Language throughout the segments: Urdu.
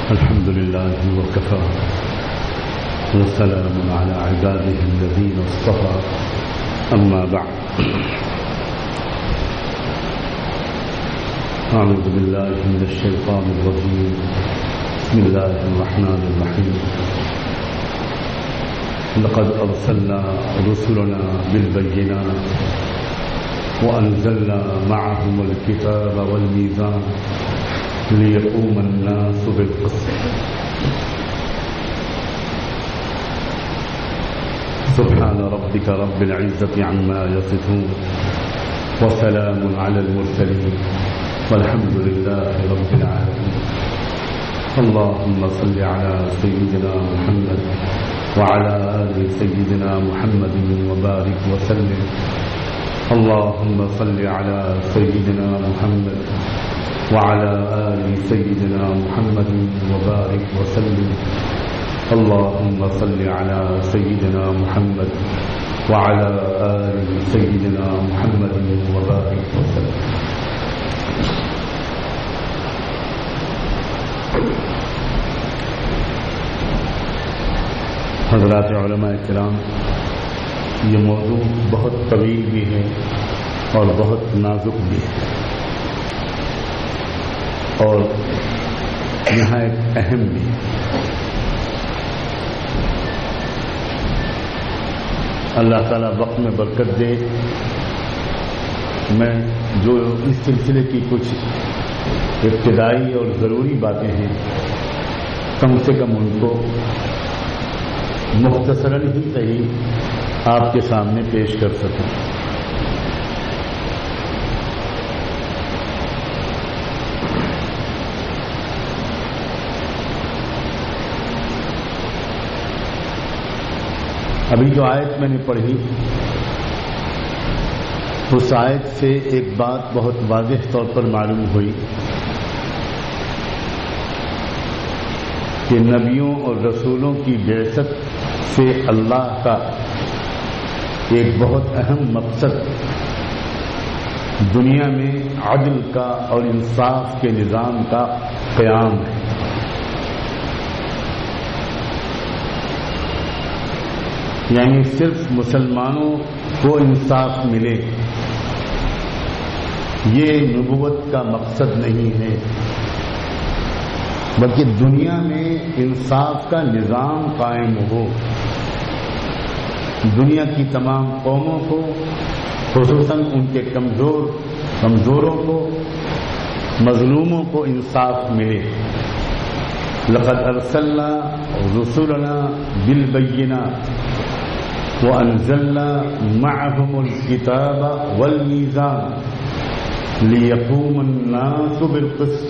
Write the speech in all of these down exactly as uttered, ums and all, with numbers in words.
الحمد لله وكفى وسلام على عباده الذين اصطفى أما بعد أعوذ بالله من الشيطان الرجيم بسم الله الرحمن الرحيم لقد أرسلنا رسلنا بالبينات وأنزلنا معهم الكتاب والميزان ليقوم الناس بالقسط سبحان ربك رب العزة عما يصفون وسلام على المرسلين والحمد لله رب العالمين. اللهم صل على سيدنا محمد وعلى آل سيدنا محمد وبارك وسلم. اللهم صل على سيدنا محمد وعلى آل سيدنا محمد وبارك وسلم. اللهم صل على سيدنا محمد وعلى آل سيدنا محمد وبارك وسلم. حضرات علماء کرام، یہ موضوع بہت طویل بھی ہے اور بہت نازک بھی ہے اور نہایت اہم بھی. اللہ تعالیٰ وقت میں برکت دے. میں جو اس سلسلے کی کچھ ابتدائی اور ضروری باتیں ہیں کم سے کم ان کو مختصراً ہی صحیح آپ کے سامنے پیش کر سکوں. ابھی جو آیت میں نے پڑھی اس آیت سے ایک بات بہت واضح طور پر معلوم ہوئی کہ نبیوں اور رسولوں کی بعثت سے اللہ کا ایک بہت اہم مقصد دنیا میں عدل کا اور انصاف کے نظام کا قیام ہے. یعنی صرف مسلمانوں کو انصاف ملے یہ نبوت کا مقصد نہیں ہے، بلکہ دنیا میں انصاف کا نظام قائم ہو. دنیا کی تمام قوموں کو، خصوصاً ان کے کمزور کمزوروں کو، مظلوموں کو انصاف ملے. لقد ارسلنا رسلنا بالبينات وانزلنا معهم الكتاب والميزان ليقوم الناس بالقسط.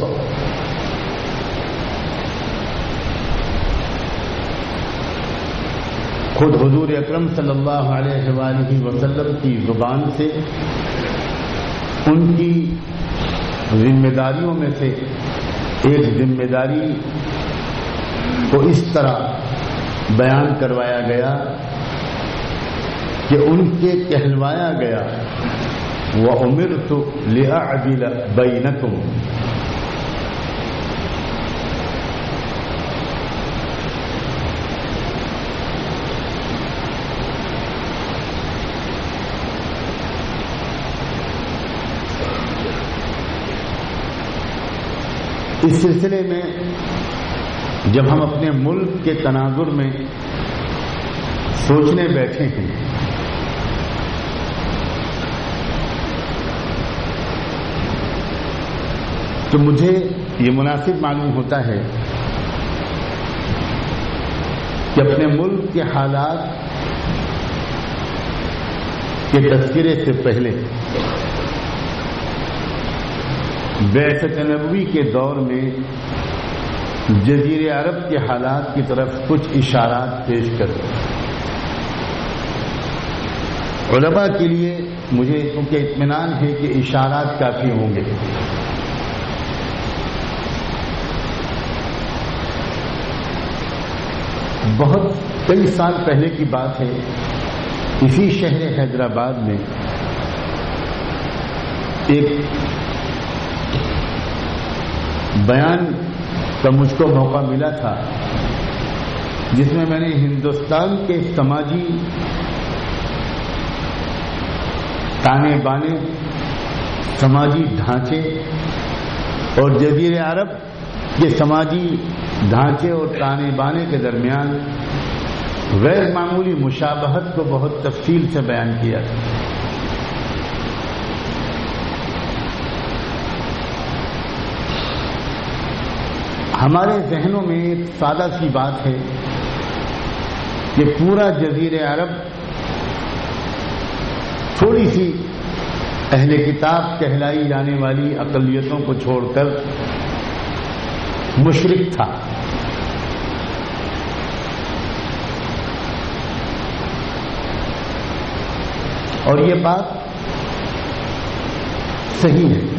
خود حضور اکرم صلی اللہ علیہ وآلہ وسلم کی زبان سے ان کی ذمہ داریوں میں سے ایک ذمہ داری کو اس طرح بیان کروایا گیا کہ ان کے کہلوایا گیا وَأُمِرْتُ لِأَعْدِلَ بَيْنَكُمْ. اس سلسلے میں جب ہم اپنے ملک کے تناظر میں سوچنے بیٹھے ہیں تو مجھے یہ مناسب معلوم ہوتا ہے کہ اپنے ملک کے حالات کے تذکرے سے پہلے بعثت نبوی کے دور میں جزیرہ عرب کے حالات کی طرف کچھ اشارات پیش کریں. علماء کے لیے مجھے کیونکہ اطمینان ہے کہ اشارات کافی ہوں گے. بہت کئی سال پہلے کی بات ہے، اسی شہر حیدرآباد میں ایک بیان کا مجھ کو موقع ملا تھا، جس میں میں نے ہندوستان کے سماجی تانے بانے، سماجی ڈھانچے اور جزیرہ عرب کے سماجی ڈھانچے اور تانے بانے کے درمیان غیر معمولی مشابہت کو بہت تفصیل سے بیان کیا تھا۔ ہمارے ذہنوں میں ایک سادہ سی بات ہے کہ پورا جزیرہ عرب تھوڑی سی اہل کتاب کہلائی جانے والی اقلیتوں کو چھوڑ کر مشرک تھا، اور یہ بات صحیح ہے،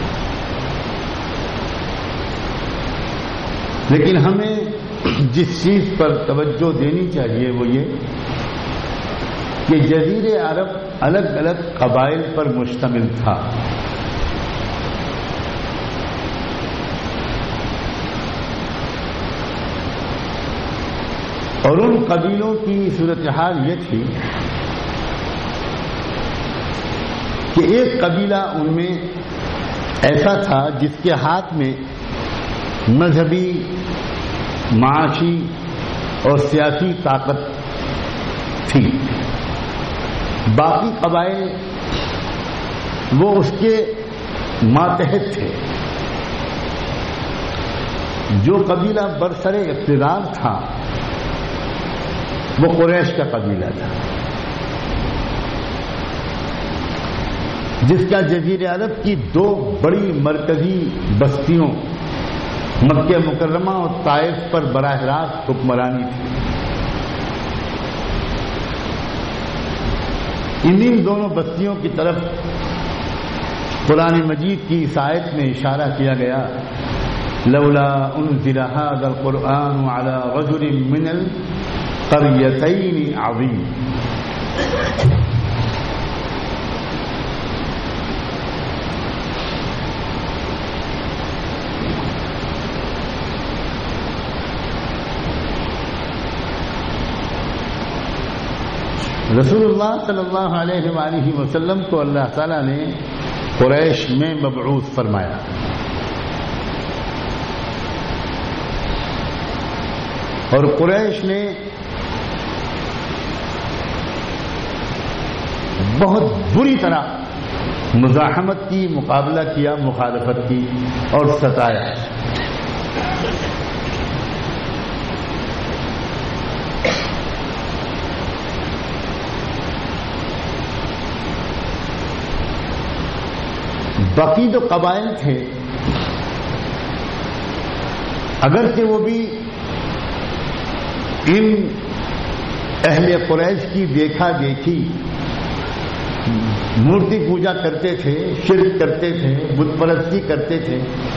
لیکن ہمیں جس چیز پر توجہ دینی چاہیے وہ یہ کہ جزیرہ عرب الگ الگ قبائل پر مشتمل تھا، اور ان قبیلوں کی صورتحال یہ تھی کہ ایک قبیلہ ان میں ایسا تھا جس کے ہاتھ میں مذہبی، معاشی اور سیاسی طاقت تھی، باقی قبائل وہ اس کے ماتحت تھے۔ جو قبیلہ برسر اقتدار تھا وہ قریش کا قبیلہ تھا، جس کا جزیرہ عرب کی دو بڑی مرکزی بستیوں مکہ مکرمہ اور طائف پر براہ راست حکمرانی تھی۔ انہی دونوں بستیوں کی طرف قرآن مجید کی اس آیت میں اشارہ کیا گیا، لولا انزل هذا القرآن على رجل من القريتين عظيم۔ رسول اللہ صلی اللہ علیہ وآلہ وسلم کو اللہ تعالیٰ نے قریش میں مبعوث فرمایا، اور قریش نے بہت بری طرح مزاحمت کی، مقابلہ کیا، مخالفت کی اور ستایا۔ باقی جو قبائل تھے اگرچہ وہ بھی ان اہل قریش کی دیکھا دیکھی مورتی پوجا کرتے تھے، شرک کرتے تھے، بت پرستی کرتے تھے،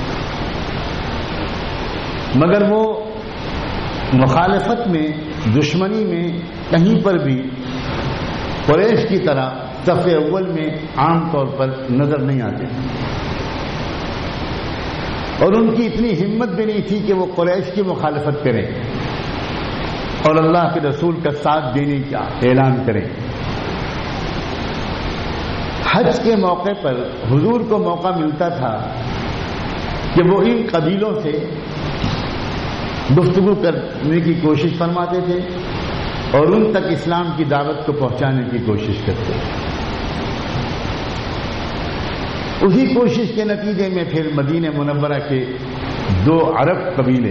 مگر وہ مخالفت میں، دشمنی میں کہیں پر بھی قریش کی طرح صف اول میں عام طور پر نظر نہیں آتے، اور ان کی اتنی ہمت بھی نہیں تھی کہ وہ قریش کی مخالفت کریں اور اللہ کے رسول کا ساتھ دینے کا اعلان کریں۔ حج کے موقع پر حضور کو موقع ملتا تھا کہ وہ ان قبیلوں سے گفتگو کرنے کی کوشش فرماتے تھے اور ان تک اسلام کی دعوت کو پہنچانے کی کوشش کرتے تھے۔ اسی کوشش کے نتیجے میں پھر مدینہ منورہ کے دو عرب قبیلے،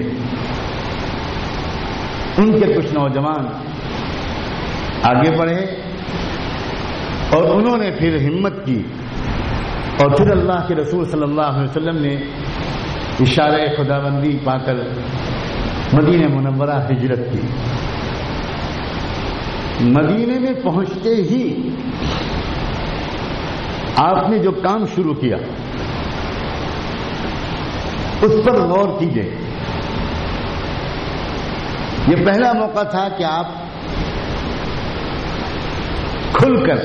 ان کے کچھ نوجوان آگے بڑھے اور انہوں نے پھر ہمت کی، اور پھر اللہ کے رسول صلی اللہ علیہ وسلم نے اشارہ خداوندی پا کر مدینہ منورہ ہجرت کی۔ مدینے میں پہنچتے ہی آپ نے جو کام شروع کیا اس پر غور کیجیے۔ یہ پہلا موقع تھا کہ آپ کھل کر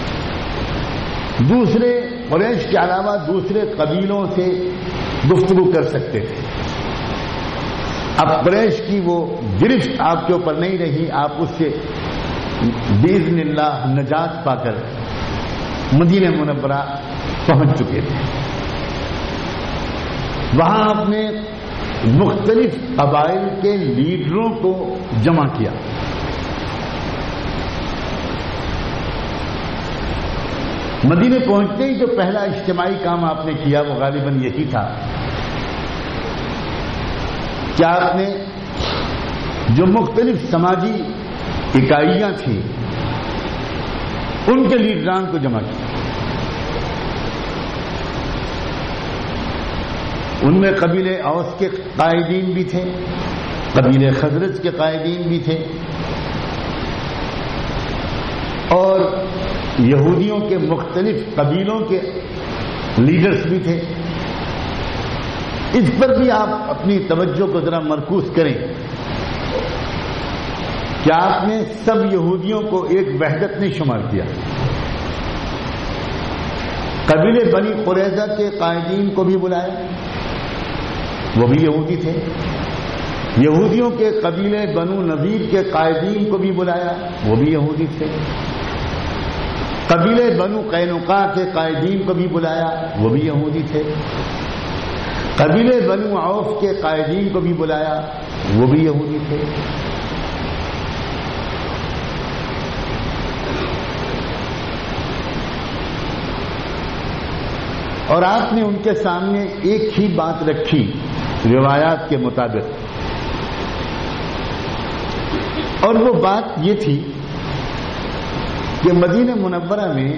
دوسرے قریش کے علاوہ دوسرے قبیلوں سے گفتگو کر سکتے تھے، اب قریش کی وہ گرفت آپ کے اوپر نہیں رہی، آپ اس سے باذن اللہ نجات پا کر مدینہ منورہ پہنچ چکے تھے۔ وہاں آپ نے مختلف قبائل کے لیڈروں کو جمع کیا۔ مدینے پہنچتے ہی جو پہلا اجتماعی کام آپ نے کیا وہ غالباً یہی تھا کہ آپ نے جو مختلف سماجی اکائیاں تھیں ان کے لیڈران کو جمع کیا۔ ان میں قبیلے اوس کے قائدین بھی تھے، قبیلے خزرج کے قائدین بھی تھے، اور یہودیوں کے مختلف قبیلوں کے لیڈرز بھی تھے۔ اس پر بھی آپ اپنی توجہ کو ذرا مرکوز کریں کہ آپ نے سب یہودیوں کو ایک وحدت نہیں شمار کیا۔ قبیلے بنی قریظہ کے قائدین کو بھی بلایا، وہ بھی یہودی تھے۔ یہودیوں کے قبیلے بنو نذیر کے قائدین کو بھی بلایا، وہ بھی یہودی تھے۔ قبیلے بنو قینقاع کے قائدین کو بھی بلایا، وہ بھی یہودی تھے۔ قبیلے بنو عوف کے قائدین کو بھی بلایا، وہ بھی یہودی تھے۔ اور آپ نے ان کے سامنے ایک ہی بات رکھی روایات کے مطابق، اور وہ بات یہ تھی کہ مدینہ منورہ میں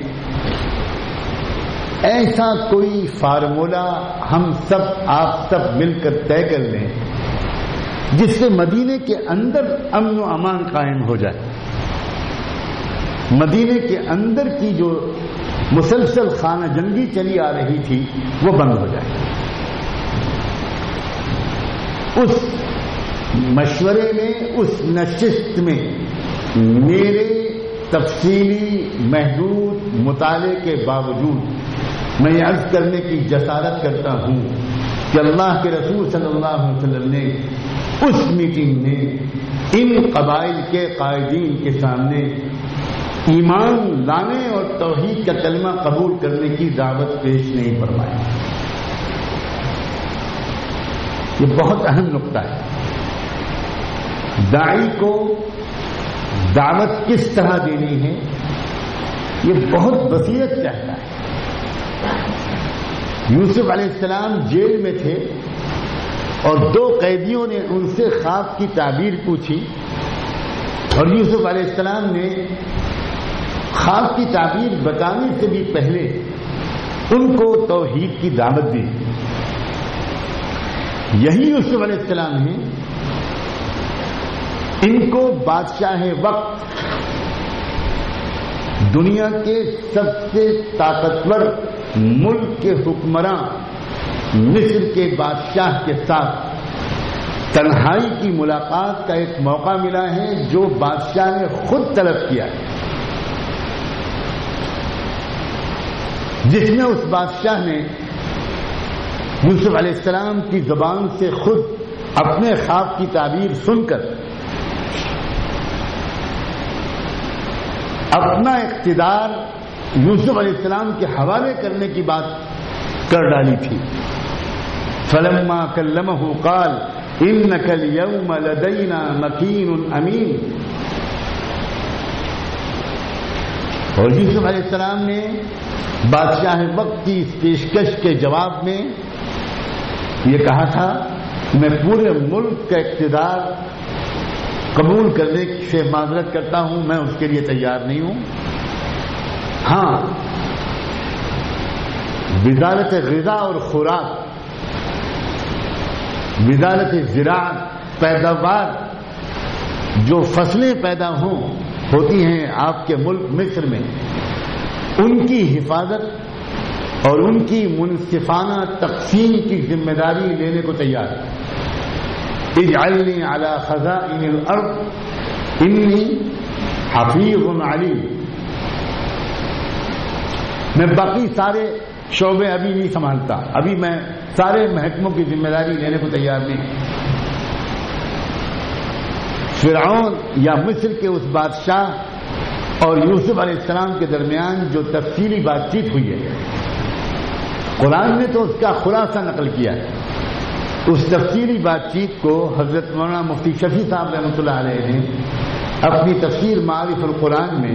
ایسا کوئی فارمولہ ہم سب آپ سب مل کر طے کر لیں جس سے مدینے کے اندر امن و امان قائم ہو جائے، مدینے کے اندر کی جو مسلسل خانہ جنگی چلی آ رہی تھی وہ بند ہو جائے۔ اس مشورے میں، اس نشست میں میرے تفصیلی محدود مطالعے کے باوجود میں یہ عرض کرنے کی جسارت کرتا ہوں کہ اللہ کے رسول صلی اللہ علیہ وسلم نے اس میٹنگ میں ان قبائل کے قائدین کے سامنے ایمان لانے اور توحید کا کلمہ قبول کرنے کی دعوت پیش نہیں فرمائی۔ یہ بہت اہم نقطہ ہے۔ داعی کو دعوت کس طرح دینی ہے یہ بہت بصیرت چاہتا ہے۔ یوسف علیہ السلام جیل میں تھے اور دو قیدیوں نے ان سے خواب کی تعبیر پوچھی، اور یوسف علیہ السلام نے خواب کی تعبیر بتانے سے بھی پہلے ان کو توحید کی دعوت دی۔ یہی یوسف علیہ السلام ہیں، ان کو بادشاہ وقت دنیا کے سب سے طاقتور ملک کے حکمراں مصر کے بادشاہ کے ساتھ تنہائی کی ملاقات کا ایک موقع ملا ہے جو بادشاہ نے خود طلب کیا ہے، جس میں اس بادشاہ نے یوسف علیہ السلام کی زبان سے خود اپنے خواب کی تعبیر سن کر اپنا اقتدار یوسف علیہ السلام کے حوالے کرنے کی بات کر ڈالی تھی۔ فلما کلمہ قال انک اليوم لدینا مکین امین، اور یوسف علیہ السلام نے بادشاہ وقت کی اس پیشکش کے جواب میں یہ کہا تھا میں پورے ملک کا اقتدار قبول کرنے سے معذرت کرتا ہوں، میں اس کے لیے تیار نہیں ہوں۔ ہاں، وزارت غذا اور خوراک، وزارت زراعت، پیداوار، جو فصلیں پیدا ہوں ہوتی ہیں آپ کے ملک مصر میں، ان کی حفاظت اور ان کی منصفانہ تقسیم کی ذمہ داری لینے کو تیار ہے۔ اجعلنی علی خزائن الارض انی حفیظ علیم، میں باقی سارے شعبے ابھی نہیں سنبھالتا، ابھی میں سارے محکموں کی ذمہ داری لینے کو تیار نہیں۔ فرعون یا مصر کے اس بادشاہ اور یوسف علیہ السلام کے درمیان جو تفصیلی بات چیت ہوئی ہے، قرآن نے تو اس کا خلاصہ نقل کیا ہے۔ اس تفصیلی بات چیت کو حضرت مولانا مفتی شفیع صاحب رحمۃ اللہ علیہ نے اپنی تفسیر معارف القرآن میں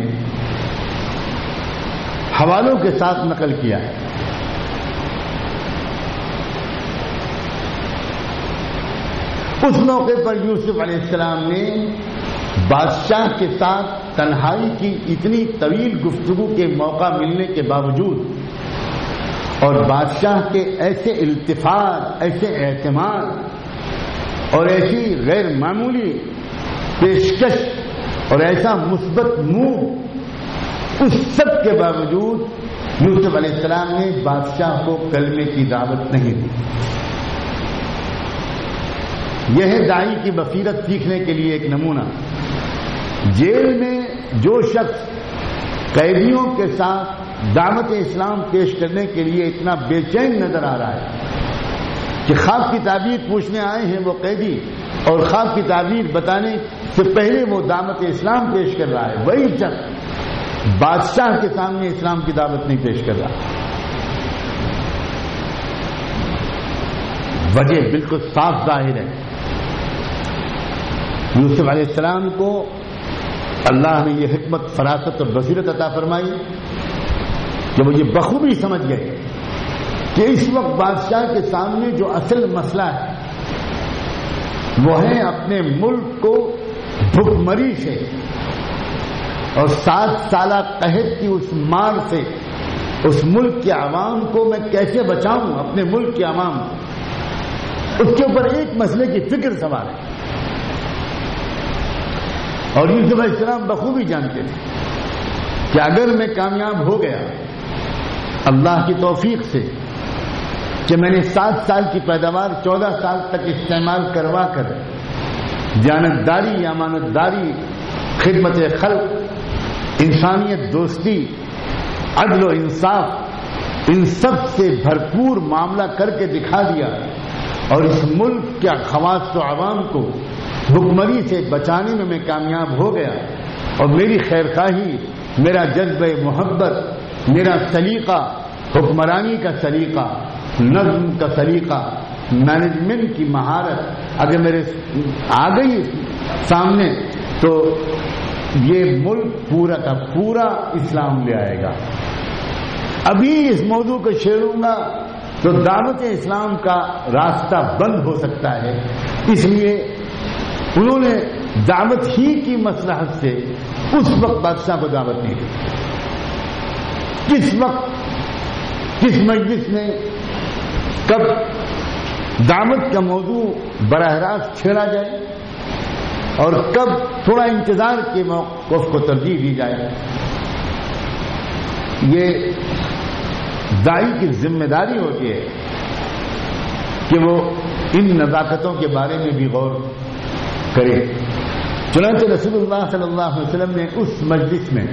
حوالوں کے ساتھ نقل کیا ہے۔ اس موقع پر یوسف علیہ السلام نے بادشاہ کے ساتھ تنہائی کی اتنی طویل گفتگو کے موقع ملنے کے باوجود اور بادشاہ کے ایسے التفات، ایسے اعتماد اور ایسی غیر معمولی پیشکش اور ایسا مثبت منہ، اس سب کے باوجود یوسف علیہ السلام نے بادشاہ کو کلمے کی دعوت نہیں دی۔ یہ ہے داعی کی بصیرت سیکھنے کے لیے ایک نمونہ۔ جیل میں جو شخص قیدیوں کے ساتھ دعوت اسلام پیش کرنے کے لیے اتنا بے چین نظر آ رہا ہے کہ خواب کی تعبیر پوچھنے آئے ہیں وہ قیدی، اور خواب کی تعبیر بتانے سے پہلے وہ دعوت اسلام پیش کر رہا ہے، وہی شخص بادشاہ کے سامنے اسلام کی دعوت نہیں پیش کر رہا۔ وجہ بالکل صاف ظاہر ہے۔ یوسف علیہ السلام کو اللہ نے یہ حکمت، فراست اور بصیرت عطا فرمائی کہ وہ یہ بخوبی سمجھ گئے کہ اس وقت بادشاہ کے سامنے جو اصل مسئلہ ہے وہ ہے اپنے ملک کو بھکمری سے اور سات سالہ قحط کی اس مار سے اس ملک کے عوام کو میں کیسے بچاؤں، اپنے ملک کے عوام کو، اس کے اوپر ایک مسئلے کی فکر سوار ہے۔ اور یوسف علیہ السلام بخوبی جانتے تھے کہ اگر میں کامیاب ہو گیا اللہ کی توفیق سے کہ میں نے سات سال کی پیداوار چودہ سال تک استعمال کروا کر جانتداری، امانتداری، خدمت خلق، انسانیت دوستی، عدل و انصاف، ان سب سے بھرپور معاملہ کر کے دکھا دیا اور اس ملک کے خواص و عوام کو بھکمری سے بچانے میں میں کامیاب ہو گیا، اور میری خیر خواہی، میرا جذبہ محبت، میرا سلیقہ، حکمرانی کا سلیقہ، نظم کا سلیقہ، مینجمنٹ کی مہارت اگر میرے آ گئی سامنے تو یہ ملک پورا کا پورا اسلام لے آئے گا۔ ابھی اس موضوع کو چھیڑوں گا تو دعوت اسلام کا راستہ بند ہو سکتا ہے، اس لیے انہوں نے دعوت ہی کی مصلحت سے اس وقت بادشاہ کو دعوت نہیں دی۔ کس وقت، کس مجلس میں، کب دعوت کا موضوع براہ راست چھیڑا جائے اور کب تھوڑا انتظار کے موقف کو ترجیح دی جائے، یہ داعی کی ذمہ داری ہوتی ہے کہ وہ ان نزاکتوں کے بارے میں بھی غور کرے۔ چنانچہ رسول اللہ صلی اللہ علیہ وسلم نے اس مجلس میں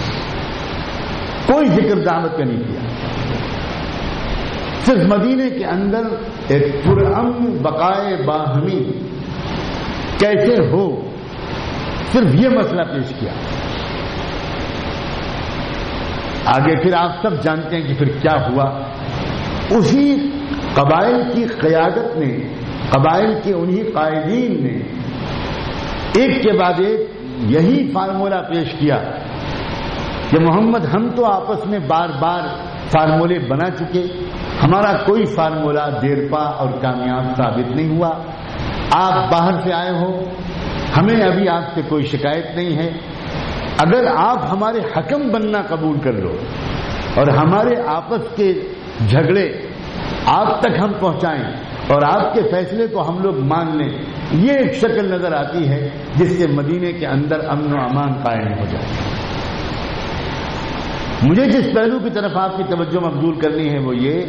کوئی ذکر دعوت کا نہیں کیا، صرف مدینے کے اندر ایک پرامن بقائے باہمی کیسے ہو، صرف یہ مسئلہ پیش کیا۔ آگے پھر آپ سب جانتے ہیں کہ پھر کیا ہوا۔ اسی قبائل کی قیادت نے، قبائل کے انہی قائدین نے ایک کے بعد ایک یہی فارمولہ پیش کیا کہ محمد ہم تو آپس میں بار بار فارمولے بنا چکے، ہمارا کوئی فارمولہ دیرپا اور کامیاب ثابت نہیں ہوا، آپ باہر سے آئے ہو، ہمیں ابھی آپ سے کوئی شکایت نہیں ہے، اگر آپ ہمارے حکم بننا قبول کر لو اور ہمارے آپس کے جھگڑے آپ تک ہم پہنچائیں اور آپ کے فیصلے کو ہم لوگ مان لیں، یہ ایک شکل نظر آتی ہے جس سے مدینے کے اندر امن و امان قائم ہو جائے۔ مجھے جس پہلو کی طرف آپ کی توجہ مبذول کرنی ہے وہ یہ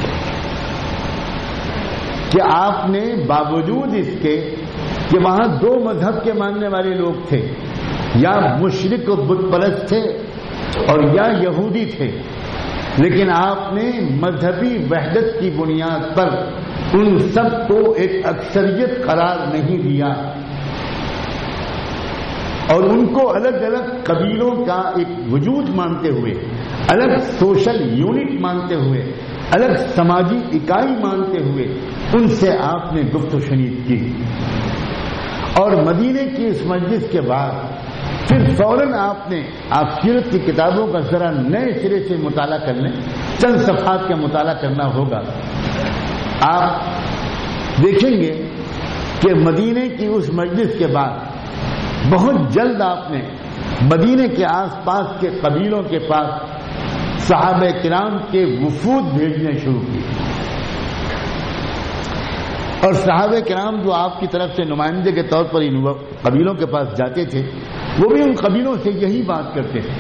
کہ آپ نے باوجود اس کے کہ وہاں دو مذہب کے ماننے والے لوگ تھے، یا مشرک و بت پرست تھے اور یا یہودی تھے، لیکن آپ نے مذہبی وحدت کی بنیاد پر ان سب کو ایک اکثریت قرار نہیں دیا، اور ان کو الگ الگ قبیلوں کا ایک وجود مانتے ہوئے، الگ سوشل یونٹ مانتے ہوئے، الگ سماجی اکائی مانتے ہوئے ان سے آپ نے گفت و شنید کی. اور مدینے کی اس مجلس کے بعد پھر فوراً آپ نے آپ سیرت کی کتابوں کا ذرا نئے سرے سے مطالعہ کر لیں، چند صفحات کا مطالعہ کرنا ہوگا. آپ دیکھیں گے کہ مدینے کی اس مجلس کے بعد بہت جلد آپ نے مدینے کے آس پاس کے قبیلوں کے پاس صحابہ کرام کے وفود بھیجنے شروع کیے. اور صحابہ کرام جو آپ کی طرف سے نمائندے کے طور پر ان قبیلوں کے پاس جاتے تھے وہ بھی ان قبیلوں سے یہی بات کرتے تھے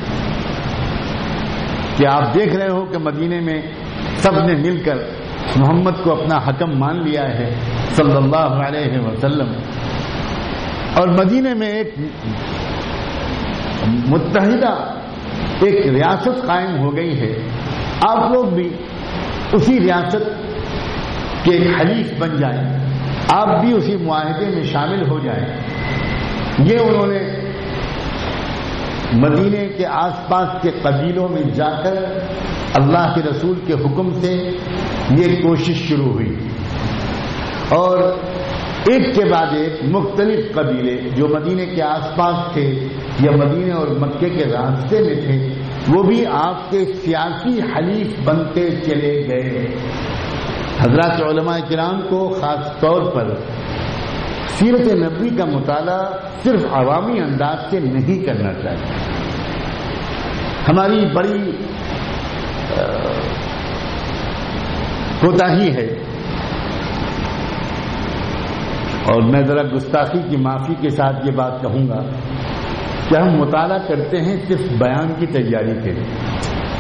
کہ آپ دیکھ رہے ہو کہ مدینے میں سب نے مل کر محمد کو اپنا حکم مان لیا ہے صلی اللہ علیہ وسلم، اور مدینے میں ایک متحدہ ایک ریاست قائم ہو گئی ہے. آپ لوگ بھی اسی ریاست کہ حلیف بن جائیں، آپ بھی اسی معاہدے میں شامل ہو جائیں. یہ انہوں نے مدینے کے آس پاس کے قبیلوں میں جا کر اللہ کے رسول کے حکم سے یہ کوشش شروع ہوئی، اور ایک کے بعد ایک مختلف قبیلے جو مدینے کے آس پاس تھے یا مدینے اور مکے کے راستے میں تھے وہ بھی آپ کے سیاسی حلیف بنتے چلے گئے. حضرات علماء کرام کو خاص طور پر سیرت نبوی کا مطالعہ صرف عوامی انداز سے نہیں کرنا چاہیے. ہماری بڑی کوتاہی ہے، اور میں ذرا گستاخی کی معافی کے ساتھ یہ بات کہوں گا کہ ہم مطالعہ کرتے ہیں صرف بیان کی تیاری کے لیے.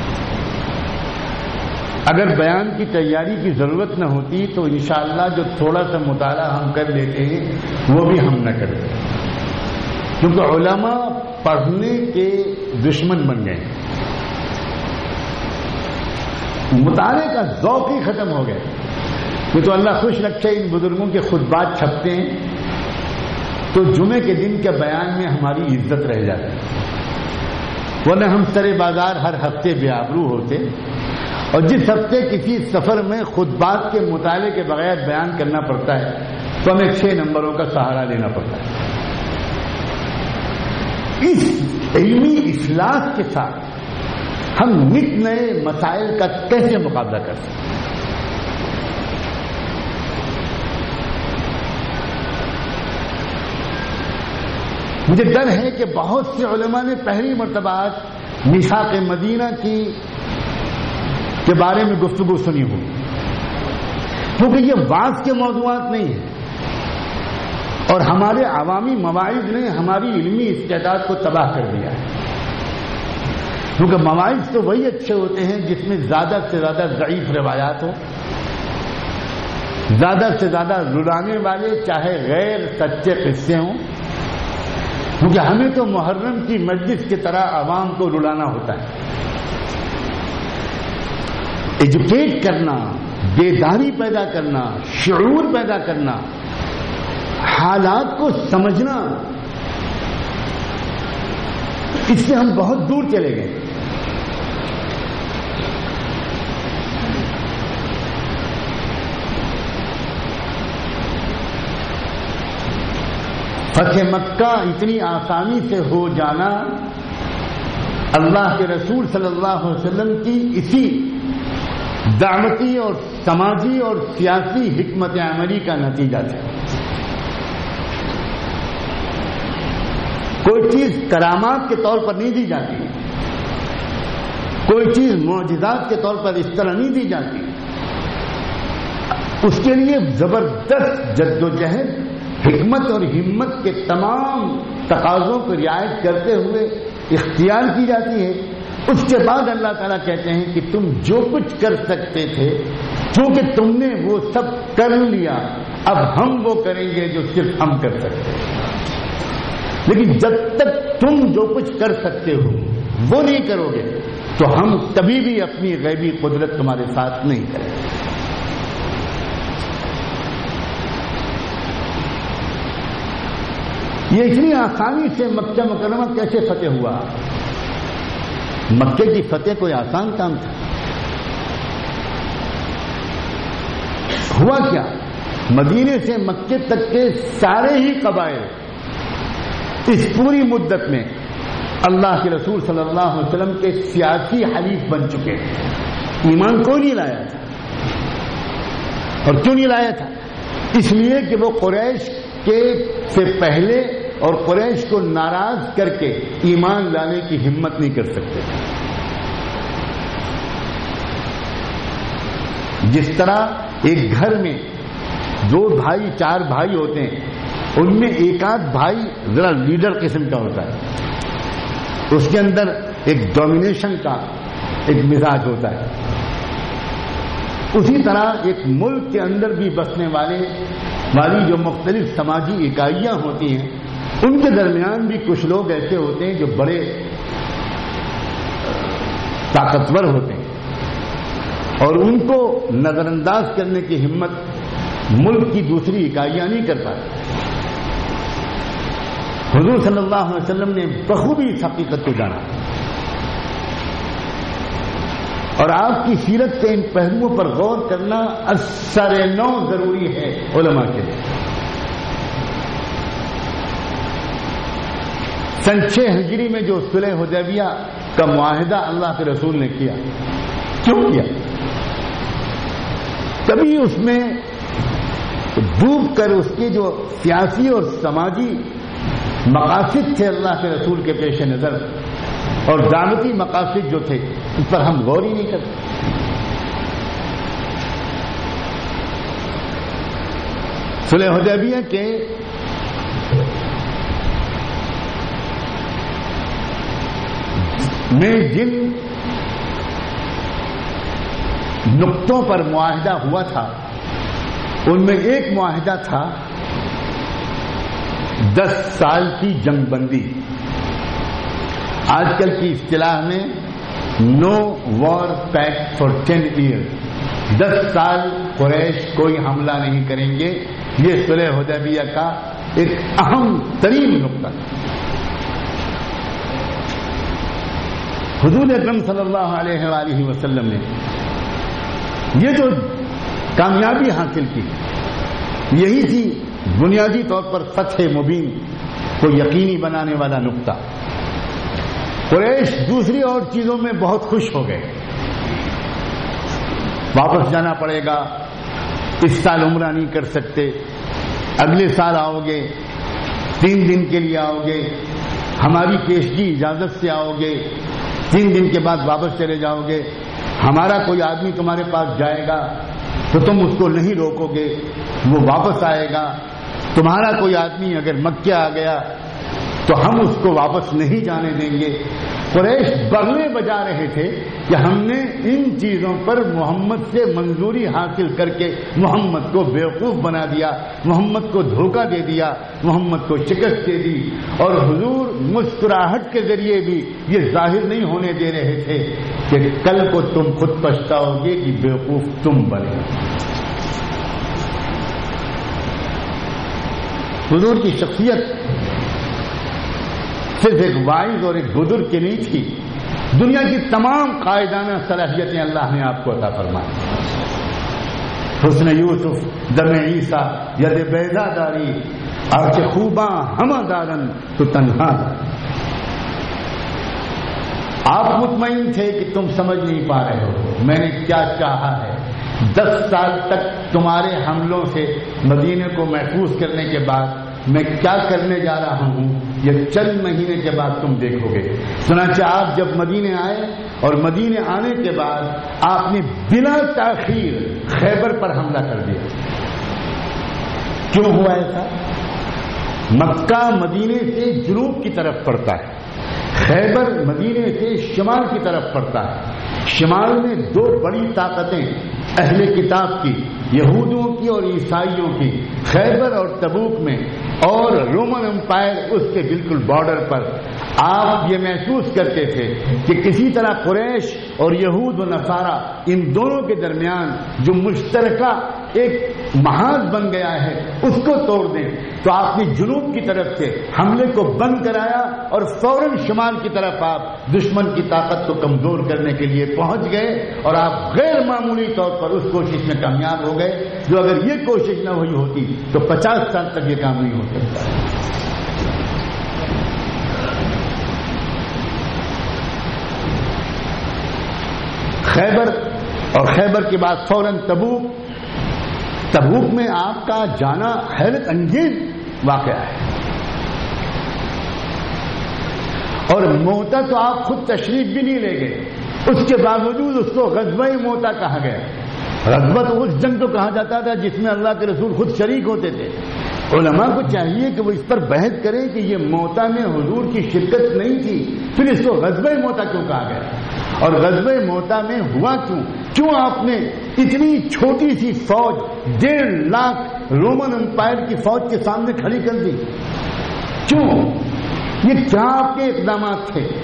اگر بیان کی تیاری کی ضرورت نہ ہوتی تو انشاءاللہ جو تھوڑا سا مطالعہ ہم کر لیتے ہیں وہ بھی ہم نہ کرتے، کیونکہ علماء پڑھنے کے دشمن بن گئے. مطالعے کا ذوق ہی ختم ہو گیا. یہ تو اللہ خوش رکھے ان بزرگوں کے خطبات چھپتے ہیں تو جمعے کے دن کے بیان میں ہماری عزت رہ جاتی ہے، ورنہ ہم سرے بازار ہر ہفتے بے آبرو ہوتے، اور جس ہفتے کسی سفر میں خطبات کے مطالعے کے بغیر بیان کرنا پڑتا ہے تو ہمیں چھ نمبروں کا سہارا لینا پڑتا ہے. اس علمی اخلاص کے ساتھ ہم نت نئے مسائل کا کیسے مقابلہ کر سکتے ہیں؟ مجھے ڈر ہے کہ بہت سے علماء نے پہلی مرتبہ میثاق مدینہ کی کے بارے میں گفتگو سنی ہوئی، کیونکہ یہ وعظ کے موضوعات نہیں ہیں، اور ہمارے عوامی مواعظ نے ہماری علمی استعداد کو تباہ کر دیا ہے. کیونکہ مواعظ تو وہی اچھے ہوتے ہیں جس میں زیادہ سے زیادہ ضعیف روایات ہوں، زیادہ سے زیادہ رلانے والے چاہے غیر سچے قصے ہوں، کیونکہ ہمیں تو محرم کی مجلس کی طرح عوام کو رلانا ہوتا ہے. ایجوکیٹ کرنا، بیداری پیدا کرنا، شعور پیدا کرنا، حالات کو سمجھنا، اس سے ہم بہت دور چلے گئے. فتح مکہ اتنی آسانی سے ہو جانا اللہ کے رسول صلی اللہ علیہ وسلم کی اسی دعوتی اور سماجی اور سیاسی حکمت عملی کا نتیجہ تھا. کوئی چیز کرامات کے طور پر نہیں دی جاتی، کوئی چیز معجزات کے طور پر اس طرح نہیں دی جاتی. اس کے لیے زبردست جدوجہد، حکمت اور ہمت کے تمام تقاضوں کو رعایت کرتے ہوئے اختیار کی جاتی ہے. اس کے بعد اللہ تعالیٰ کہتے ہیں کہ تم جو کچھ کر سکتے تھے کیونکہ تم نے وہ سب کر لیا، اب ہم وہ کریں گے جو صرف ہم کر سکتے ہیں. لیکن جب تک تم جو کچھ کر سکتے ہو وہ نہیں کرو گے تو ہم کبھی بھی اپنی غیبی قدرت تمہارے ساتھ نہیں کریں گے. یہ اتنی آسانی سے مکہ مکرمہ کیسے فتح ہوا؟ مکے کی فتح کوئی آسان کام تھا؟ ہوا کیا؟ مدینے سے مکے تک کے سارے ہی قبائل اس پوری مدت میں اللہ کے رسول صلی اللہ علیہ وسلم کے سیاسی حلیف بن چکے ہیں۔ ایمان کوئی نہیں لایا تھا، اور کیوں نہیں لایا تھا؟ اس لیے کہ وہ قریش کے سے پہلے اور قریش کو ناراض کر کے ایمان لانے کی ہمت نہیں کر سکتے۔ جس طرح ایک گھر میں دو بھائی چار بھائی ہوتے ہیں، ان میں ایک آدھ بھائی ذرا لیڈر قسم کا ہوتا ہے، اس کے اندر ایک ڈومینیشن کا ایک مزاج ہوتا ہے، اسی طرح ایک ملک کے اندر بھی بسنے والے والی جو مختلف سماجی اکائیاں ہوتی ہیں، ان کے درمیان بھی کچھ لوگ ایسے ہوتے ہیں جو بڑے طاقتور ہوتے ہیں، اور ان کو نظر انداز کرنے کی ہمت ملک کی دوسری اکائیاں نہیں کر پاتی۔ حضور صلی اللہ علیہ وسلم نے بخوبی اس حقیقت کو جانا، اور آپ کی سیرت کے ان پہلوؤں پر غور کرنا اثر نو ضروری ہے علماء کے لیے۔ سن چھ ہجری میں جو صلح حدیبیہ کا معاہدہ اللہ کے رسول نے کیا، کیوں کیا؟ کبھی اس میں ڈوب کر اس کے جو سیاسی اور سماجی مقاصد تھے اللہ کے رسول کے پیش نظر، اور دعوتی مقاصد جو تھے، اس پر ہم غور ہی نہیں کرتے۔ صلح حدیبیہ کے میں جن نقطوں پر معاہدہ ہوا تھا، ان میں ایک معاہدہ تھا دس سال کی جنگ بندی، آج کل کی اصطلاح میں no war pact for ten year, دس سال قریش کوئی حملہ نہیں کریں گے، یہ صلح حدیبیہ کا ایک اہم ترین نقطہ۔ حضور اکرم صلی اللہ علیہ وآلہ وسلم نے یہ جو کامیابی حاصل کی، یہی تھی بنیادی طور پر فتح مبین کو یقینی بنانے والا نقطہ۔ قریش دوسری اور چیزوں میں بہت خوش ہو گئے، واپس جانا پڑے گا، اس سال عمرہ نہیں کر سکتے، اگلے سال آؤ گے، تین دن کے لیے آؤ گے، ہماری پیشگی اجازت سے آؤ گے، تین دن کے بعد واپس چلے جاؤ گے، ہمارا کوئی آدمی تمہارے پاس جائے گا تو تم اس کو نہیں روکو گے، وہ واپس آئے گا، تمہارا کوئی آدمی اگر مکہ آ گیا تو ہم اس کو واپس نہیں جانے دیں گے۔ قریش بغلے بجا رہے تھے کہ ہم نے ان چیزوں پر محمد سے منظوری حاصل کر کے محمد کو بیوقوف بنا دیا، محمد کو دھوکہ دے دیا، محمد کو شکست دے دی، اور حضور مسکراہٹ کے ذریعے بھی یہ ظاہر نہیں ہونے دے رہے تھے کہ کل کو تم خود پچھتاؤ گے کہ بیوقوف تم بنے۔ حضور کی شخصیت صرف ایک وائز اور ایک بزرگ کی نہیں تھی، دنیا کی تمام قائدانہ صلاحیتیں اللہ نے آپ کو عطا فرمائی۔ حسن یوسف، دم عیسیٰ، ید بیضا داری، آرچ خوباں ہمہ دارن تو تنہا داری۔ آپ مطمئن تھے کہ تم سمجھ نہیں پا رہے ہو میں نے کیا چاہا ہے۔ دس سال تک تمہارے حملوں سے مدینے کو محفوظ کرنے کے بعد میں کیا کرنے جا رہا ہوں، یہ چند مہینے کے بعد تم دیکھو گے۔ چنانچہ آپ جب مدینے آئے اور مدینے آنے کے بعد آپ نے بلا تاخیر خیبر پر حملہ کر دیا۔ کیوں ہوا ایسا؟ مکہ مدینے سے جنوب کی طرف پڑتا ہے، خیبر مدینے سے شمال کی طرف پڑتا ہے۔ شمال میں دو بڑی طاقتیں اہل کتاب کی، یہودوں کی اور عیسائیوں کی، خیبر اور تبوک میں اور رومن امپائر اس کے بالکل بارڈر پر آپ یہ محسوس کرتے تھے کہ کسی طرح قریش اور یہود و نصارہ ان دونوں کے درمیان جو مشترکہ ایک محاذ بن گیا ہے اس کو توڑ دیں. تو آپ نے جنوب کی طرف سے حملے کو بند کرایا اور فوراً شمال کی طرف آپ دشمن کی طاقت کو کمزور کرنے کے لیے پہنچ گئے اور آپ غیر معمولی طور پر اس کوشش میں کامیاب ہو گئے جو اگر یہ کوشش نہ ہوئی ہوتی تو پچاس سال تک یہ کام نہیں ہو سکتا. خیبر اور خیبر کے بعد فوراً تبوک. تبوک میں آپ کا جانا حیرت انگیز واقعہ ہے اور موتا تو آپ خود تشریف بھی نہیں لے گئے, اس کے باوجود اس کو غزوہ موتا کہا گیا. غزوہ تو اس جنگ کو کہا جاتا تھا جس میں اللہ کے رسول خود شریک ہوتے تھے. علماء کو چاہیے کہ وہ اس پر بحث کریں کہ یہ موتا میں حضور کی شرکت نہیں تھی, پھر اس کو غزوہ موتا کیوں کہا گیا اور غزوہ موتا میں ہوا کیوں؟ کیوں آپ نے اتنی چھوٹی سی فوج ڈیڑھ لاکھ رومن امپائر کی فوج کے سامنے کھڑی کر دی؟ کیوں؟ یہ کیا آپ کے اقدامات تھے؟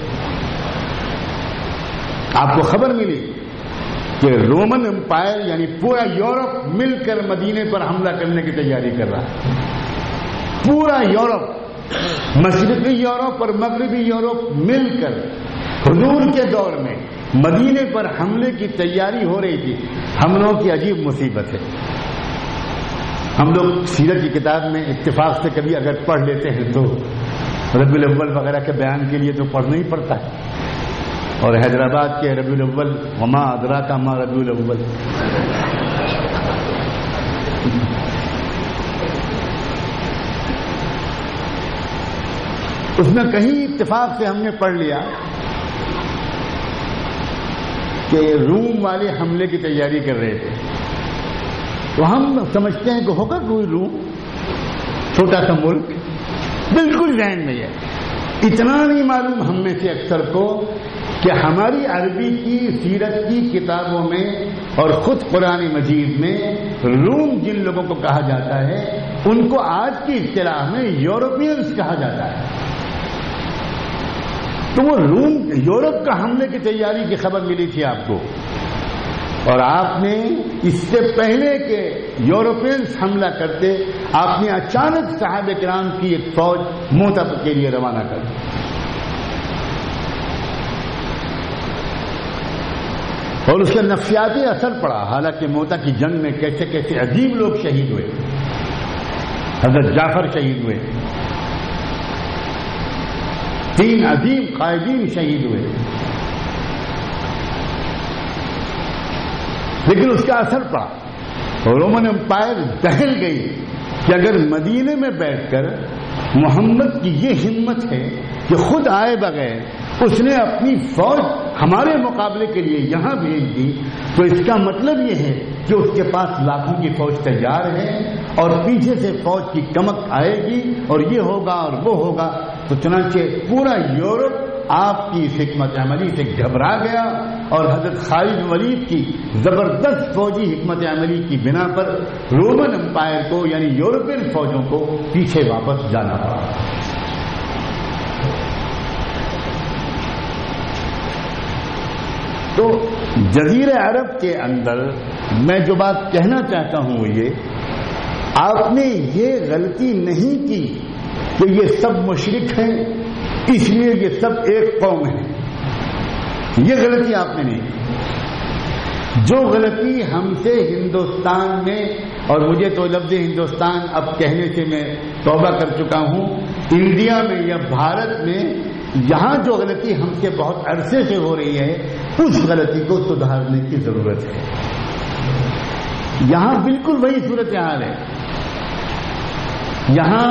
آپ کو خبر ملی کہ رومن امپائر یعنی پورا یورپ مل کر مدینے پر حملہ کرنے کی تیاری کر رہا ہے. پورا یورپ, مشرقی یورپ اور مغربی یورپ مل کر حضور کے دور میں مدینے پر حملے کی تیاری ہو رہی تھی. ہم لوگوں کی عجیب مصیبت ہے, ہم لوگ سیرت کی کتاب میں اتفاق سے کبھی اگر پڑھ لیتے ہیں تو ربیع الاول وغیرہ کے بیان کے لیے تو پڑھنا ہی پڑتا ہے, اور حیدرآباد کے ربیع الاول وما ادراک ما ربیع الاول. اس میں کہیں اتفاق سے ہم نے پڑھ لیا کہ روم والے حملے کی تیاری کر رہے تھے. تو ہم سمجھتے ہیں کہ ہوگا کوئی روم, چھوٹا سا ملک, بالکل ذہن میں ہے. اتنا نہیں معلوم ہم میں سے اکثر کو کہ ہماری عربی کی سیرت کی کتابوں میں اور خود قرآن مجید میں روم جن لوگوں کو کہا جاتا ہے ان کو آج کی اصطلاح میں یورپینز کہا جاتا ہے. تو وہ روم یورپ کا حملے کی تیاری کی خبر ملی تھی آپ کو, اور آپ نے اس سے پہلے کہ یورپینز حملہ کرتے آپ نے اچانک صحابہ کرام کی ایک فوج موتا کے لیے روانہ کر دی. اور اس کا نفسیاتی اثر پڑا. حالانکہ موتا کی جنگ میں کیسے کیسے عظیم لوگ شہید ہوئے. حضرت جعفر شہید ہوئے, تین عظیم قائدین شہید ہوئے, لیکن اس کا اثر پڑا. رومن امپائر دہل گئی کہ اگر مدینے میں بیٹھ کر محمد کی یہ ہمت ہے کہ خود آئے بغیر اس نے اپنی فوج ہمارے مقابلے کے لیے یہاں بھیج دی, تو اس کا مطلب یہ ہے کہ اس کے پاس لاکھوں کی فوج تیار ہے اور پیچھے سے فوج کی کمک آئے گی اور یہ ہوگا اور وہ ہوگا. تو چنانچہ پورا یورپ آپ کی اس حکمت عملی سے گھبرا گیا اور حضرت خالد ولید کی زبردست فوجی حکمت عملی کی بنا پر رومن امپائر کو یعنی یورپین فوجوں کو پیچھے واپس جانا پڑا. تو جزیرہ عرب کے اندر میں جو بات کہنا چاہتا ہوں وہ یہ, آپ نے یہ غلطی نہیں کی کہ یہ سب مشرک ہیں اس لیے یہ سب ایک قوم ہے. یہ غلطی آپ نے نہیں کی. جو غلطی ہم سے ہندوستان میں, اور مجھے تو لفظ ہندوستان اب کہنے سے میں توبہ کر چکا ہوں, انڈیا میں یا بھارت میں یہاں جو غلطی ہم سے بہت عرصے سے ہو رہی ہے اس غلطی کو سدھارنے کی ضرورت ہے. یہاں بالکل وہی صورتحال ہے. یہاں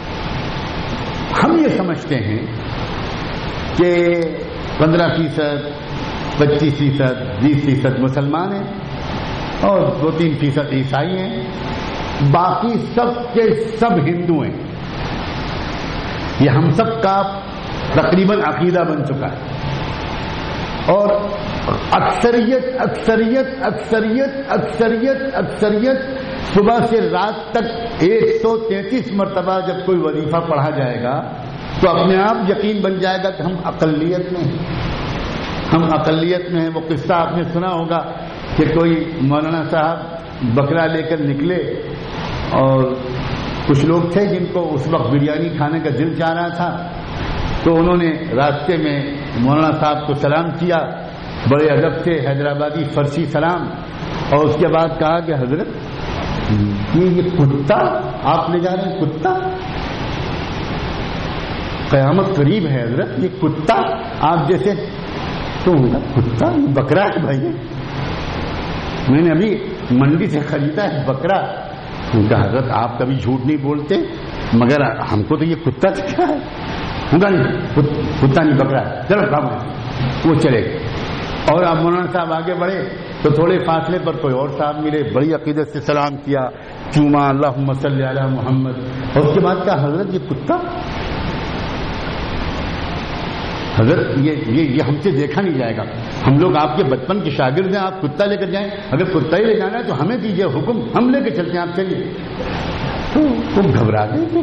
ہم یہ سمجھتے ہیں کہ پندرہ فیصد پچیس فیصد بیس فیصد مسلمان ہیں اور دو تین فیصد عیسائی ہیں, باقی سب کے سب ہندو ہیں. یہ ہم سب کا تقریباً عقیدہ بن چکا ہے. اور اکثریت اکثریت اکثریت اکثریت اکثریت صبح سے رات تک ایک سو تینتیس مرتبہ جب کوئی وظیفہ پڑھا جائے گا تو اپنے آپ یقین بن جائے گا کہ ہم اقلیت میں ہیں، ہم اقلیت میں ہیں۔ وہ قصہ آپ نے سنا ہوگا کہ کوئی مولانا صاحب بکرا لے کر نکلے اور کچھ لوگ تھے جن کو اس وقت بریانی کھانے کا دل چاہ رہا تھا، تو انہوں نے راستے میں مولانا صاحب کو سلام کیا بڑے ادب سے، حیدرآبادی فرسی سلام، اور اس کے بعد کہا کہ حضرت یہ کتا آپ لے جا رہے ہیں، کتا قیامت قریب ہے حضرت، یہ کتا آپ جیسے، تو کتا یہ بکرا ہے بھائی، میں نے ابھی منڈی سے خریدا ہے بکرا۔ ان کا حضرت آپ کبھی جھوٹ نہیں بولتے، مگر ہم کو تو یہ کتا دکھ رہا ہے۔ نہیں کتا نہیں بکرا ہے، چلو کام وہ چلے گئے۔ اور اب مولانا صاحب آگے بڑھے تو تھوڑے فاصلے پر کوئی اور صاحب ملے، بڑی عقیدت سے سلام کیا، چوما اللہم صلی علی محمد، اور اس کے بعد کہا حضرت یہ کتا، حضرت یہ یہ یہ ہم سے دیکھا نہیں جائے گا، ہم لوگ آپ کے بچپن کے شاگرد ہیں، آپ کتا لے کر جائیں، اگر کتا ہی لے جانا ہے تو ہمیں دیجیے حکم، ہم لے کے چلتے ہیں آپ چلیے۔ تو تم گھبرا گئے تھے،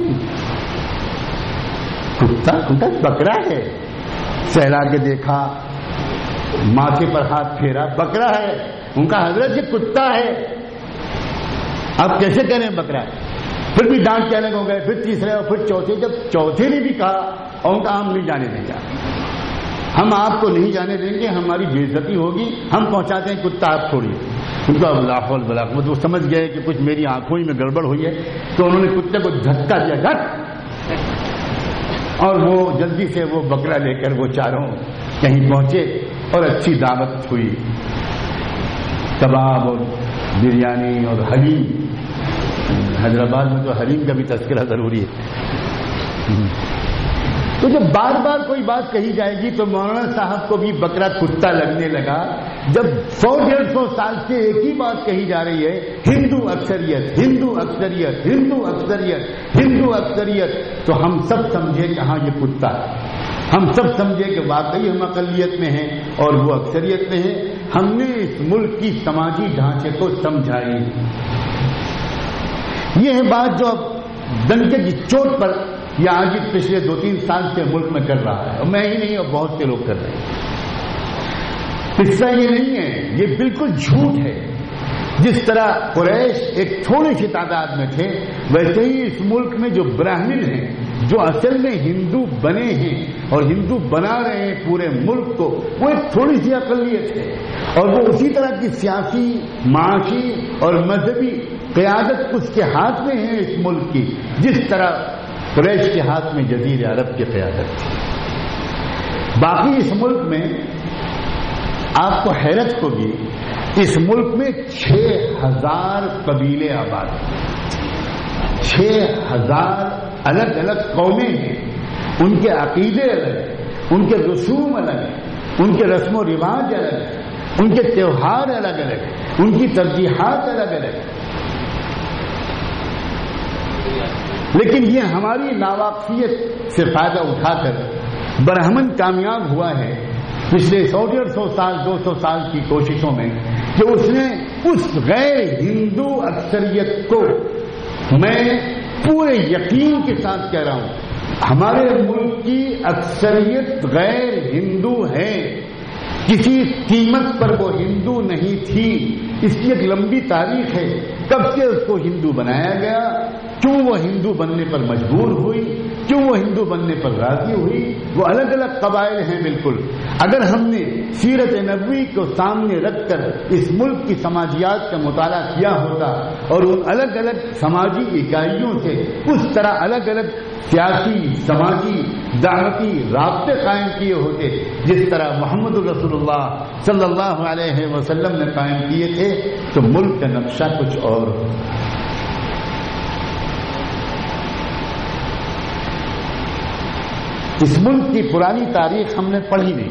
کتا کتا بکرا ہے، سہلا کے دیکھا، ماتھے پر ہاتھ پھیرا، بکرا ہے، ان کا حضرت یہ کتا ہے، آپ کیسے کہہ رہے ہیں بکرا ہے؟ پھر بھی ڈانٹ کے الگ ہو گئے، پھر تیسرے اور پھر چوتھے، جب چوتھے نے بھی کہا اور ان کا ہم نہیں جانے دیں گے، ہم آپ کو نہیں جانے دیں گے، ہماری بے عزتی ہوگی، ہم پہنچاتے ہیں کتا آپ چھوڑیے۔ ان کو لا حول ولا قوت، وہ سمجھ گئے کہ کچھ میری آنکھوں ہی میں گڑبڑ ہوئی ہے، تو انہوں نے کتے کو دھکا دیا، دھک، اور وہ جلدی سے وہ بکرا لے کر وہ چاروں کہیں پہنچے اور اچھی دعوت ہوئی، کباب اور بریانی اور حلیم، حیدرآباد میں تو حلیم کا بھی تذکرہ ضروری ہے۔ تو جب بار بار کوئی بات کہی جائے گی تو مولانا صاحب کو بھی بکرا کتا لگنے لگا۔ جب سو ڈیڑھ سو سال سے ایک ہی بات کہی جا رہی ہے، ہندو اکثریت، ہندو اکثریت، ہندو اکثریت، ہندو اکثریت، تو ہم سب سمجھے کہ ہاں یہ کتا ہے، ہم سب سمجھے کہ واقعی ہم اقلیت میں ہیں اور وہ اکثریت میں ہیں۔ ہم نے اس ملک کی سماجی ڈھانچے کو سمجھائی۔ یہ ہے بات جو اب ڈنکے کی چوٹ پر یہ آج پچھلے دو تین سال سے ملک میں کر رہا ہے، اور میں ہی نہیں اور بہت سے لوگ کر رہے ہیں۔ قصہ یہ نہیں ہے، یہ بالکل جھوٹ ہے۔ جس طرح قریش ایک تھوڑی سی تعداد میں تھے، ویسے ہی اس ملک میں جو براہمن ہیں، جو اصل میں ہندو بنے ہیں اور ہندو بنا رہے ہیں پورے ملک کو، وہ ایک تھوڑی سی اقلیت ہے، اور وہ اسی طرح کی سیاسی، معاشی اور مذہبی قیادت اس کے ہاتھ میں ہے اس ملک کی، جس طرح قریش کے ہاتھ میں جزیرہ عرب کی قیادت تھی۔ باقی اس ملک میں آپ کو حیرت ہوگی، اس ملک میں چھ ہزار قبیلے آباد ہیں، چھ ہزار الگ الگ قومیں ہیں، ان کے عقیدے الگ ہیں، ان کے رسوم الگ ہیں، ان کے رسم و رواج الگ ہیں، ان کے تہوار الگ الگ ہیں، ان کی ترجیحات الگ الگ ہیں۔ لیکن یہ ہماری ناواقفیت سے فائدہ اٹھا کر برہمن کامیاب ہوا ہے پچھلے سو ڈیڑھ سو سال دو سو سال کی کوششوں میں کہ اس نے اس غیر ہندو اکثریت کو، میں پورے یقین کے ساتھ کہہ رہا ہوں، ہمارے ملک کی اکثریت غیر ہندو ہے، کسی قیمت پر وہ ہندو نہیں تھی، اس کی ایک لمبی تاریخ ہے، کب سے اس کو ہندو بنایا گیا، کیوں وہ ہندو بننے پر مجبور ہوئی، کیوں وہ ہندو بننے پر راضی ہوئی، وہ الگ الگ قبائل ہیں بالکل۔ اگر ہم نے سیرت نبوی کو سامنے رکھ کر اس ملک کی سماجیات کا مطالعہ کیا ہوتا اور ان الگ الگ سماجی اکائیوں سے اس طرح الگ الگ سیاسی، سماجی، دعوتی رابطے قائم کیے ہوتے جس طرح محمد رسول اللہ صلی اللہ علیہ وسلم نے قائم کیے تھے، تو ملک کا نقشہ کچھ اور ہو۔ اس ملک کی پرانی تاریخ ہم نے پڑھی نہیں۔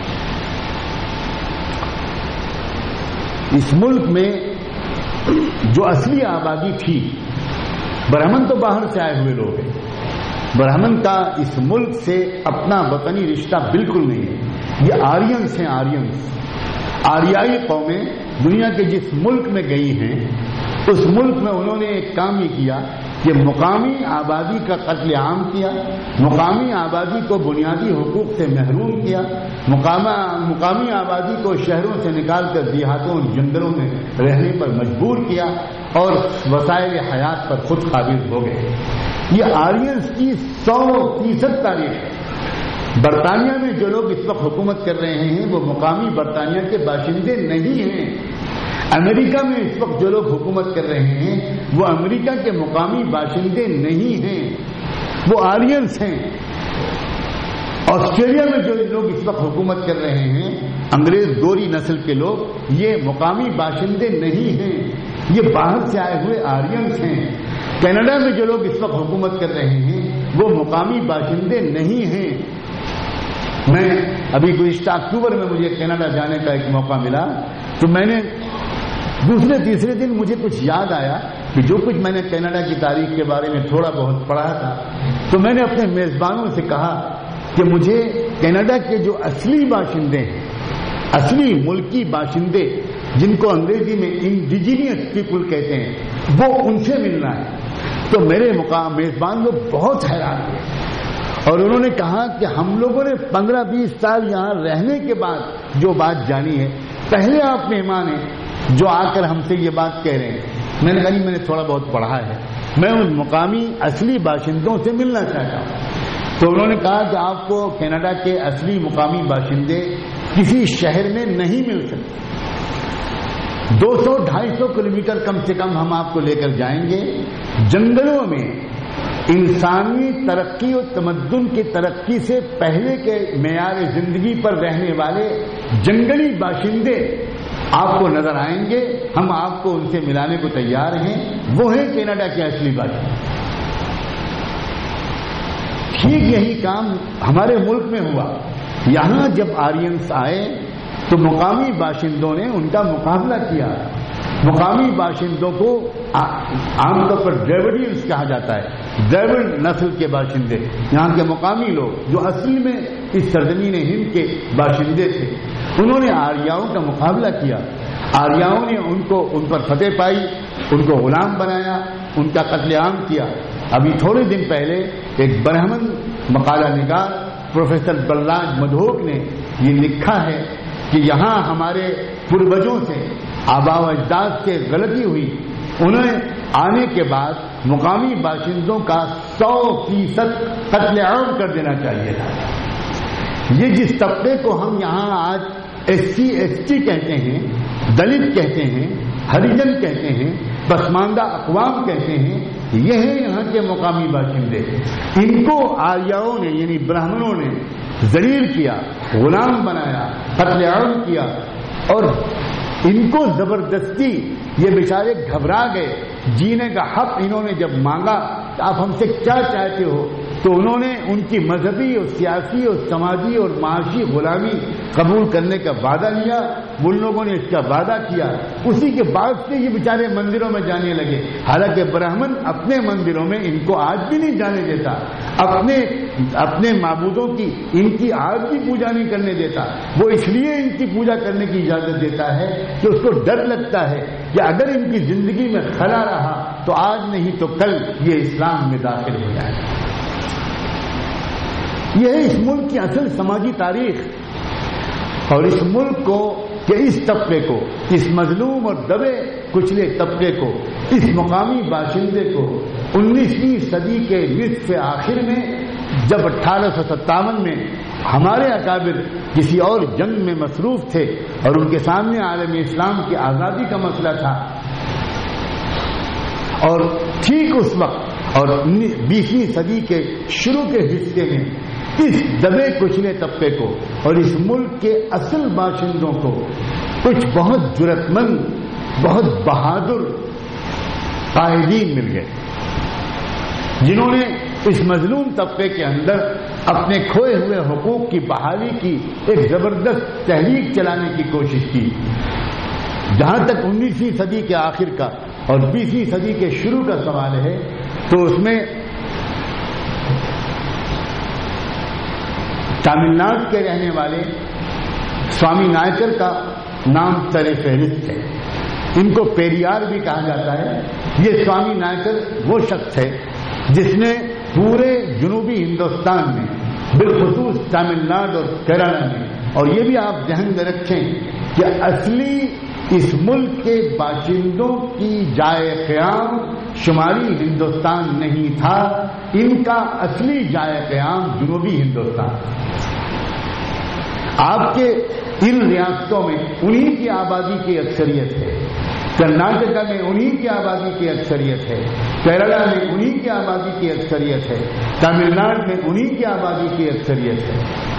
اس ملک میں جو اصلی آبادی تھی، برہمن تو باہر سے آئے ہوئے لوگ ہیں، برہمن کا اس ملک سے اپنا وطنی رشتہ بالکل نہیں ہے، یہ آرینس ہیں، آرینس، آریائی قومیں دنیا کے جس ملک میں گئی ہیں اس ملک میں انہوں نے ایک کام یہ کیا کہ مقامی آبادی کا قتل عام کیا، مقامی آبادی کو بنیادی حقوق سے محروم کیا، مقامی آبادی کو شہروں سے نکال کر دیہاتوں جنگلوں میں رہنے پر مجبور کیا اور وسائل حیات پر خود قابض ہو گئے۔ یہ آرینز کی سو فیصد تاریخ ہے۔ برطانیہ میں جو لوگ اس وقت حکومت کر رہے ہیں وہ مقامی برطانیہ کے باشندے نہیں ہیں۔ امریکہ میں اس وقت جو لوگ حکومت کر رہے ہیں وہ امریکہ کے مقامی باشندے نہیں ہیں، وہ آرینز ہیں۔ آسٹریلیا میں جو لوگ اس وقت حکومت کر رہے ہیں انگریز گوری نسل کے لوگ، یہ مقامی باشندے نہیں ہیں، یہ باہر سے آئے ہوئے آرینز ہیں۔ کینیڈا میں جو لوگ اس وقت حکومت کر رہے ہیں وہ مقامی باشندے نہیں ہیں۔ میں ابھی گزشتہ اکتوبر میں مجھے کینیڈا جانے کا ایک موقع ملا تو میں نے دوسرے تیسرے دن مجھے کچھ یاد آیا کہ جو کچھ میں نے کینیڈا کی تاریخ کے بارے میں تھوڑا بہت پڑھا تھا، تو میں نے اپنے میزبانوں سے کہا کہ مجھے کینیڈا کے جو اصلی باشندے ہیں، اصلی ملکی باشندے جن کو انگریزی میں انڈیجینئس پیپل کہتے ہیں، وہ ان سے ملنا ہے۔ تو میرے مقام میزبان لوگ بہت حیران ہوئے اور انہوں نے کہا کہ ہم لوگوں نے پندرہ بیس سال یہاں رہنے کے بعد جو بات جانی ہے، پہلے آپ مہمان ہیں جو آ کر ہم سے یہ بات کہہ رہے ہیں۔ میں نے کہا میں نے تھوڑا بہت پڑھا ہے، میں ان مقامی اصلی باشندوں سے ملنا چاہتا ہوں۔ تو انہوں نے کہا کہ آپ کو کینیڈا کے اصلی مقامی باشندے کسی شہر میں نہیں مل سکتے۔ دو سو ڈھائی سو کلومیٹر کم سے کم ہم آپ کو لے کر جائیں گے جنگلوں میں۔ انسانی ترقی اور تمدن کی ترقی سے پہلے کے معیار زندگی پر رہنے والے جنگلی باشندے آپ کو نظر آئیں گے، ہم آپ کو ان سے ملانے کو تیار ہیں، وہ ہیں کینیڈا کے اصلی باشندے۔ ٹھیک یہی کام ہمارے ملک میں ہوا۔ یہاں جب آرینس آئے تو مقامی باشندوں نے ان کا مقابلہ کیا۔ مقامی باشندوں کو عام طور پر ڈریوڈینز کہا جاتا ہے، ڈریوڈ نسل کے باشندے، یہاں کے مقامی لوگ جو اصل میں اس سرزمین ہند کے باشندے تھے، انہوں نے آریاؤں کا مقابلہ کیا۔ آریاؤں نے ان کو ان پر فتح پائی، ان کو غلام بنایا، ان کا قتل عام کیا۔ ابھی تھوڑے دن پہلے ایک برہمن مقالہ نگار پروفیسر بلراج مدھوک نے یہ لکھا ہے کہ یہاں ہمارے پروجوں سے آباء و اجداد سے غلطی ہوئی، انہیں آنے کے بعد مقامی باشندوں کا سو فیصد قتل عام کر دینا چاہیے تھا۔ یہ جس طبقے کو ہم یہاں آج ایس سی ایس ٹی کہتے ہیں، دلت کہتے ہیں، ہریجن کہتے ہیں، پسماندہ اقوام کہتے ہیں، یہ ہیں یہاں کے مقامی باشندے۔ ان کو آریاؤں نے یعنی برہمنوں نے ذلیل کیا، غلام بنایا، قتل عام کیا، اور ان کو زبردستی، یہ بیچارے گھبرا گئے۔ جینے کا حق انہوں نے جب مانگا کہ آپ ہم سے کیا چاہتے ہو، تو انہوں نے ان کی مذہبی اور سیاسی اور سماجی اور معاشی غلامی قبول کرنے کا وعدہ لیا۔ ان لوگوں نے اس کا وعدہ کیا، اسی کے بعد سے یہ بیچارے مندروں میں جانے لگے۔ حالانکہ برہمن اپنے مندروں میں ان کو آج بھی نہیں جانے دیتا، اپنے اپنے معبودوں کی ان کی آج بھی پوجا نہیں کرنے دیتا۔ وہ اس لیے ان کی پوجا کرنے کی اجازت دیتا ہے کہ اس کو ڈر لگتا ہے کہ اگر ان کی زندگی میں خلا رہا تو آج نہیں تو کل یہ اسلام میں داخل ہو جائے۔ یہ ہے اس ملک کی اصل سماجی تاریخ، اور اس ملک کو کہ اس طبقے کو، اس مظلوم اور دبے کچلے طبقے کو، اس مقامی باشندے کو انیسویں صدی کے نصف آخر میں جب اٹھارہ سو ستاون میں ہمارے اکابر کسی اور جنگ میں مصروف تھے اور ان کے سامنے عالم اسلام کی آزادی کا مسئلہ تھا، اور ٹھیک اس وقت اور بیسویں صدی کے شروع کے حصے میں اس دبے کچلے طبقے کو اور اس ملک کے اصل باشندوں کو کچھ بہت جرأت مند، بہت بہادر قائدین مل گئے، جنہوں نے اس مظلوم طبقے کے اندر اپنے کھوئے ہوئے حقوق کی بحالی کی ایک زبردست تحریک چلانے کی کوشش کی۔ جہاں تک انیسویں صدی کے آخر کا اور بیسویں صدی کے شروع کا سوال ہے تو اس میں تامل ناڈو کے رہنے والے سوامی نائکر کا نام سر فہرست ہے۔ ان کو پیریار بھی کہا جاتا ہے. یہ سوامی نائکر وہ شخص ہے جس نے پورے جنوبی ہندوستان میں بالخصوص تامل ناڈو اور کیرالہ میں، اور یہ بھی آپ ذہن میں رکھیں کہ اصلی اس ملک کے باشندوں کی جائے قیام شمالی ہندوستان نہیں تھا، ان کا اصلی جائے قیام جنوبی ہندوستان. آپ کے ان ریاستوں میں انہی کی آبادی کی اکثریت ہے، کرناٹکا میں انہی کی آبادی کی اکثریت ہے، کیرلا میں انہی کی آبادی کی اکثریت ہے، تامل ناڈو میں انہی کی آبادی کی اکثریت ہے.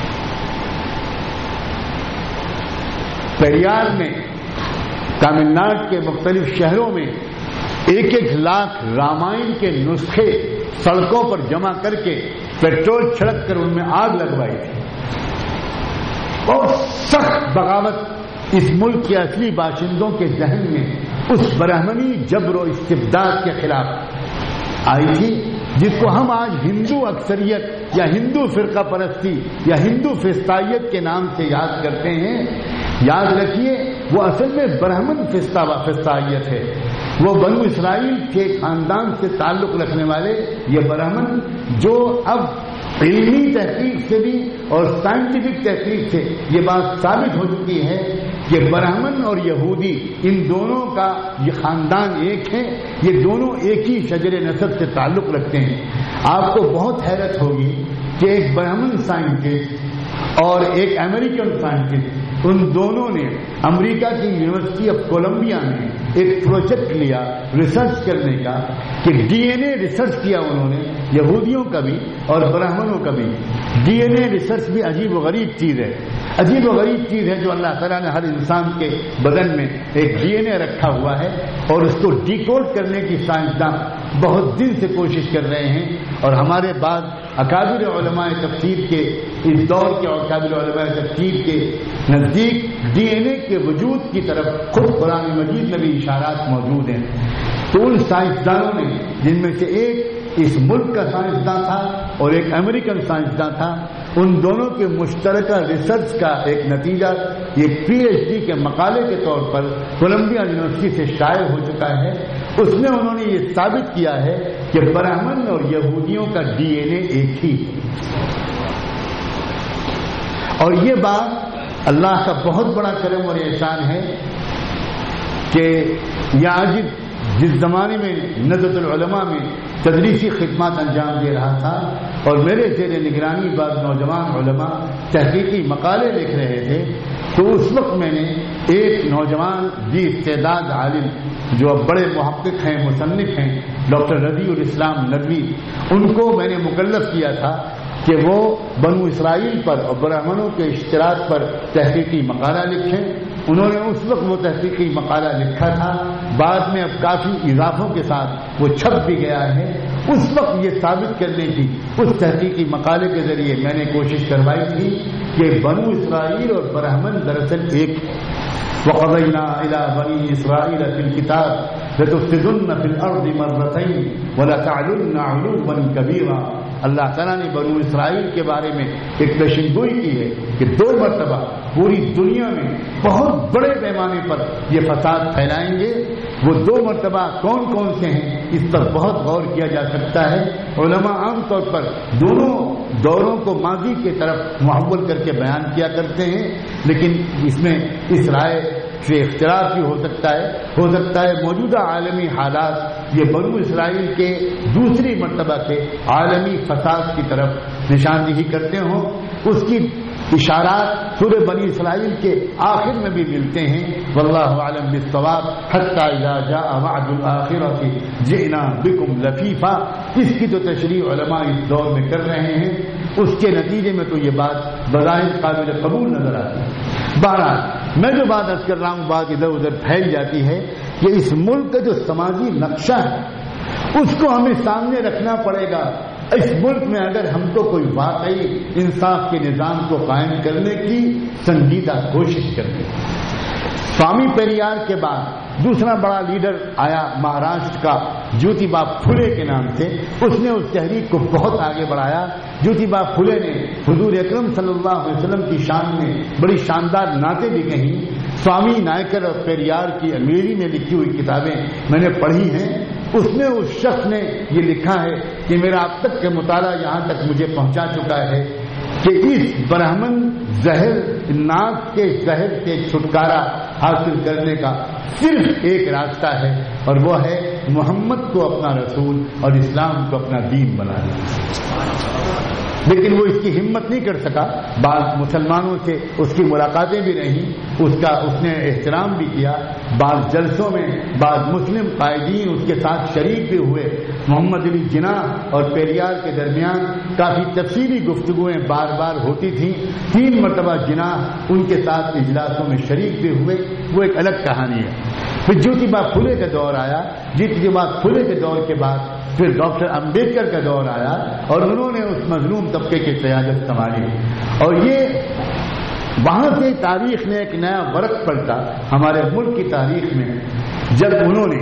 پیریار میں تامل ناڈو کے مختلف شہروں میں ایک ایک لاکھ رامائن کے نسخے سڑکوں پر جمع کر کے پیٹرول چھڑک کر ان میں آگ لگوائی تھی. اور سخت بغاوت اس ملک کے اصلی باشندوں کے ذہن میں اس برہمنی جبر و استبداد کے خلاف آئی تھی، جس کو ہم آج ہندو اکثریت یا ہندو فرقہ پرستی یا ہندو فسطائیت کے نام سے یاد کرتے ہیں. یاد رکھیے وہ اصل میں برہمن فسطائیت ہے. وہ بنو اسرائیل کے خاندان سے تعلق رکھنے والے یہ برہمن جو اب علمی تحقیق سے بھی اور سائنٹیفک تحقیق سے یہ بات ثابت ہو چکی ہے کہ برہمن اور یہودی ان دونوں کا یہ خاندان ایک ہے، یہ دونوں ایک ہی شجر نسب سے تعلق رکھتے ہیں. آپ کو بہت حیرت ہوگی کہ ایک برہمن سائنٹسٹ اور ایک امریکن سائنٹسٹ، ان دونوں نے امریکہ کی یونیورسٹی آف کولمبیا میں ایک پروجیکٹ لیا ریسرچ کرنے کا کہ ڈی این اے ریسرچ کیا انہوں نے، یہودیوں کا بھی اور برہمنوں کا بھی. ڈی این اے ریسرچ بھی عجیب و غریب چیز ہے، عجیب و غریب چیز ہے جو اللہ تعالیٰ نے ہر انسان کے بدن میں ایک ڈی این اے رکھا ہوا ہے، اور اس کو ڈیکوڈ کرنے کی سائنسداں بہت دن سے کوشش کر رہے ہیں. اور ہمارے بعد اکابر علماء تفسیر کے اس دور کے اکابر علماء تفسیر کے نزدیک ڈی این اے کے وجود کی طرف خود قرآن مجید میں بھی اشارات موجود ہیں. تو ان سائنسدانوں نے، جن میں سے ایک اس ملک کا سائنسداں تھا اور ایک امریکن سائنسداں تھا، ان دونوں کے مشترکہ ریسرچ کا ایک نتیجہ یہ پی ایچ ڈی کے مقالے کے طور پر کولمبیا یونیورسٹی سے شائع ہو چکا ہے. اس میں انہوں نے یہ ثابت کیا ہے کہ برہمن اور یہودیوں کا ڈی این اے ایک ہی. اور یہ بات اللہ کا بہت بڑا کرم اور احسان ہے کہ یہ آج جس زمانے میں ندوۃ العلماء میں تدریسی خدمات انجام دے رہا تھا اور میرے زیر نگرانی بعض نوجوان علماء تحقیقی مقالے لکھ رہے تھے، تو اس وقت میں نے ایک نوجوان جی استعداد عالم جو اب بڑے محقق ہیں، مصنف ہیں، ڈاکٹر رضی الاسلام ندوی، ان کو میں نے مکلف کیا تھا کہ وہ بنو اسرائیل پر اور برہمنوں کے اشتراک پر تحقیقی مقالہ لکھیں. انہوں نے اس وقت وہ تحقیقی مقالہ لکھا تھا، بعد میں اب کافی اضافوں کے ساتھ وہ چھپ بھی گیا ہے. اس وقت یہ ثابت کرنے کی اس تحقیقی مقالے کے ذریعے میں نے کوشش کروائی تھی کہ بنو اسرائیل اور برہمن دراصل ایک ہے. وَقَضَيْنَا إِلَىٰ بَنِي إِسْرَائِيلَ فِي الْكِتَابِ لَتُفْسِدُنَّ فِي الْأَرْضِ مَرَّتَيْنِ وَلَتَعْلُنَّ عُلُوًّا كَبِيرًا. اللہ تعالیٰ نے بنو اسرائیل کے بارے میں ایک پیشن گوئی کی ہے کہ دو مرتبہ پوری دنیا میں بہت بڑے پیمانے پر یہ فساد پھیلائیں گے. وہ دو مرتبہ کون کون سے ہیں اس پر بہت غور کیا جا سکتا ہے. علماء عام طور پر دونوں دوروں کو ماضی کی طرف محول کر کے بیان کیا کرتے ہیں، لیکن اس میں اس رائے سے اختلاف بھی ہو سکتا ہے. ہو سکتا ہے موجودہ عالمی حالات یہ بنو اسرائیل کے دوسری مرتبہ کے عالمی فساد کی طرف نشاندہی کرتے ہوں. اس کی اشارات سورہ بنی اسرائیل کے آخر میں بھی ملتے ہیں. واللہ اعلم بالصواب. حتی اذا جاء وعد الآخرۃ جئنا بکم لفیفا. اس کی تو تشریح علماء اس دور میں کر رہے ہیں. اس کے نتیجے میں تو یہ بات بظاہر قابل قبول نظر آتی ہے. بہرحال میں جو بات عرض کر رہا ہوں بات ادھر ادھر پھیل جاتی ہے کہ اس ملک کا جو سماجی نقشہ ہے اس کو ہمیں سامنے رکھنا پڑے گا. اس ملک میں اگر ہم کو کوئی واقعی انصاف کے نظام کو قائم کرنے کی سنجیدہ کوشش کرنی. स्वामी पेरियार के बाद दूसरा बड़ा लीडर आया महाराष्ट्र का ज्योतिबा फुले के नाम से, उसने उस तहरीक को बहुत आगे बढ़ाया। ज्योतिबा फुले ने हुजूर अकरम सल्लल्लाहु अलैहि वसल्लम की शान में बड़ी शानदार नातें भी कहीं। स्वामी नायकर और पेरियार की अंग्रेजी में लिखी हुई किताबें मैंने पढ़ी हैं। उसमें उस शख्स ने ये लिखा है कि मेरा अब तक का मुताला यहाँ तक मुझे पहुँचा चुका है कि इस ब्राह्मण जहर नाक के जहर से छुटकारा हासिल करने का सिर्फ एक रास्ता है, और वो है मोहम्मद को अपना रसूल और इस्लाम को अपना दीन बनाना। लेकिन वो इसकी हिम्मत नहीं कर सका। बाद मुसलमानों से उसकी मुलाकातें भी रहीं, उसका उसने एहतराम भी किया। बाद जलसों में बाद मुस्लिम कायदीन उसके साथ शरीक भी हुए। मोहम्मद अली जिन्नाह और पेरियार के दरमियान काफी तफसीली गुफ्तगुएं बार बार होती थीं। तीन मरतबा जिन्नाह उनके साथ इजलासों में शरीक भी हुए, वो एक अलग कहानी है। फिर ज्योतिबा फुले का दौर आया। ज्योतिबा फुले के दौर के बाद फिर डॉक्टर अंबेडकर का दौर आया और उन्होंने उस मजलूम तबके की क़यादत संभाली। और ये वहां से तारीख ने एक नया वर्क पलटा हमारे मुल्क की तारीख में, जब उन्होंने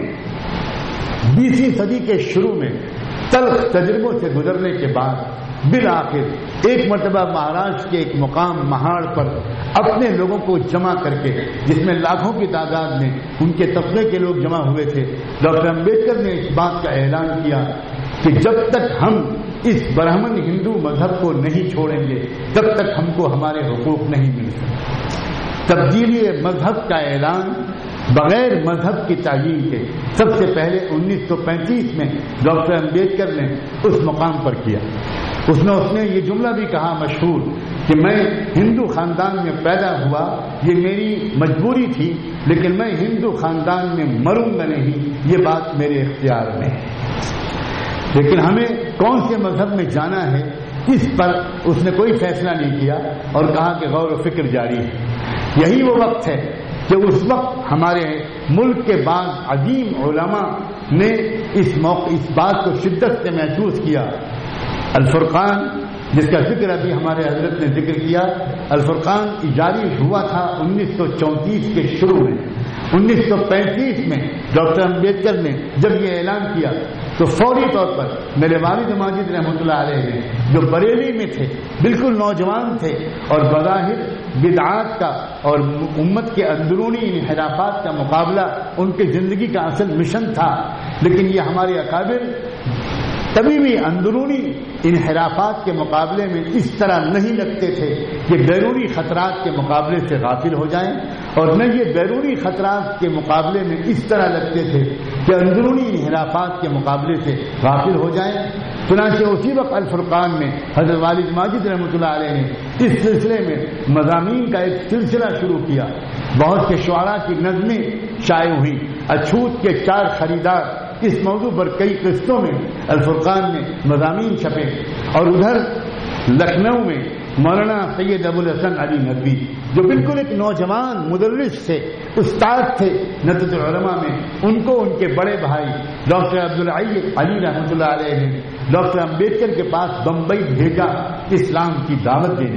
बीसवीं सदी के शुरू में तल्ख तजुर्बों से गुजरने के बाद बिल आखिर एक मरतबा महाराष्ट्र के एक मुकाम महाड़ पर अपने लोगों को जमा करके, जिसमें लाखों की तादाद में उनके तबके के लोग जमा हुए थे, डॉक्टर अंबेडकर ने इस बात का ऐलान किया कि जब तक हम इस ब्राह्मण हिंदू मजहब को नहीं छोड़ेंगे तब तक हमको हमारे हुकूक नहीं मिल सकते। तब्दीली मजहब का ऐलान बगैर मजहब की तायीन के सबसे पहले उन्नीस सौ पैंतीस में डॉक्टर अंबेडकर ने उस मुकाम पर किया। उसने उसने ये जुमला भी कहा मशहूर कि मैं हिंदू खानदान में पैदा हुआ, ये मेरी मजबूरी थी, लेकिन मैं हिंदू खानदान में मरूंगा नहीं, ये बात मेरे इख्तियार में है। लेकिन हमें कौन से मजहब में जाना है इस पर उसने कोई फैसला नहीं किया और कहा कि गौर फिक्र जारी है। यही वो वक्त है कि उस वक्त हमारे मुल्क के बाद अजीम उलमा ने इस मौके इस बात को शिद्दत से महसूस किया। अल फुरकान, जिसका जिक्र अभी हमारे हजरत ने जिक्र किया, अल फुरकान जारी हुआ था उन्नीस सौ चौंतीस के शुरू में। उन्नीस सौ पैंतीस में डॉक्टर अंबेडकर ने जब ये ऐलान किया तो फौरी तौर पर मेरे वालिद माजिद रहमतुल्लाह अलैह ने, जो बरेली में थे, बिल्कुल नौजवान थे और बज़ाहिर बिदआत का और उम्मत के अंदरूनी इन्हिराफात का मुकाबला उनकी जिंदगी का असल मिशन था, लेकिन ये हमारे अकाबिर कभी भी अंदरूनी इन्हिराफात के मुकाबले में इस तरह नहीं लगते थे कि बैरूनी खतरात के मुकाबले से गाफिल हो जाएं, और न ये बैरूनी खतरात के मुकाबले में इस तरह लगते थे कि अंदरूनी इन्हिराफात के मुकाबले से गाफिल हो जाएं। चुनांचे उसी वक्त अल फुरकान में हज़रत वालिद माजिद रहमतुल्लाह अलैह ने इस सिलसिले में मज़ामीन का एक सिलसिला शुरू किया। बहुत से शुआरा की नज़में शाये हुई। अछूत के चार खरीदार, इस मौजू पर कई किस्तों में अल फुरकान में मज़ामीन छपे। और उधर लखनऊ में मौलाना सैयद अबुल हसन अली नदवी, जो बिल्कुल एक नौजवान मुदर्रिस थे, उस्ताद थे नदवतुल उलमा में, उनको उनके बड़े भाई डॉक्टर अब्दुल अली रहमतुल्लाह अलैह ने डॉक्टर अंबेडकर के पास बम्बई भेजा इस्लाम की दावत देने।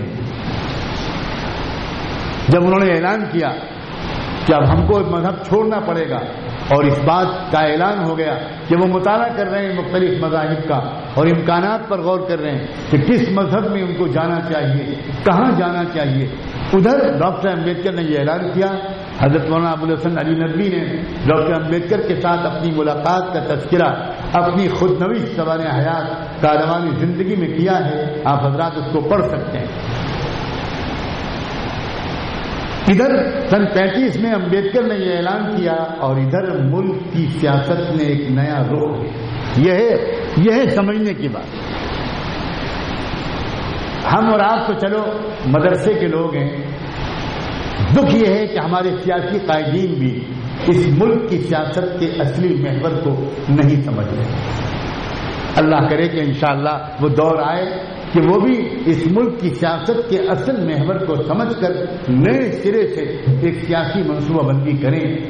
जब उन्होंने ऐलान किया कि अब हमको मजहब छोड़ना पड़ेगा, और इस बात का ऐलान हो गया कि वो मुताला कर रहे हैं मुख्तलिफ मज़ाहिब का और इम्कानात पर गौर कर रहे हैं कि किस मजहब में उनको जाना चाहिए, कहाँ जाना चाहिए। उधर डॉक्टर अंबेडकर ने यह ऐलान किया। हजरत मौलाना अबुल हसन अली नदवी ने डॉक्टर अंबेडकर के साथ अपनी मुलाकात का तज़किरा अपनी खुदनवीस सवार हयात कारवानी जिंदगी में किया है। आप हजरात उसको पढ़ सकते हैं। इधर सन पैंतीस में अंबेडकर ने यह ऐलान किया और इधर मुल्क की सियासत ने एक नया रुख लिया। यह यह समझने की बात। हम और आप तो चलो मदरसे के लोग हैं, दुख यह है कि हमारे सियासी कायदीन भी इस मुल्क की सियासत के असली महवर को नहीं समझ रहे। अल्लाह करे कि इंशाअल्लाह वो दौर आए कि वो भी इस मुल्क की सियासत के असल महवर को समझकर नए सिरे से एक सियासी मनसूबाबंदी करें।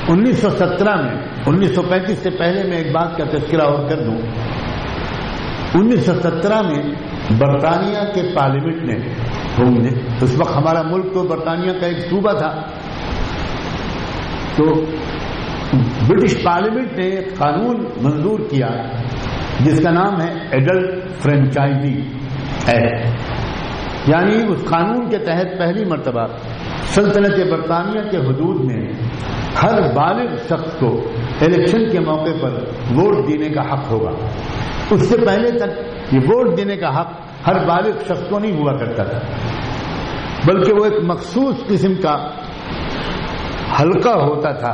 انیس سو سترہ میں انیس سو پینتیس سے پہلے میں ایک بات کا تذکرہ اور کر دوں. انیس سو سترہ میں برطانیہ کے پارلیمنٹ نے، اس وقت ہمارا ملک تو برطانیہ کا ایک صوبہ تھا، تو برٹش پارلیمنٹ نے ایک قانون منظور کیا جس کا نام ہے ایڈلٹ فرینچائزی ایکٹ. یعنی اس قانون کے تحت پہلی مرتبہ سلطنت برطانیہ کے حدود میں ہر بالغ شخص کو الیکشن کے موقع پر ووٹ دینے کا حق ہوگا. اس سے پہلے تک یہ ووٹ دینے کا حق ہر بالغ شخص کو نہیں ہوا کرتا تھا، بلکہ وہ ایک مخصوص قسم کا حلقہ ہوتا تھا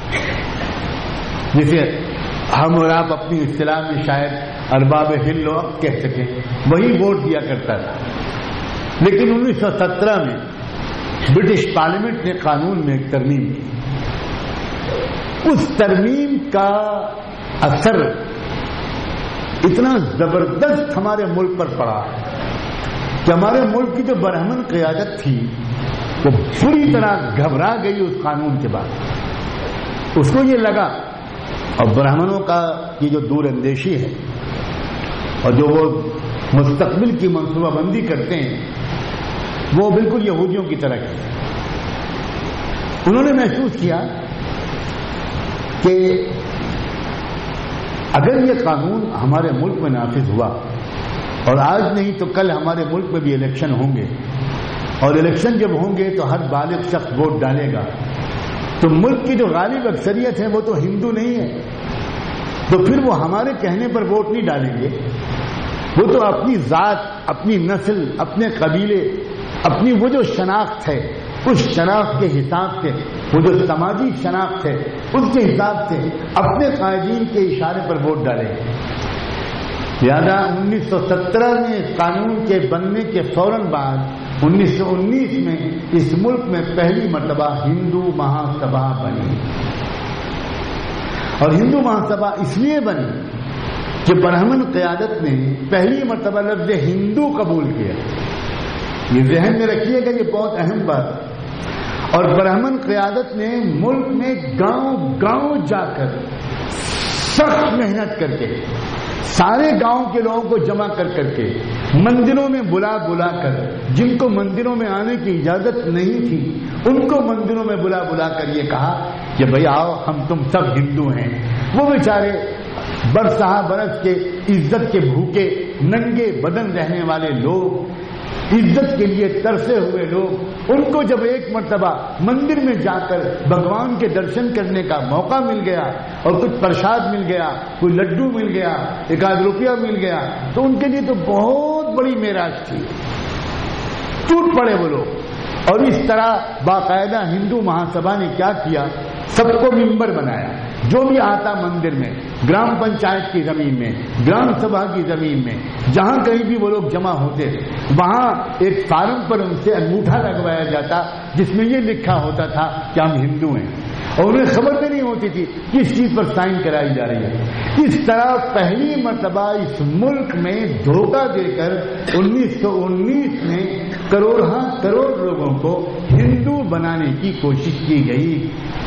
جسے ہم اور آپ اپنی اصطلاح میں شاید ارباب حل و عقد کہہ سکیں، وہی ووٹ دیا کرتا تھا. لیکن انیس سو سترہ میں برٹش پارلیمنٹ نے قانون میں ایک ترمیم کی. اس ترمیم کا اثر اتنا زبردست ہمارے ملک پر پڑا کہ ہمارے ملک کی جو برہمن قیادت تھی وہ پوری طرح گھبرا گئی اس قانون کے بعد. اس کو یہ لگا، اور برہمنوں کا یہ جو دور اندیشی ہے اور جو وہ مستقبل کی منصوبہ بندی کرتے ہیں وہ بالکل یہودیوں کی طرح کی. انہوں نے محسوس کیا کہ اگر یہ قانون ہمارے ملک میں نافذ ہوا اور آج نہیں تو کل ہمارے ملک میں بھی الیکشن ہوں گے، اور الیکشن جب ہوں گے تو ہر بالغ شخص ووٹ ڈالے گا، تو ملک کی جو غالب اکثریت ہے وہ تو ہندو نہیں ہے، تو پھر وہ ہمارے کہنے پر ووٹ نہیں ڈالیں گے. وہ تو اپنی ذات، اپنی نسل، اپنے قبیلے، اپنی وہ جو شناخت ہے اس شناخت کے حساب سے، وہ جو سماجی شناخت ہے اس کے حساب سے اپنے قائدین کے اشارے پر ووٹ ڈالیں گے. لہذا انیس سو سترہ میں اس قانون کے بننے کے فوراً بعد انیس سو انیس میں اس ملک میں پہلی مرتبہ ہندو مہا سبھا بنی. اور ہندو مہا سبھا اس لیے بنی کہ برہمن قیادت نے پہلی مرتبہ لفظ ہندو قبول کیا. یہ ذہن میں رکھیے گا، یہ بہت اہم بات ہے. اور برہمن قیادت نے ملک میں گاؤں گاؤں جا کر سخت محنت کر کے سارے گاؤں کے لوگوں کو جمع کر کر کے مندروں میں بلا بلا کر، جن کو مندروں میں آنے کی اجازت نہیں تھی ان کو مندروں میں بلا بلا کر یہ کہا کہ بھئی آؤ ہم تم سب ہندو ہیں. وہ بیچارے برسہ برس کے عزت کے بھوکے ننگے بدن رہنے والے لوگ، عزت کے لیے ترسے ہوئے لوگ، ان کو جب ایک مرتبہ مندر میں جا کر بھگوان کے درشن کرنے کا موقع مل گیا اور کچھ پرساد مل گیا، کوئی لڈو مل گیا، ایک آدھ روپیہ مل گیا، تو ان کے لیے تو بہت بڑی معراج تھی. ٹوٹ پڑے وہ لوگ. اور اس طرح باقاعدہ ہندو مہاسبھا نے کیا کیا، سب کو ممبر بنایا. جو بھی آتا مندر میں، گرام پنچایت کی زمین میں، گرام سبھا کی زمین میں، جہاں کہیں بھی وہ لوگ جمع ہوتے وہاں ایک فارم پر ان سے انگوٹھا لگوایا جاتا جس میں یہ لکھا ہوتا تھا کہ ہم ہندو ہیں، اور انہیں خبر بھی نہیں ہوتی تھی کس چیز پر سائن کرائی جا رہی ہے. اس طرح پہلی مرتبہ اس ملک میں دھوکہ دے کر انیس سو انیس میں کروڑ ہاں کروڑ لوگوں کو ہندو بنانے کی کوشش کی گئی.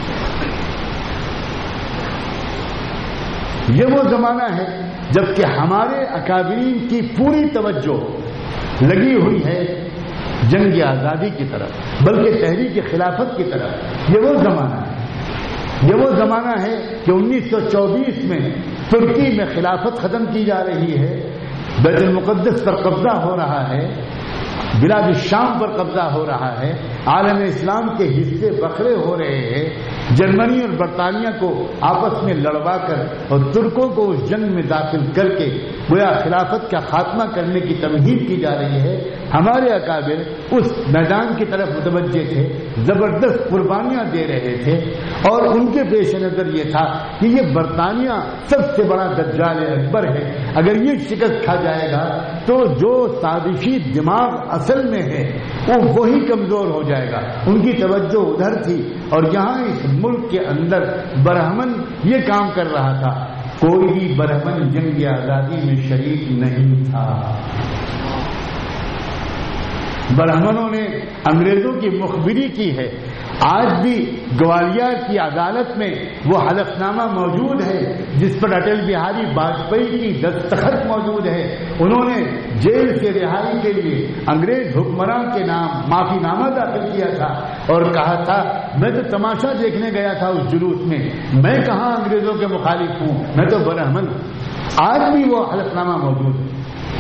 یہ وہ زمانہ ہے جبکہ ہمارے اکابرین کی پوری توجہ لگی ہوئی ہے جنگ آزادی کی طرف، بلکہ تحریک خلافت کی طرف. یہ وہ زمانہ ہے یہ وہ زمانہ ہے کہ انیس سو چوبیس میں ترکی میں خلافت ختم کی جا رہی ہے، بیت المقدس پر قبضہ ہو رہا ہے، بلاد الشام پر قبضہ ہو رہا ہے، عالم اسلام کے حصے بکھرے ہو رہے ہیں. جرمنی اور برطانیہ کو آپس میں لڑوا کر اور ترکوں کو اس جنگ میں داخل کر کے گویا خلافت کا خاتمہ کرنے کی تمہید کی جا رہی ہے. ہمارے اکابر اس میدان کی طرف متوجہ تھے، زبردست قربانیاں دے رہے تھے، اور ان کے پیش نظر یہ تھا کہ یہ برطانیہ سب سے بڑا دجال اکبر ہے، اگر یہ شکست کھا جائے گا تو جو سازشی دماغ اصل میں ہے وہ وہی کمزور ہو جائے گا. ان کی توجہ ادھر تھی، اور یہاں اس ملک کے اندر برہمن یہ کام کر رہا تھا. کوئی بھی برہمن جنگ آزادی میں شریک نہیں تھا. برہمنوں نے انگریزوں کی مخبری کی ہے. آج بھی گوالیار کی عدالت میں وہ حلف نامہ موجود ہے جس پر اٹل بہاری واجپئی کی دستخط موجود ہے. انہوں نے جیل سے رہائی کے لیے انگریز حکمران کے نام معافی نامہ داخل کیا تھا اور کہا تھا میں تو تماشا دیکھنے گیا تھا اس جلوس میں, میں کہاں انگریزوں کے مخالف ہوں, میں تو برہمن. آج بھی وہ حلف نامہ موجود ہے.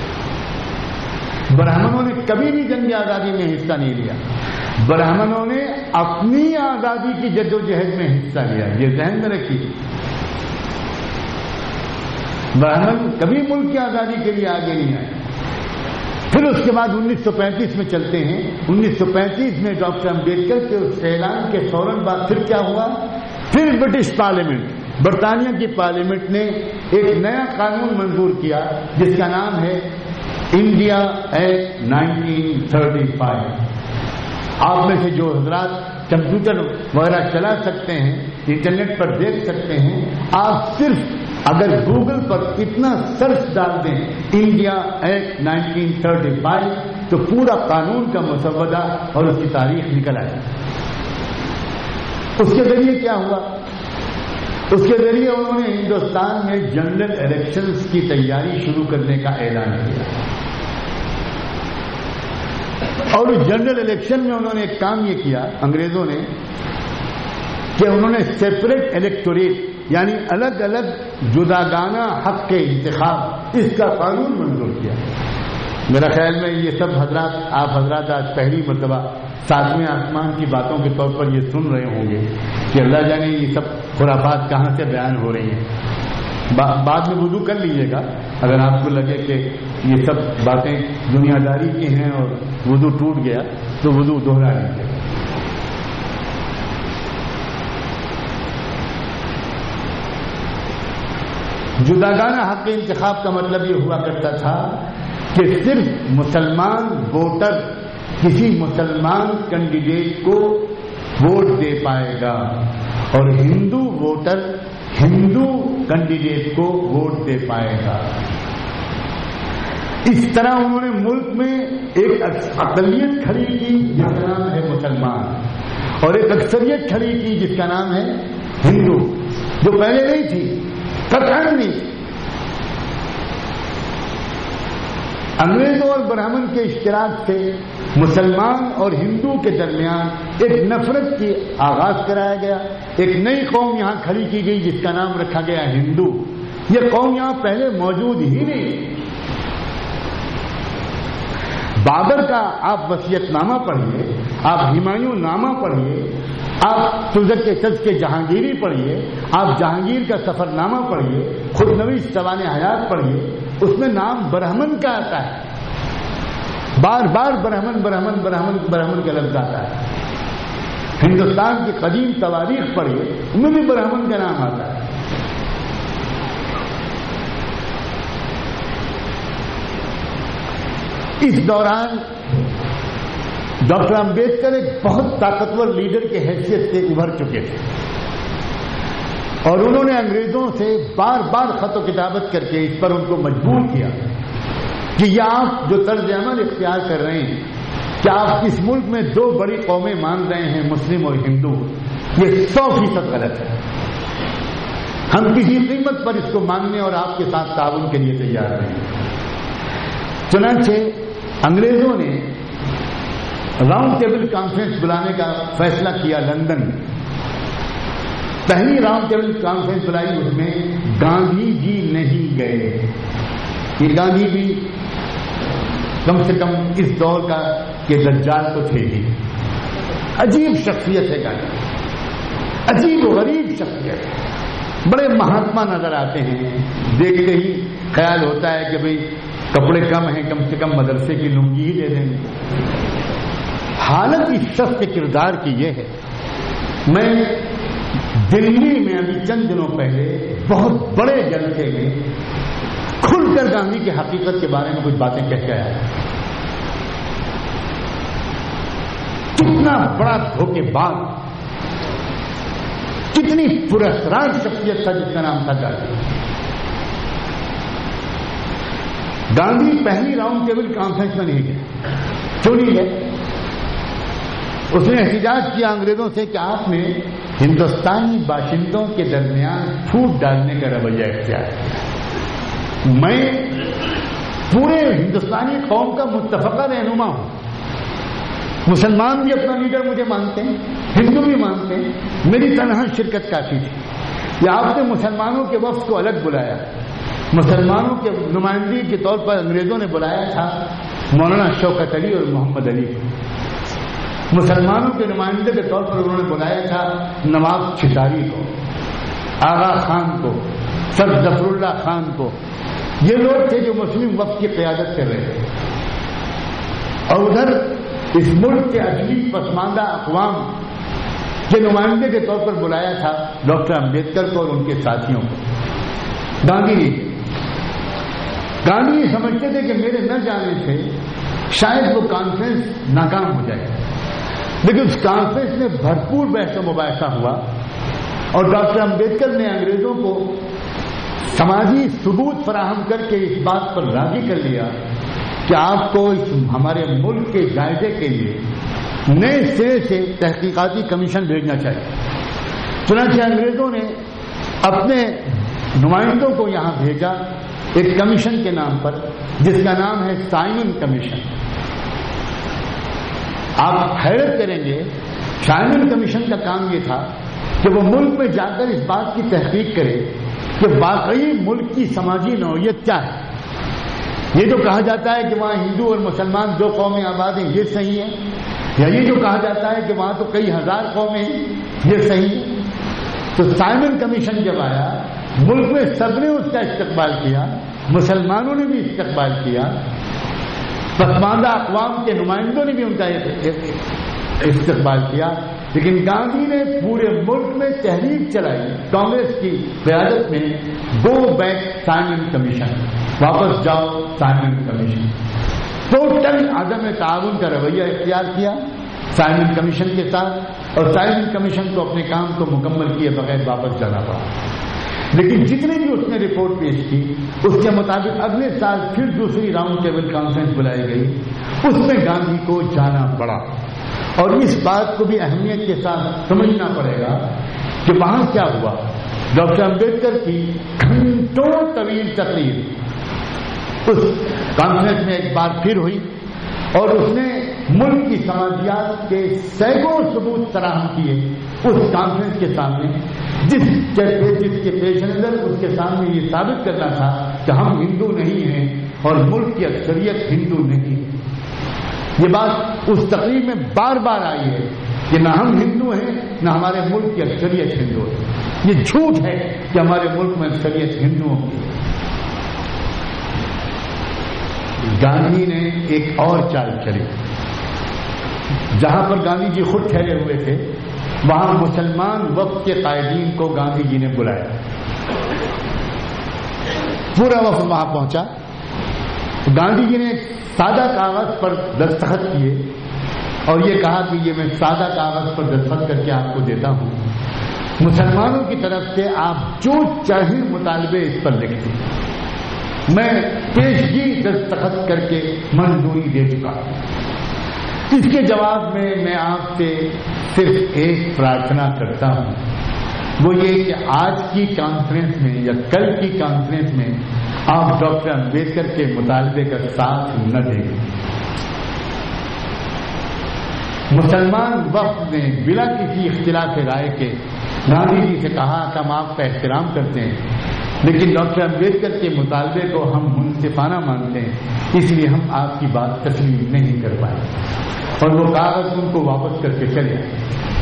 برہمنوں نے کبھی بھی جنگ آزادی میں حصہ نہیں لیا. برہمنوں نے اپنی آزادی کی جدوجہد میں حصہ لیا, یہ ذہن میں رکھیے. برہمن کبھی ملک کی آزادی کے لیے آگے نہیں آئے. پھر اس کے بعد انیس سو پینتیس میں چلتے ہیں. انیس سو پینتیس میں ڈاکٹر امبیڈکر کے اس اعلان کے فوراً بعد پھر کیا ہوا, پھر برٹش پارلیمنٹ, برطانیہ کی پارلیمنٹ نے ایک نیا قانون منظور کیا جس کا نام ہے India Act nineteen thirty five. آپ میں سے جو حضرات کمپیوٹر وغیرہ چلا سکتے ہیں, انٹرنیٹ پر دیکھ سکتے ہیں, آپ صرف اگر گوگل پر اتنا سرچ ڈال دیں India Act nineteen thirty five تو پورا قانون کا مسودہ اور اس کی تاریخ نکل آئے. اس کے ذریعے کیا ہوا, اس کے ذریعے انہوں نے ہندوستان میں جنرل الیکشنز کی تیاری شروع کرنے کا اعلان کیا. اور جنرل الیکشن میں انہوں نے ایک کام یہ کیا انگریزوں نے کہ انہوں نے سیپریٹ الیکٹوریٹ یعنی الگ الگ جداگانہ حق کے انتخاب, اس کا قانون منظور کیا. میرا خیال میں یہ سب حضرات, آپ حضرات آج پہلی مرتبہ ساتویں آسمان کی باتوں کے طور پر یہ سن رہے ہوں گے کہ اللہ جانے یہ سب خرافات کہاں سے بیان ہو رہی ہیں. بعد میں وضو کر لیجیے گا اگر آپ کو لگے کہ یہ سب باتیں دنیا داری کی ہیں اور وضو ٹوٹ گیا تو وضو دوہرا لیجیے گا. جداگانہ حق انتخاب کا مطلب یہ ہوا کرتا تھا کہ صرف مسلمان ووٹر کسی مسلمان کینڈیڈیٹ کو ووٹ دے پائے گا اور ہندو ووٹر ہندو کینڈیڈیٹ کو ووٹ دے پائے گا. اس طرح انہوں نے ملک میں ایک اقلیت کھڑی کی جس کا نام ہے مسلمان اور ایک اکثریت کھڑی کی جس کا نام ہے ہندو, جو پہلے نہیں تھی, قطعاً نہیں. انگریزوں اور برہمن کے اشتراک سے مسلمان اور ہندو کے درمیان ایک نفرت کی آغاز کرایا گیا. ایک نئی قوم یہاں کھڑی کی گئی جس کا نام رکھا گیا ہندو. یہ قوم یہاں پہلے موجود ہی نہیں. بابر کا آپ وصیت نامہ پڑھیے, آپ ہمایوں نامہ پڑھیے, آپ تزک کے چچ کے جہانگیری پڑھیے, آپ جہانگیر کا سفر نامہ پڑھیے, خود نویس سوان حیات پڑھیے, اس میں نام برہمن کا آتا ہے. بار بار برہمن برہمن برہمن برہمن کا لفظ آتا ہے. ہندوستان کی قدیم تواریخ پڑھیے, ان میں بھی برہمن کا نام آتا ہے. اس دوران ڈاکٹر امبیڈکر ایک بہت طاقتور لیڈر کی حیثیت سے ابھر چکے تھے اور انہوں نے انگریزوں سے بار بار خط و کتابت کر کے اس پر ان کو مجبور کیا کہ یہ آپ جو طرز عمل اختیار کر رہے ہیں کہ آپ اس ملک میں دو بڑی قومیں مان رہے ہیں, مسلم اور ہندو, یہ سو فیصد غلط ہے. ہم کسی قیمت پر اس کو ماننے اور آپ کے ساتھ تعاون کے لیے تیار ہیں. چنانچہ انگریزوں نے راؤنڈ ٹیبل کانفرنس بلانے کا فیصلہ کیا لندن میں. پہلی راؤنڈ ٹیبل کانفرنس بلائی, اس میں گاندھی جی نہیں گئے. یہ گاندھی جی کم سے کم اس دور کا کہ دجال تو تھے ہی. عجیب شخصیت ہے گاندھی, عجیب و غریب شخصیت ہے. بڑے مہاتما نظر آتے ہیں, دیکھتے ہی خیال ہوتا ہے کہ بھئی کپڑے کم ہیں, کم سے کم مدرسے کی لنگی ہی دے دیں گے. حالت اس شخص کے کردار کی یہ ہے. میں دلی میں ابھی چند دنوں پہلے بہت بڑے جلسے میں کھل کر گاندھی کی حقیقت کے بارے میں کچھ باتیں کہہ کے آیا. کتنا بڑا دھوکے باز, کتنی پراسرار شخصیت تھا جس کا نام تھا گاندھی. گاندھی پہلی راؤنڈ ٹیبل کانفرنس میں نہیں گئے. چنی ہے. اس نے احتجاج کیا انگریزوں سے کہ آپ نے ہندوستانی باشندوں کے درمیان پھوٹ ڈالنے کا رویہ اختیار کیا. میں پورے ہندوستانی قوم کا متفقہ رہنما ہوں. مسلمان بھی اپنا لیڈر مجھے مانتے ہیں, ہندو بھی مانتے ہیں, میری تنہا شرکت کافی تھی. یا آپ نے مسلمانوں کے وفد کو الگ بلایا, مسلمانوں کے نمائندگی کے طور پر انگریزوں نے بلایا تھا مولانا شوکت علی اور محمد علی کو, مسلمانوں کے نمائندے کے طور پر انہوں نے بلایا تھا نواب چھتاری کو, آغا خان کو, سر ظفر اللہ خان کو. یہ لوگ تھے جو مسلم وفد کی قیادت کر رہے تھے. اور ادھر اس ملک کے اصلی پسماندہ اقوام کے نمائندے کے طور پر بلایا تھا ڈاکٹر امبیڈکر کو اور ان کے ساتھیوں کو. گاندھی جی گاندھی جی سمجھتے تھے کہ میرے نہ جانے سے شاید وہ کانفرنس ناکام ہو جائے, لیکن اس کانفرنس میں بھرپور بحث و مباحثہ ہوا اور ڈاکٹر امبیڈکر نے انگریزوں کو سماجی ثبوت فراہم کر کے اس بات پر راضی کر لیا کہ آپ کو اس ہمارے ملک کے جائزے کے لیے نئے سرے سے تحقیقاتی کمیشن بھیجنا چاہیے. چنانچہ انگریزوں نے اپنے نمائندوں کو یہاں بھیجا ایک کمیشن کے نام پر, جس کا نام ہے سائمن کمیشن. آپ حیرت کریں گے, سائمن کمیشن کا کام یہ تھا کہ وہ ملک میں جا کر اس بات کی تحقیق کرے کہ واقعی ملک کی سماجی نوعیت کیا ہے. یہ جو کہا جاتا ہے کہ وہاں ہندو اور مسلمان دو قومیں آباد ہیں, یہ صحیح ہے؟ یا یہ جو کہا جاتا ہے کہ وہاں تو کئی ہزار قومیں ہیں, یہ صحیح ہے؟ تو سائمن کمیشن جب آیا, ملک میں سب نے اس کا استقبال کیا, مسلمانوں نے بھی استقبال کیا, پسماندہ اقوام کے نمائندوں نے بھی ان کا استقبال کیا, لیکن گاندھی نے پورے ملک میں تحریک چلائی کانگریس کی قیادت میں, گو بیک سائمن کمیشن, واپس جاؤ سائمن کمیشن. ٹوٹل عدم تعاون کا رویہ اختیار کیا سائمن کمیشن کے ساتھ, اور سائمن کمیشن کو اپنے کام کو مکمل کیے بغیر واپس جانا پڑا. لیکن جتنے بھی اس نے رپورٹ پیش کی اس کے مطابق اگلے سال پھر دوسری راؤنڈ ٹیبل کانفرنس بلائی گئی, اس میں گاندھی کو جانا پڑا. اور اس بات کو بھی اہمیت کے ساتھ سمجھنا پڑے گا کہ وہاں کیا ہوا. ڈاکٹر امبیڈکر کی گھنٹوں طویل تقریر اس کانفرنس میں ایک بار پھر ہوئی, اور اس نے ملک کی سماجیات کے سینکڑوں ثبوت فراہم کیے اس کانفرنس کے سامنے, جس جس کے پیش نظر اس کے سامنے یہ ثابت کرنا تھا کہ ہم ہندو نہیں ہیں اور ملک کی اکثریت ہندو نہیں ہے. یہ بات اس تقریر میں بار بار آئی ہے کہ نہ ہم ہندو ہیں نہ ہمارے ملک کی اکثریت ہندو ہے. یہ جھوٹ ہے کہ ہمارے ملک میں اکثریت ہندوؤں کی. گاندھی نے ایک اور چال چلی. جہاں پر گاندھی جی خود ٹھہرے ہوئے تھے وہاں مسلمان وفد کے قائدین کو گاندھی جی نے بلایا. پورا وفد وہاں پہنچا. گاندھی جی نے سادہ کاغذ پر دستخط کیے اور یہ کہا کہ یہ میں سادہ کاغذ پر دستخط کر کے آپ کو دیتا ہوں, مسلمانوں کی طرف سے آپ جو چاہیں مطالبے اس پر لکھ دیں, میں پیشگی دستخط کر کے منظوری دے چکا ہوں. اس کے جواب میں میں آپ سے صرف ایک پرارتھنا کرتا ہوں, وہ یہ کہ آج کی کانفرنس میں یا کل کی کانفرنس میں آپ ڈاکٹر امبیڈکر کے مطالبے کا ساتھ نہ دیں. مسلمان وفد نے بلا کسی اختلاف رائے کے گاندھی جی سے کہا کہ ہم آپ کا احترام کرتے ہیں, لیکن ڈاکٹر امبیڈکر کے مطالبے کو ہم منصفانہ مانتے ہیں, اس لیے ہم آپ کی بات تسلیم نہیں کر پائے. اور وہ کاغذ ان کو واپس کر کے چلے آئے.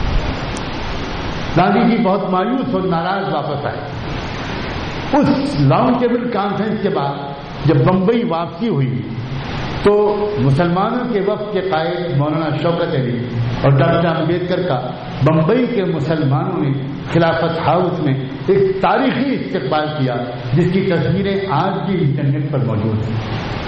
گاندھی جی بہت مایوس اور ناراض واپس آئے. اس راؤنڈ ٹیبل کانفرنس کے بعد جب بمبئی واپسی ہوئی تو مسلمانوں کے وفد کے قائد مولانا شوکت علی اور ڈاکٹر امبیڈکر کا بمبئی کے مسلمانوں نے خلافت ہاؤس میں ایک تاریخی استقبال کیا, جس کی تصویریں آج بھی انٹرنیٹ پر موجود ہیں.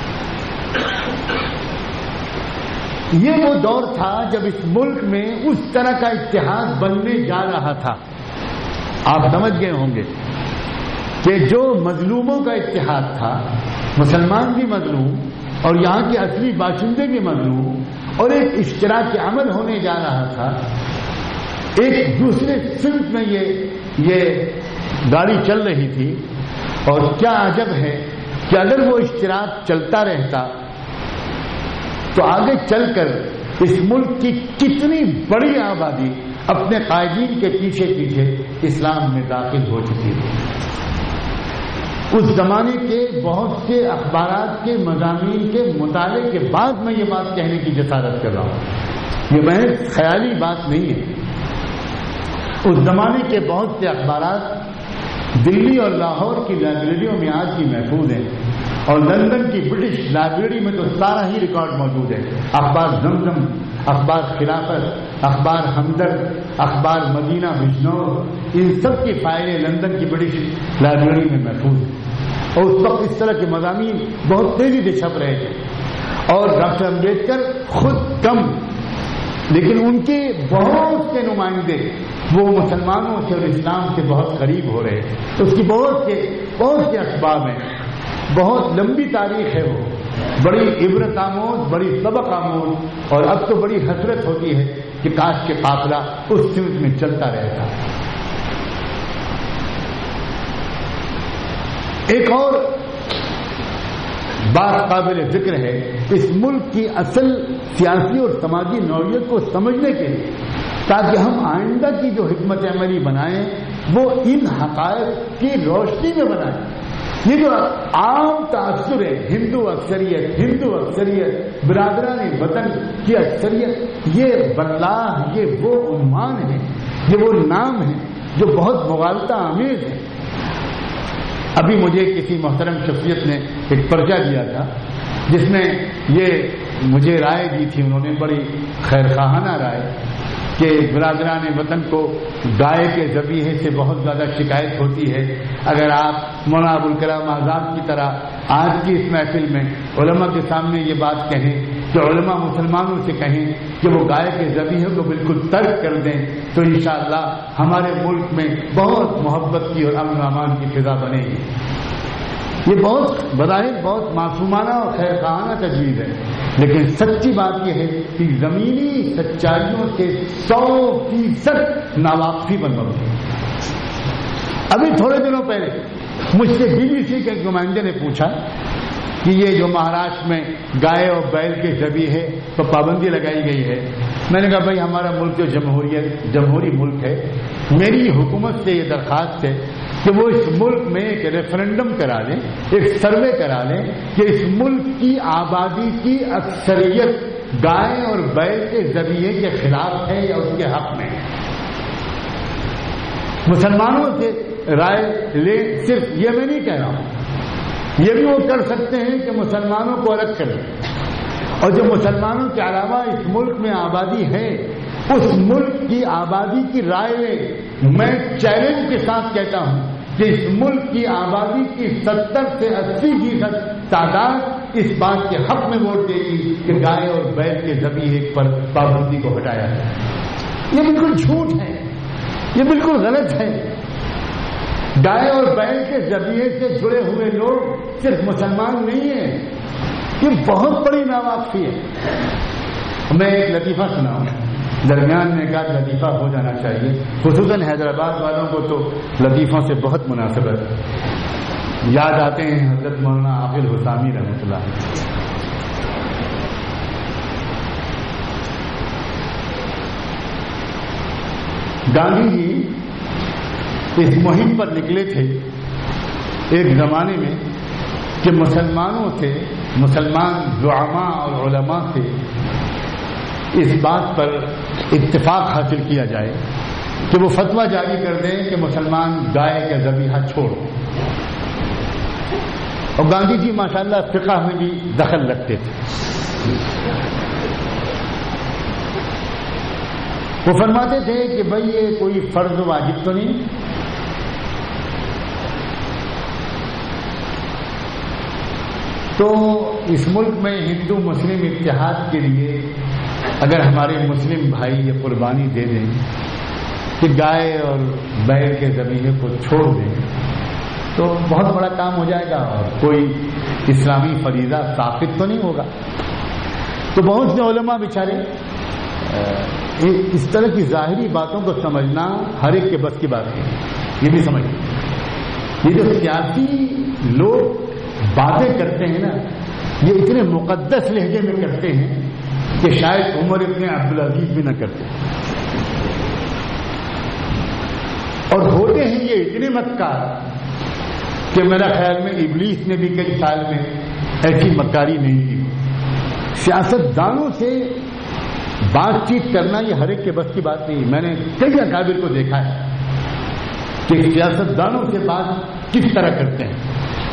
یہ وہ دور تھا جب اس ملک میں اس طرح کا اتحاد بننے جا رہا تھا. آپ سمجھ گئے ہوں گے کہ جو مظلوموں کا اتحاد تھا, مسلمان بھی مظلوم اور یہاں کے اصلی باشندے بھی مظلوم, اور ایک اشتراک عمل ہونے جا رہا تھا. ایک دوسرے سمت میں یہ یہ گاڑی چل رہی تھی. اور کیا عجب ہے کہ اگر وہ اشتراک چلتا رہتا تو آگے چل کر اس ملک کی کتنی بڑی آبادی اپنے قائدین کے پیچھے پیچھے اسلام میں داخل ہو چکی ہے. اس زمانے کے بہت سے اخبارات کے مضامین کے مطالعے کے بعد میں یہ بات کہنے کی جسارت کر رہا ہوں. یہ محض خیالی بات نہیں ہے. اس زمانے کے بہت سے اخبارات دلی اور لاہور کی لائبریریوں میں آج بھی محفوظ ہیں اور لندن کی برٹش لائبریری میں تو سارا ہی ریکارڈ موجود ہے. اخبار زمزم، اخبار خلافت، اخبار ہمدرد، اخبار مدینہ بجنور، ان سب کی فائلیں لندن کی برٹش لائبریری میں محفوظ ہیں. اور اس وقت اس طرح کے مضامین بہت تیزی سے چھپ رہے تھے. اور ڈاکٹر امبیڈکر خود کم لیکن ان کے بہت سے نمائندے وہ مسلمانوں سے اور اسلام سے بہت قریب ہو رہے ہیں. اس کی بہت سے بہت سے اخبار میں بہت لمبی تاریخ ہے. وہ بڑی عبرت آموز، بڑی سبق آموز. اور اب تو بڑی حسرت ہوتی ہے کہ کاش کے قافلہ اس سمت میں چلتا رہتا. ایک اور بات قابل ذکر ہے. اس ملک کی اصل سیاسی اور سماجی نوعیت کو سمجھنے کے لیے تاکہ ہم آئندہ کی جو حکمت عملی بنائیں وہ ان حقائق کی روشنی میں بنائیں. یہ جو عام تاثر ہے ہندو اکثریت ہندو اکثریت برادران وطن کی اکثریت، یہ واللہ یہ وہ عنوان ہے، یہ وہ نام ہے جو بہت مغالطہ آمیز ہے. ابھی مجھے کسی محترم شخصیت نے ایک پرچہ دیا تھا جس میں یہ مجھے رائے دی تھی، انہوں نے بڑی خیرخواہانہ رائے کہ برادران وطن کو گائے کے ذبیحے سے بہت زیادہ شکایت ہوتی ہے. اگر آپ مولانا ابوالکلام آزاد کی طرح آج کی اس محفل میں علماء کے سامنے یہ بات کہیں کہ علماء مسلمانوں سے کہیں کہ وہ گائے کے ذبیحے کو بالکل ترک کر دیں تو انشاءاللہ ہمارے ملک میں بہت محبت کی اور امن و امان کی فضا بنے گی. یہ بہت بظاہر بہت معصومانہ اور خیرخواہانہ تجویز ہے، لیکن سچی بات یہ ہے کہ زمینی سچائیوں سے سو فیصد ناواقفی بن گئی. ابھی تھوڑے دنوں پہلے مجھ سے بی بی سی کے ایک نمائندے نے پوچھا کہ یہ جو مہاراشٹر میں گائے اور بیل کے ذبیحے تو پابندی لگائی گئی ہے. میں نے کہا بھائی ہمارا ملک جو جمہوریت جمہوری ملک ہے، میری حکومت سے یہ درخواست ہے کہ وہ اس ملک میں ایک ریفرنڈم کرا لیں، ایک سروے کرا لیں کہ اس ملک کی آبادی کی اکثریت گائے اور بیل کے ذبیحے کے خلاف ہے یا اس کے حق میں. مسلمانوں سے رائے لے. صرف یہ میں نہیں کہہ رہا ہوں، یہ بھی وہ کر سکتے ہیں کہ مسلمانوں کو الگ کریں، اور جو مسلمانوں کے علاوہ اس ملک میں آبادی ہے اس ملک کی آبادی کی رائے لیں. میں چیلنج کے ساتھ کہتا ہوں کہ اس ملک کی آبادی کی ستر سے اسی فیصد تعداد اس بات کے حق میں ووٹ دے گی کہ گائے اور بیل کے ذبیحے پر پابندی کو ہٹایا جائے. یہ بالکل جھوٹ ہے، یہ بالکل غلط ہے. گائے اور بیل کے ذبیحے سے جڑے ہوئے لوگ صرف مسلمان نہیں ہیں، یہ بہت بڑی ناواقفی ہے. میں ایک لطیفہ سناؤں، درمیان میں ایک آدھ لطیفہ ہو جانا چاہیے، خصوصاً حیدرآباد والوں کو تو لطیفوں سے بہت مناسبت یاد آتے ہیں. حضرت مولانا عاقل حسامی رحمۃ اللہ. گاندھی جی اس مہم پر نکلے تھے ایک زمانے میں کہ مسلمانوں سے، مسلمان زعماء اور علماء سے اس بات پر اتفاق حاصل کیا جائے کہ وہ فتویٰ جاری کر دیں کہ مسلمان گائے کا ذبیحہ چھوڑ. اور گاندھی جی ماشاءاللہ فقہ میں بھی دخل رکھتے تھے. وہ فرماتے تھے کہ بھئی یہ کوئی فرض واجب تو نہیں، تو اس ملک میں ہندو مسلم اتحاد کے لیے اگر ہمارے مسلم بھائی یہ قربانی دے دیں کہ گائے اور بیل کے ذبیحے کو چھوڑ دیں تو بہت بڑا کام ہو جائے گا اور کوئی اسلامی فریضہ ثابت تو نہیں ہوگا. تو بہت سے علماء بیچارے اس طرح کی ظاہری باتوں کو سمجھنا ہر ایک کے بس کی بات ہے. یہ بھی سمجھ یہ جو سیاسی لوگ باتیں کرتے ہیں نا یہ اتنے مقدس لہجے میں کرتے ہیں کہ شاید عمر ابن عبدالعزیز بھی نہ کرتے اور ہوتے ہیں یہ اتنے مکار کہ میرا خیال میں ابلیس نے بھی کئی سال میں ایسی مکاری نہیں کی. سیاست دانوں سے بات چیت کرنا یہ ہر ایک کے بس کی بات نہیں. میں نے کئی اکابر کو دیکھا ہے کہ سیاست دانوں سے بات کس طرح کرتے ہیں.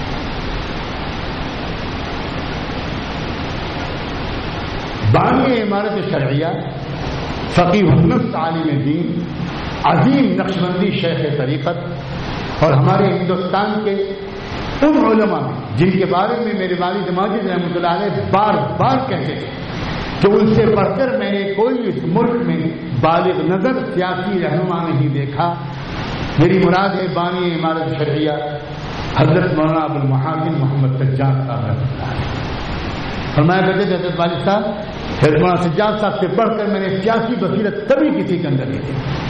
بانی عمارت شرعیہ فقیہ النفس عالم دین عظیم نقشبندی شیخ طریقت اور ہمارے ہندوستان کے ان علماء میں جن کے بارے میں میرے والد ماجد رحمۃ اللہ علیہ بار بار کہتے تھے کہ ان سے بڑھ کر میں نے کوئی اس ملک میں بالغ نظر سیاسی رہنما نہیں دیکھا. میری مراد ہے بانی عمارت شرعیہ حضرت مولانا ابو المحاسن محمد سجاد صاحب. فرمایا کرتے تھے حضرت والد صاحب حضرت مولانا سجاد صاحب سے بڑھ کر میں نے سیاسی بصیرت کبھی کسی کے اندر نہیں دیکھی.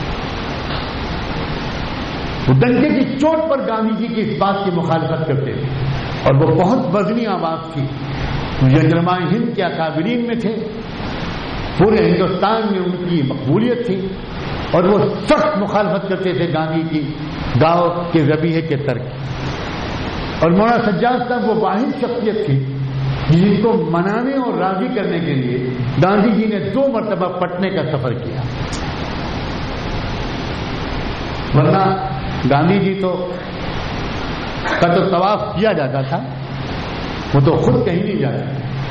وہ ڈنکے کی چوٹ پر گاندھی جی کی اس بات کی مخالفت کرتے تھے اور وہ بہت وزنی آواز تھی. علماء ہند کے اکابرین میں تھے, پورے ہندوستان میں ان کی مقبولیت تھی اور وہ سخت مخالفت کرتے تھے گاندھی کی گاؤں کے ذبیحے کے ترک. اور مولانا سجاد صاحب وہ واحد شخصیت تھی جن کو منانے اور راضی کرنے کے لیے گاندھی جی نے دو مرتبہ پٹنے کا سفر کیا. ورنہ گاندھی جی تو کا تو طواف کیا جاتا تھا, وہ تو خود کہیں نہیں جاتے,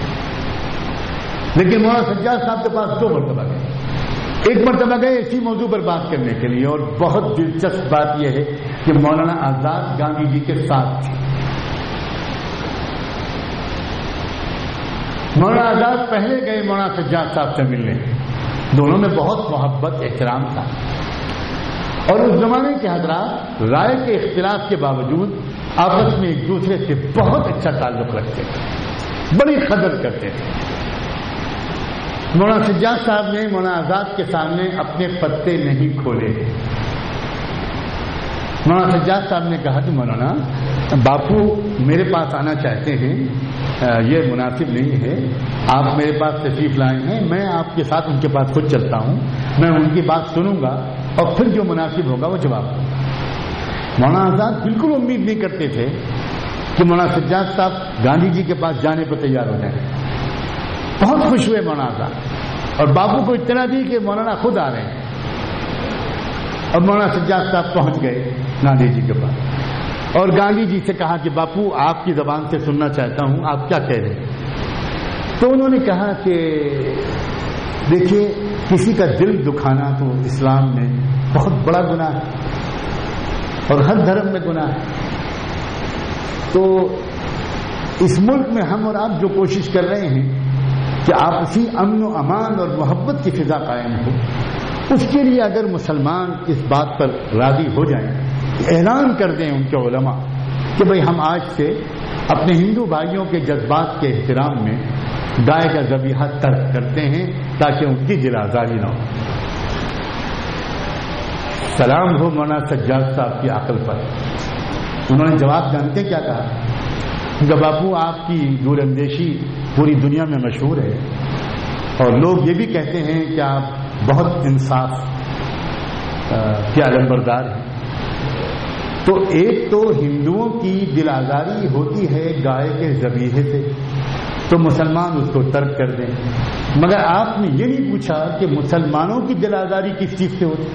لیکن مولانا سجاد صاحب کے پاس دو مرتبہ گئے. ایک مرتبہ گئے اسی موضوع پر بات کرنے کے لیے, اور بہت دلچسپ بات یہ ہے کہ مولانا آزاد گاندھی جی کے ساتھ تھے. مولانا آزاد پہلے گئے مولانا سجاد صاحب سے ملنے, دونوں میں بہت محبت احترام تھا اور اس زمانے کے حضرات رائے کے اختلاف کے باوجود آپس میں ایک دوسرے سے بہت اچھا تعلق رکھتے تھے, بڑی قدر کرتے تھے. مولانا سجاد صاحب نے مولانا آزاد کے سامنے اپنے پتے نہیں کھولے. مولانا سجاد صاحب نے کہا کہ مولانا باپو میرے پاس آنا چاہتے ہیں, یہ مناسب نہیں ہے, آپ میرے پاس تشریف لائے ہیں, میں آپ کے ساتھ ان کے پاس خود چلتا ہوں, میں ان کی بات سنوں گا اور پھر جو مناسب ہوگا وہ جواب دوں گا. مولانا آزاد بالکل امید نہیں کرتے تھے کہ مولانا سجاد صاحب گاندھی جی کے پاس جانے پر تیار ہو جائیں. بہت خوش ہوئے مولانا آزاد اور باپو کو اطلاع دی کہ مولانا خود آ رہے ہیں. اور مولانا سجاد صاحب پہنچ گئے گاندھی جی کے پاس اور گاندھی جی سے کہا کہ باپو آپ کی زبان سے سننا چاہتا ہوں, آپ کیا کہہ رہے ہیں. تو انہوں نے کہا کہ دیکھیے کسی کا دل دکھانا تو اسلام میں بہت بڑا گناہ ہے اور ہر دھرم میں گناہ ہے. تو اس ملک میں ہم اور آپ جو کوشش کر رہے ہیں کہ آپسی امن و امان اور محبت کی فضا قائم ہو, اس کے لیے اگر مسلمان اس بات پر راضی ہو جائیں, اعلان کر دیں ان کے علماء کہ بھئی ہم آج سے اپنے ہندو بھائیوں کے جذبات کے احترام میں گائے کا ذبیحہ ترک کرتے ہیں تاکہ ان کی دل آزاری نہ ہو. سلام ہو مولانا سجاد صاحب کی عقل پر. انہوں نے جواب جانتے کیا کہا کہ باپو آپ کی دور اندیشی پوری دنیا میں مشہور ہے اور لوگ یہ بھی کہتے ہیں کہ آپ بہت انصاف کے علمبردار ہیں. تو ایک تو ہندوؤں کی دل آزاری ہوتی ہے گائے کے ذبیحے سے, تو مسلمان اس کو ترک کر دیں, مگر آپ نے یہ نہیں پوچھا کہ مسلمانوں کی دل آزاری کس چیز سے ہوتی.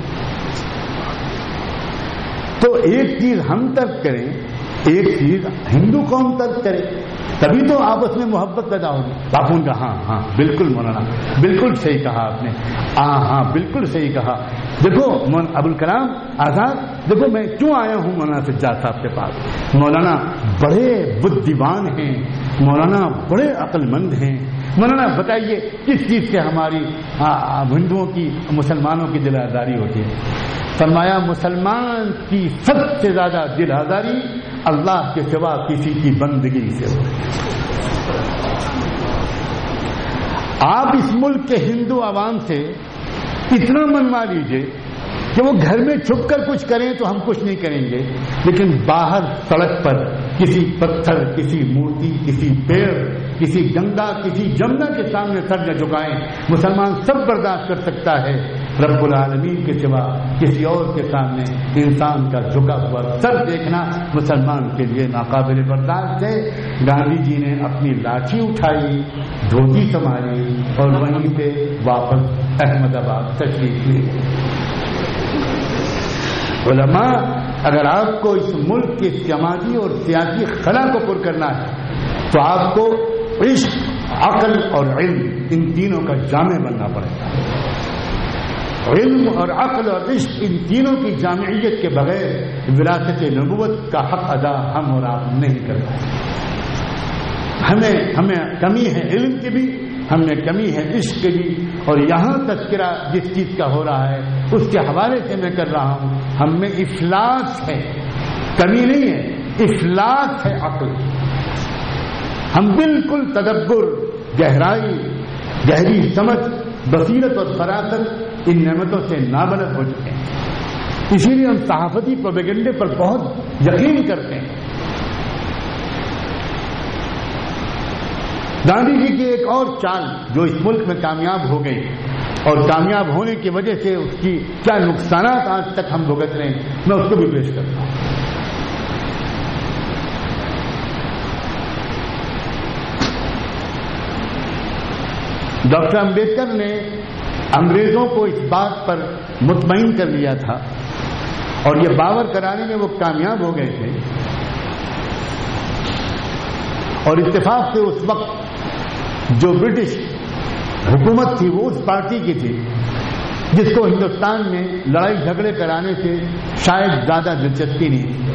تو ایک چیز ہم ترک کریں, ایک چیز ہندو قوم ترک کرے, تبھی تو آپس میں محبت پیدا ہوگی. باپو نے کہا ہاں ہاں بالکل مولانا, بالکل صحیح کہا آپ نے, ہاں ہاں بالکل صحیح کہا. دیکھو ابوالکلام آزاد, دیکھو میں کیوں آیا ہوں مولانا سجاد صاحب کے پاس. مولانا بڑے بدھیوان ہیں, مولانا بڑے عقل مند ہیں. مولانا بتائیے کس چیز سے ہماری ہندوؤں کی مسلمانوں کی دل آزاری ہوتی ہے. فرمایا مسلمان کی سب سے زیادہ دل آزاری اللہ کے سوا کسی کی بندگی سے ہو. آپ اس ملک کے ہندو عوام سے اتنا منوا لیجئے کہ وہ گھر میں چھپ کر کچھ کریں تو ہم کچھ نہیں کریں گے، لیکن باہر سڑک پر کسی پتھر، کسی مورتی، کسی پیڑ، کسی گنگا، کسی جمنا کے سامنے سر نہ جھکائیں، مسلمان سب برداشت کر سکتا ہے، رب العالمین کے سوا کسی اور کے سامنے انسان کا جھکا ہوا سر دیکھنا مسلمان کے لیے ناقابل برداشت ہے۔ گاندھی جی نے اپنی لاٹھی اٹھائی، دھوتی سنبھالی اور وہیں پہ واپس احمد آباد تشریف لے گئے۔ علماء، اگر آپ کو اس ملک کے سماجی اور سیاسی خلا کو پر کرنا ہے تو آپ کو عشق، عقل اور علم ان تینوں کا جامع بننا پڑے گا۔ علم اور عقل اور عشق ان تینوں کی جامعیت کے بغیر وراثت نبوت کا حق ادا ہم اور آپ نہیں کر پائیں۔ ہمیں ہمیں کمی ہے علم کی بھی، ہمیں کمی ہے عشق کی بھی، اور یہاں تذکرہ جس چیز کا ہو رہا ہے اس کے حوالے سے میں کر رہا ہوں، ہم میں افلاس ہے، کمی نہیں ہے، افلاس ہے عقل۔ ہم بالکل تدبر، گہرائی، گہری سمجھ، بصیرت اور فراست ان نعمتوں سے نابلد ہو چکے ہیں، اسی لیے ہم صحافتی پروپیگنڈے پر بہت یقین کرتے ہیں۔ گاندھی جی کی ایک اور چال جو اس ملک میں کامیاب ہو گئی اور کامیاب ہونے کی وجہ سے اس کی کیا نقصانات آج تک ہم بھگت رہے ہیں، میں اس کو بھی پیش کرتا ہوں۔ ڈاکٹر امبیڈکر نے انگریزوں کو اس بات پر مطمئن کر لیا تھا اور یہ باور کرانے میں وہ کامیاب ہو گئے تھے، اور اتفاق سے اس وقت جو برٹش حکومت تھی وہ اس پارٹی کی تھی جس کو ہندوستان میں لڑائی جھگڑے کرانے سے شاید زیادہ دلچسپی نہیں تھی۔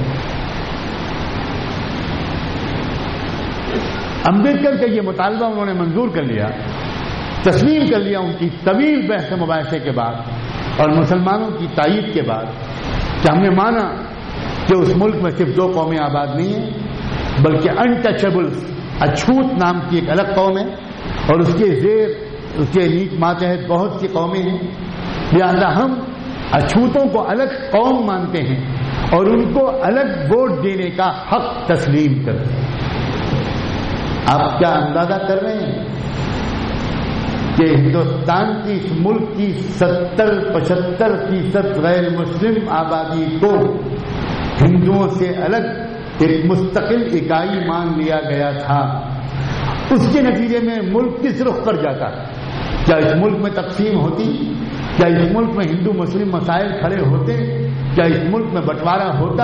امبیڈکر کا یہ مطالبہ انہوں نے منظور کر لیا، تسلیم کر لیا ان کی طویل بحث مباحثے کے بعد اور مسلمانوں کی تائید کے بعد کہ ہم نے مانا کہ اس ملک میں صرف دو قومیں آباد نہیں ہیں بلکہ انٹچبلز، اچھوت نام کی ایک الگ قوم ہے اور اس کے زیر اس کے نیچ ماتحت بہت سی قومیں ہیں، لہذا ہم اچھوتوں کو الگ قوم مانتے ہیں اور ان کو الگ ووٹ دینے کا حق تسلیم کرتے ہیں۔ آپ کیا اندازہ کر رہے ہیں کہ ہندوستان کی اس ملک کی ستر پچہتر فیصد غیر مسلم آبادی کو ہندوؤں سے الگ ایک مستقل اکائی مان لیا گیا تھا، اس کے نتیجے میں ملک کس رخ پر جاتا؟ کیا اس ملک میں تقسیم ہوتی؟ کیا اس ملک میں ہندو مسلم مسائل کھڑے ہوتے؟ کیا اس ملک میں بٹوارا ہوتا؟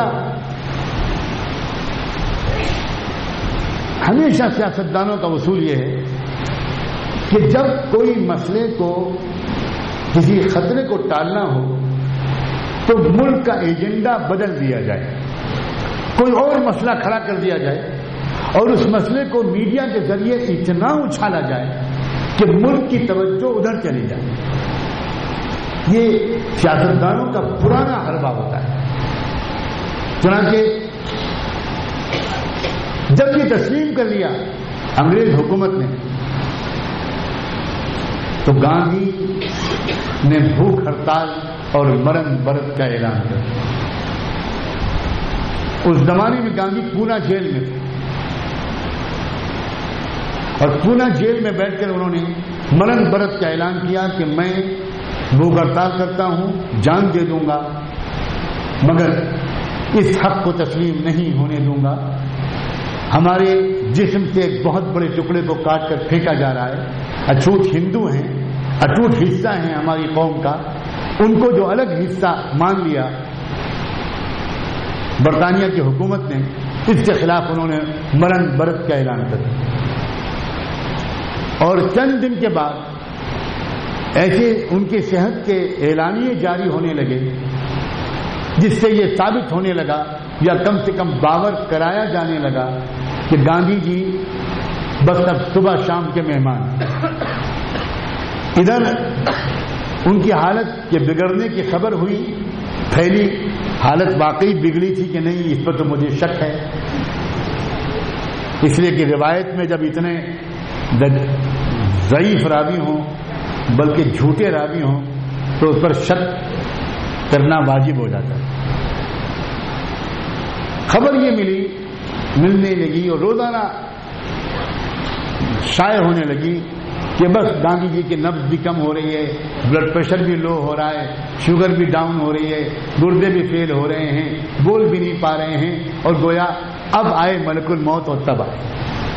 ہمیشہ سیاستدانوں کا اصول یہ ہے کہ جب کوئی مسئلے کو، کسی خطرے کو ٹالنا ہو تو ملک کا ایجنڈا بدل دیا جائے، کوئی اور مسئلہ کھڑا کر دیا جائے اور اس مسئلے کو میڈیا کے ذریعے اتنا اچھالا جائے کہ ملک کی توجہ ادھر چلی جائے۔ یہ سیاستدانوں کا پرانا حربہ ہوتا ہے۔ چنانچہ جب یہ تسلیم کر لیا انگریز حکومت نے تو گاندھی نے بھوک ہڑتال اور مرن برت کا اعلان کر دیا۔ اس زمانے میں گاندھی پونا جیل میں تھے اور پونا جیل میں بیٹھ کر انہوں نے مرن برت کا اعلان کیا کہ میں بھوک ہڑتال کرتا ہوں، جان دے دوں گا، مگر اس حق کو تسلیم نہیں ہونے دوں گا۔ ہمارے جسم سے ایک بہت بڑے ٹکڑے کو کاٹ کر پھینکا جا رہا ہے، اچھوت ہندو ہیں، اٹوٹ حصہ ہیں ہماری قوم کا، ان کو جو الگ حصہ مان لیا برطانیہ کی حکومت نے، اس کے خلاف انہوں نے مرن برت کا اعلان کر دیا۔ اور چند دن کے بعد ایسے ان کی صحت کے اعلانیے جاری ہونے لگے جس سے یہ ثابت ہونے لگا یا کم سے کم باور کرایا جانے لگا کہ گاندھی جی بس اب صبح شام کے مہمان۔ ادھر ان کی حالت کے بگڑنے کی خبر ہوئی، پھیلی، حالت واقعی بگڑی تھی کہ نہیں اس پر تو مجھے شک ہے، اس لیے کہ روایت میں جب اتنے ضعیف راوی ہوں بلکہ جھوٹے راوی ہوں تو اس پر شک کرنا واجب ہو جاتا ہے۔ خبر یہ ملی ملنے لگی اور روزانہ شائع ہونے لگی کہ بس گاندھی جی کی نبض بھی کم ہو رہی ہے، بلڈ پریشر بھی لو ہو رہا ہے، شوگر بھی ڈاؤن ہو رہی ہے، گردے بھی فیل ہو رہے ہیں، بول بھی نہیں پا رہے ہیں، اور گویا اب آئے ملک الموت اور تب آئے۔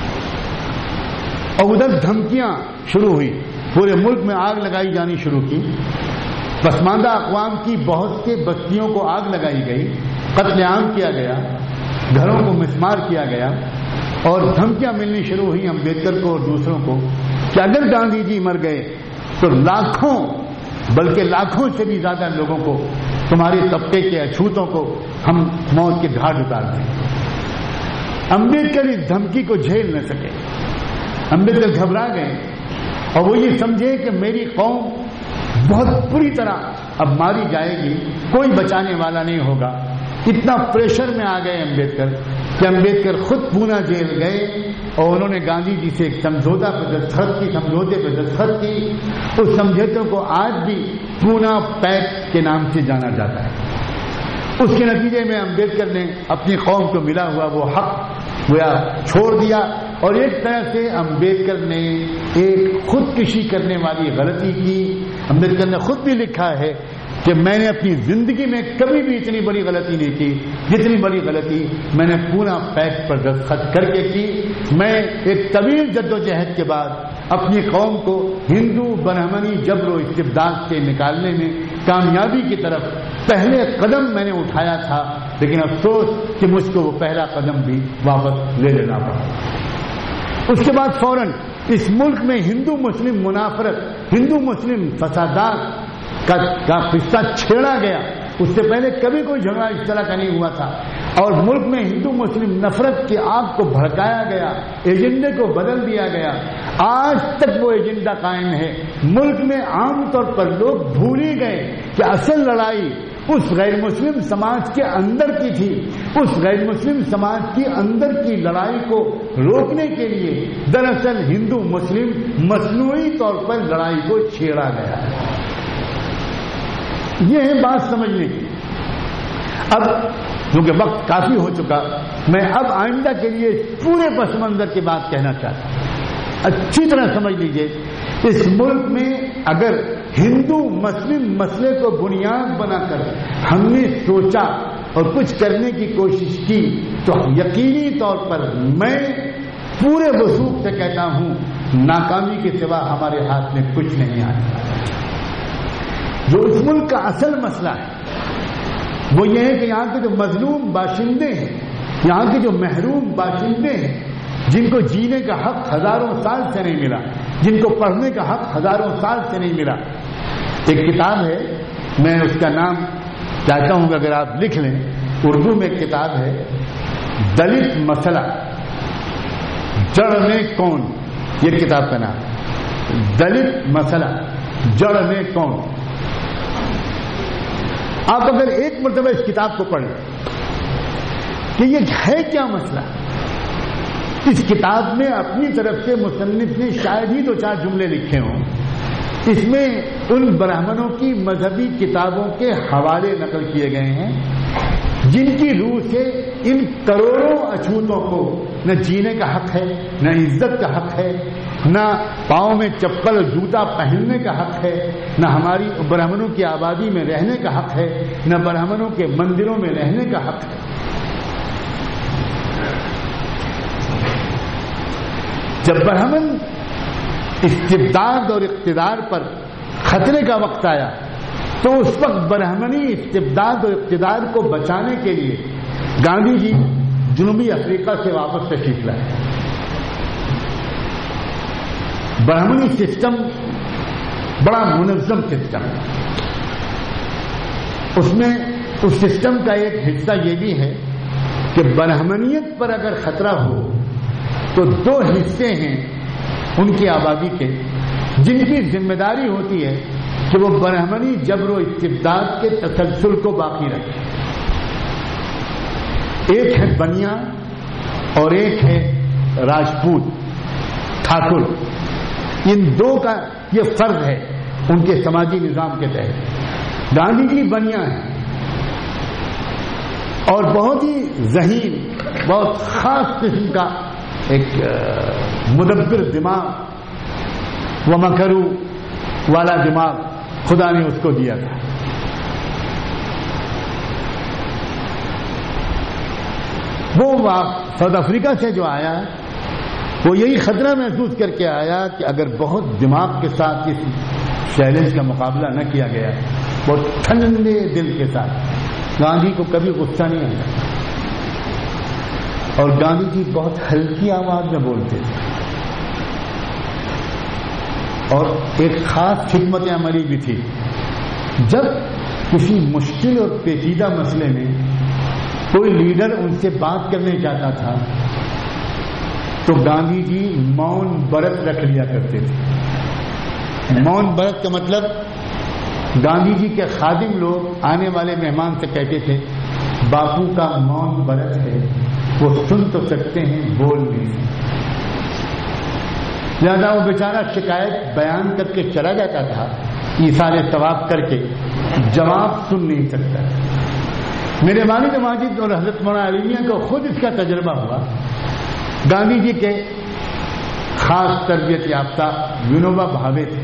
اور ادھر دھمکیاں شروع ہوئی، پورے ملک میں آگ لگائی جانی شروع کی، پسماندہ اقوام کی بہت سے بستیوں کو آگ لگائی گئی، قتل عام کیا گیا، گھروں کو مسمار کیا گیا، اور دھمکیاں ملنی شروع ہوئی امبیڈکر کو اور دوسروں کو کہ اگر گاندھی جی مر گئے تو لاکھوں بلکہ لاکھوں سے بھی زیادہ لوگوں کو، تمہارے طبقے کے اچھوتوں کو ہم موت کے گھاٹ اتار دیں۔ امبیڈکر اس دھمکی کو جھیل نہ سکے، امبیڈکر گھبرا گئے اور وہ یہ سمجھے کہ میری قوم بہت بری طرح اب ماری جائے گی، کوئی بچانے والا نہیں ہوگا۔ اتنا پریشر میں آ گئے امبیڈکر کہ امبیڈکر خود پونا جیل گئے اور انہوں نے گاندھی جی سے ایک سمجھوتا پہ دستخط کی سمجھوتے پہ دستخط کی۔ اس سمجھوتے کو آج بھی پونا پیکٹ کے نام سے جانا جاتا ہے۔ اس کے نتیجے میں امبیڈکر نے اپنی قوم کو ملا ہوا وہ حق گویا چھوڑ دیا، اور ایک طرح سے امبیڈکر نے ایک خودکشی کرنے والی غلطی کی۔ امبیڈکر نے خود بھی لکھا ہے کہ میں نے اپنی زندگی میں کبھی بھی اتنی بڑی غلطی نہیں کی جتنی بڑی غلطی میں نے پونا پیکٹ پر دستخط کر کے کی۔ میں ایک طویل جدوجہد کے بعد اپنی قوم کو ہندو برہمنی جبر و استبداد سے نکالنے میں کامیابی کی طرف پہلے قدم میں نے اٹھایا تھا، لیکن افسوس کہ مجھ کو وہ پہلا قدم بھی واپس لے لینا پڑا۔ اس کے بعد فوراً اس ملک میں ہندو مسلم منافرت، ہندو مسلم فسادات کا قصہ چھیڑا گیا۔ اس سے پہلے کبھی کوئی جھگڑا اس طرح کا نہیں ہوا تھا، اور ملک میں ہندو مسلم نفرت کی آگ کو بھڑکایا گیا، ایجنڈے کو بدل دیا گیا۔ آج تک وہ ایجنڈا قائم ہے۔ ملک میں عام طور پر لوگ بھول ہی گئے کہ اصل لڑائی اس غیر مسلم سماج کے اندر کی تھی۔ اس غیر مسلم سماج کی اندر کی لڑائی کو روکنے کے لیے دراصل ہندو مسلم مصنوعی طور پر لڑائی کو چھیڑا گیا ہے۔ یہ ہے بات سمجھنے کی۔ اب کیونکہ وقت کافی ہو چکا، میں اب آئندہ کے لیے پورے پس منظر کی بات کہنا چاہتا ہوں۔ اچھی طرح سمجھ لیجئے، اس ملک میں اگر ہندو مسلم مسئلے کو بنیاد بنا کر ہم نے سوچا اور کچھ کرنے کی کوشش کی تو یقینی طور پر میں پورے وثوق سے کہتا ہوں ناکامی کے سوا ہمارے ہاتھ میں کچھ نہیں آتا۔ جو اس ملک کا اصل مسئلہ ہے وہ یہ ہے کہ یہاں کے جو مظلوم باشندے ہیں، یہاں کے جو محروم باشندے ہیں، جن کو جینے کا حق ہزاروں سال سے نہیں ملا، جن کو پڑھنے کا حق ہزاروں سال سے نہیں ملا۔ ایک کتاب ہے، میں اس کا نام چاہتا ہوں کہ اگر آپ لکھ لیں، اردو میں ایک کتاب ہے دلت مسئلہ جڑ میں کون، یہ کتاب کا نام دلت مسئلہ جڑ میں کون۔ آپ اگر ایک مرتبہ اس کتاب کو پڑھیں کہ یہ ہے کیا مسئلہ، اس کتاب میں اپنی طرف سے مصنف نے شاید ہی دو چار جملے لکھے ہوں، اس میں ان برہمنوں کی مذہبی کتابوں کے حوالے نقل کیے گئے ہیں جن کی روح سے ان کروڑوں اچھوتوں کو نہ جینے کا حق ہے، نہ عزت کا حق ہے، نہ پاؤں میں چپل جوتا پہننے کا حق ہے، نہ ہماری برہمنوں کی آبادی میں رہنے کا حق ہے، نہ برہمنوں کے مندروں میں رہنے کا حق ہے۔ جب برہمن استبداد اور اقتدار پر خطرے کا وقت آیا تو اس وقت برہمنی استبداد اور اقتدار کو بچانے کے لیے گاندھی جی جنوبی افریقہ سے واپس تشریف لائے۔ برہمنی سسٹم بڑا منظم سسٹم ہے، اس میں اس سسٹم کا ایک حصہ یہ بھی ہے کہ برہمنیت پر اگر خطرہ ہو تو دو حصے ہیں ان کی آبادی کے جن کی ذمہ داری ہوتی ہے کہ وہ برہمنی جبر و استبداد کے تسلسل کو باقی رکھے۔ ایک ہے بنیا اور ایک ہے راجپوت ٹھاکر۔ ان دو کا یہ فرض ہے ان کے سماجی نظام کے تحت۔ گاندھی جی بنیا ہیں اور بہت ہی ذہین، بہت خاص قسم کا ایک مدبر دماغ و مکرو والا دماغ خدا نے اس کو دیا تھا۔ وہ ساؤتھ افریقہ سے جو آیا وہ یہی خطرہ محسوس کر کے آیا کہ اگر بہت دماغ کے ساتھ اس چیلنج کا مقابلہ نہ کیا گیا، بہت ٹھنڈے دل کے ساتھ، گاندھی کو کبھی غصہ نہیں آتا اور گاندھی جی بہت ہلکی آواز میں بولتے تھے اور ایک خاص حکمت عملی بھی تھی۔ جب کسی مشکل اور پیچیدہ مسئلے میں کوئی لیڈر ان سے بات کرنے جاتا تھا تو گاندھی جی مون برت رکھ لیا کرتے تھے۔ مون برت کا مطلب گاندھی جی کے خادم لوگ آنے والے مہمان سے کہتے تھے باپو کا مون برت ہے، وہ سن تو سکتے ہیں بول نہیں سکتے۔ لہذا وہ بیچارہ شکایت بیان کر کے چلا جاتا تھا، ایثار ثواب کر کے جواب سن نہیں سکتا۔ میرے والد ماجد اور حضرت مولانا علی میاں کو خود اس کا تجربہ ہوا۔ گاندھی جی کے خاص تربیت یافتہ ونوبا بھاوے تھے۔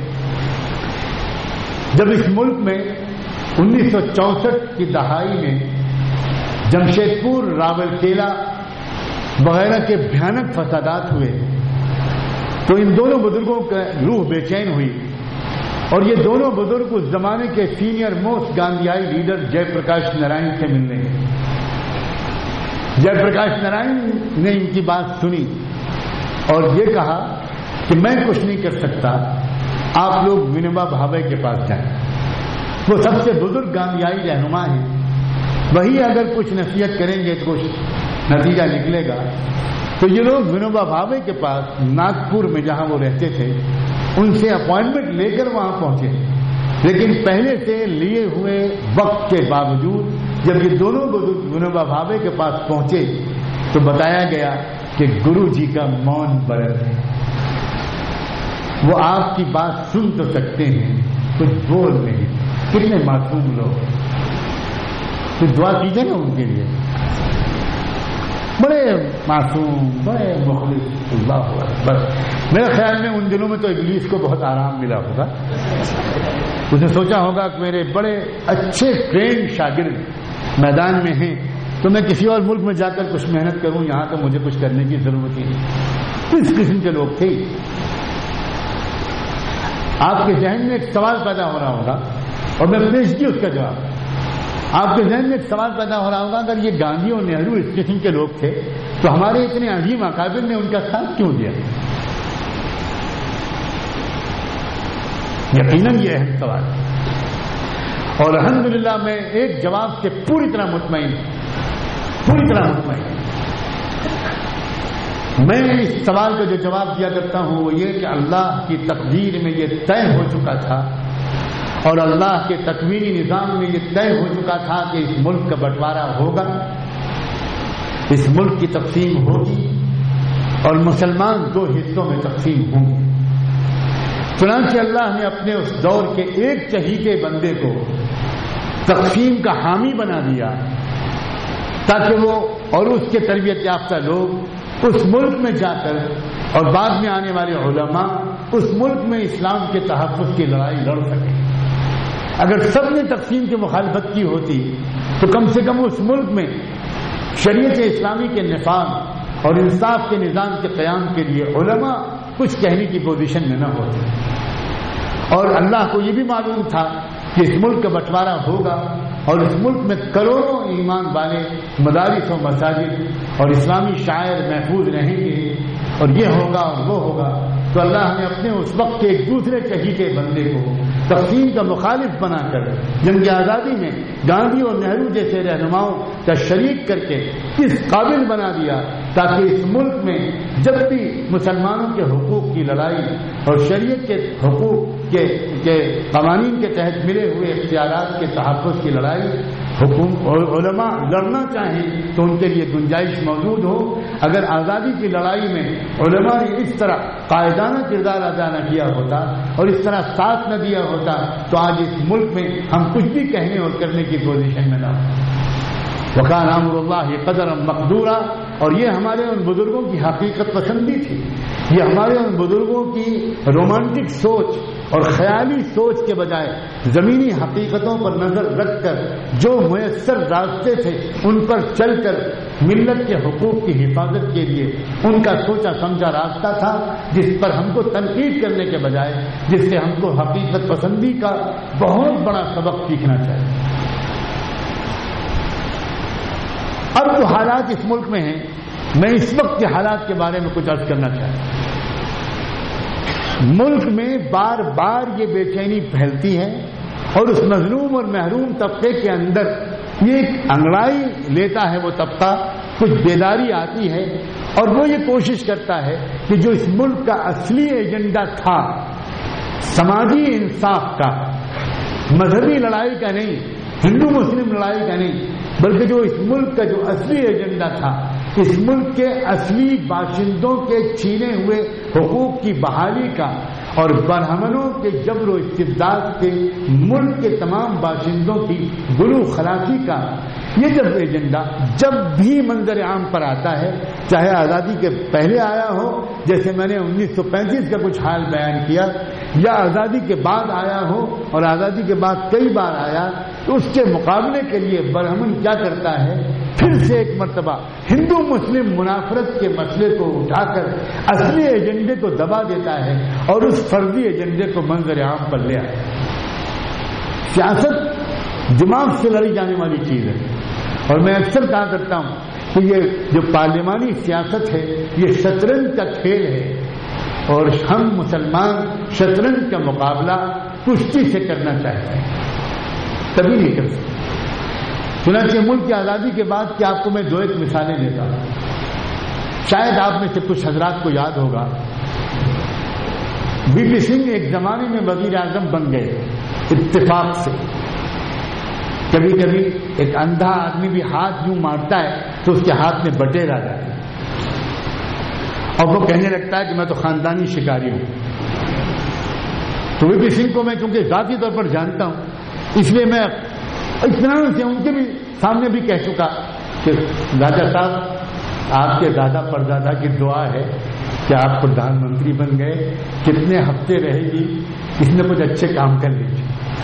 جب اس ملک میں انیس سو چونسٹھ کی دہائی میں جمشید پور، راول کیلا وغیرہ کے بھیانک فسادات ہوئے تو ان دونوں بزرگوں کا روح بے چین ہوئی اور یہ دونوں بزرگ اس زمانے کے سینئر موسٹ گاندھیائی لیڈر جے پرکاش نارائن سے ملنے گئے۔ جے پرکاش نارائن نے ان کی بات سنی اور یہ کہا کہ میں کچھ نہیں کر سکتا، آپ لوگ ونوبا بھاوے کے پاس جائیں، وہ سب سے بزرگ گاندھیائی رہنما ہیں، وہی اگر کچھ نصیحت کریں گے تو کچھ نتیجہ نکلے گا۔ تو یہ لوگ ونوبا بھاوے کے پاس ناگپور میں جہاں وہ رہتے تھے ان سے اپوائنٹمنٹ لے کر وہاں پہنچے، لیکن پہلے سے لیے ہوئے وقت کے باوجود جب یہ دونوں بزرگ ونوبا بھاوے کے پاس پہنچے تو بتایا گیا کہ گرو جی کا مون برت ہے، وہ آپ کی بات سن تو سکتے ہیں کچھ بول نہیں۔ کتنے معصوم لوگ، تو دعا کیجیے نا ان کے لیے، بڑے معصوم، بڑے مخلص، اللہ اکبر۔ میرے خیال میں ان دنوں میں تو ابلیس کو بہت آرام ملا ہوگا، اس نے سوچا ہوگا کہ میرے بڑے اچھے ٹرینڈ شاگرد میدان میں ہیں تو میں کسی اور ملک میں جا کر کچھ محنت کروں، یہاں تو مجھے کچھ کرنے کی ضرورت ہی نہیں۔ اس قسم کے لوگ تھے۔ آپ کے ذہن میں ایک سوال پیدا ہو رہا ہوگا اور میں پیش کی اس کا جواب۔ آپ کے ذہن میں ایک سوال پیدا ہو رہا ہوگا اگر یہ گاندھی اور نہرو اس قسم کے لوگ تھے تو ہمارے اتنے عظیم اکابر نے ان کا ساتھ کیوں دیا؟ یقیناً یہ اہم سوال ہے اور الحمدللہ میں ایک جواب سے پوری طرح مطمئن پوری طرح مطمئن میں اس سوال کا جو جواب دیا کرتا ہوں وہ یہ کہ اللہ کی تقدیر میں یہ طے ہو چکا تھا اور اللہ کے تکوینی نظام میں یہ طے ہو چکا تھا کہ اس ملک کا بٹوارا ہوگا، اس ملک کی تقسیم ہوگی اور مسلمان دو حصوں میں تقسیم ہوں گے۔ چنانچہ اللہ نے اپنے اس دور کے ایک چہیتے بندے کو تقسیم کا حامی بنا دیا تاکہ وہ اور اس کے تربیت یافتہ لوگ اس ملک میں جا کر اور بعد میں آنے والے علماء اس ملک میں اسلام کے تحفظ کی لڑائی لڑ سکیں۔ اگر سب نے تقسیم کی مخالفت کی ہوتی تو کم سے کم اس ملک میں شریعت اسلامی کے نفاذ اور انصاف کے نظام کے قیام کے لیے علماء کچھ کہنے کی پوزیشن میں نہ ہوتے۔ اور اللہ کو یہ بھی معلوم تھا کہ اس ملک کا بٹوارا ہوگا اور اس ملک میں کروڑوں ایمان والے مدارس و مساجد اور اسلامی شاعر محفوظ رہیں گے اور یہ ہوگا اور وہ ہوگا۔ تو اللہ نے اپنے اس وقت کے ایک دوسرے چہیتے بندے کو تقسیم کا مخالف بنا کر جنگ آزادی میں گاندھی اور نہرو جیسے رہنماؤں کا شریک کر کے اس قابل بنا دیا تاکہ اس ملک میں جب بھی مسلمانوں کے حقوق کی لڑائی اور شریعت کے حقوق کے, کے قوانین کے تحت ملے ہوئے اختیارات کے تحفظ کی لڑائی علماء لڑنا چاہیں تو ان کے لیے گنجائش موجود ہو. اگر آزادی کی لڑائی میں علماء نے اس طرح قائدانہ کردار ادا نہ کیا ہوتا اور اس طرح ساتھ نہ دیا ہوتا تو آج اس ملک میں ہم کچھ بھی کہنے اور کرنے کی پوزیشن میں نہ ہو. وکان امر اللہ قدرا مقدورا. اور یہ ہمارے ان بزرگوں کی حقیقت پسندی تھی. یہ ہمارے ان بزرگوں کی رومانٹک سوچ اور خیالی سوچ کے بجائے زمینی حقیقتوں پر نظر رکھ کر جو میسر راستے تھے ان پر چل کر ملت کے حقوق کی حفاظت کے لیے ان کا سوچا سمجھا راستہ تھا، جس پر ہم کو تنقید کرنے کے بجائے جس سے ہم کو حقیقت پسندی کا بہت بڑا سبق سیکھنا چاہیے. اب جو حالات اس ملک میں ہیں، میں اس وقت کے حالات کے بارے میں کچھ عرض کرنا چاہتا ہوں. ملک میں بار بار یہ بے چینی پھیلتی ہے اور اس مظلوم اور محروم طبقے کے اندر یہ ایک انگڑائی لیتا ہے وہ طبقہ، کچھ بیداری آتی ہے اور وہ یہ کوشش کرتا ہے کہ جو اس ملک کا اصلی ایجنڈا تھا، سماجی انصاف کا، مذہبی لڑائی کا نہیں، ہندو مسلم لڑائی کا نہیں، بلکہ جو اس ملک کا جو اصلی ایجنڈا تھا، اس ملک کے اصلی باشندوں کے چھینے ہوئے حقوق کی بحالی کا اور برہمنوں کے جبر و استبداد سے ملک کے تمام باشندوں کی گلو خلاصی کا، یہ جب ایجنڈا جب بھی منظر عام پر آتا ہے، چاہے آزادی کے پہلے آیا ہو جیسے میں نے انیس سو پینتیس کا کچھ حال بیان کیا، یا آزادی کے بعد آیا ہو اور آزادی کے بعد کئی بار آیا، تو اس کے مقابلے کے لیے برہمن کیا کرتا ہے، پھر سے ایک مرتبہ ہندو مسلم منافرت کے مسئلے کو اٹھا کر اصلی ایجنڈے کو دبا دیتا ہے اور اس فرضی ایجنڈے کو منظر عام پر لے آتا ہے. سیاست دماغ سے لڑی جانے والی چیز ہے اور میں اکثر کہا کرتا ہوں کہ یہ جو پارلیمانی سیاست ہے یہ شطرنج کا کھیل ہے اور ہم مسلمان شطرنج کا مقابلہ کشتی سے کرنا چاہتے ہیں، تبھی نہیں کر سکتے. چنانچہ ملک کی آزادی کے بعد کہ آپ کو میں دو ایک مثالیں دیتا ہوں، شاید آپ میں سے کچھ حضرات کو یاد ہوگا بی پی سنگھ ایک زمانے میں وزیر اعظم بن گئے اتفاق سے. کبھی کبھی ایک اندھا آدمی بھی ہاتھ یوں مارتا ہے تو اس کے ہاتھ میں بٹیر آ جاتے ہیں اور وہ کہنے لگتا ہے کہ میں تو خاندانی شکاری ہوں. تو بی پی سنگھ کو میں چونکہ ذاتی طور پر جانتا ہوں اس لیے میں اطمینان سے ان کے بھی سامنے بھی کہہ چکا کہ راجا صاحب آپ کے دادا پردادا کی دعا ہے کہ آپ پردھان منتری بن گئے، کتنے ہفتے رہے گی، اس نے کچھ اچھے کام کر لیجیے.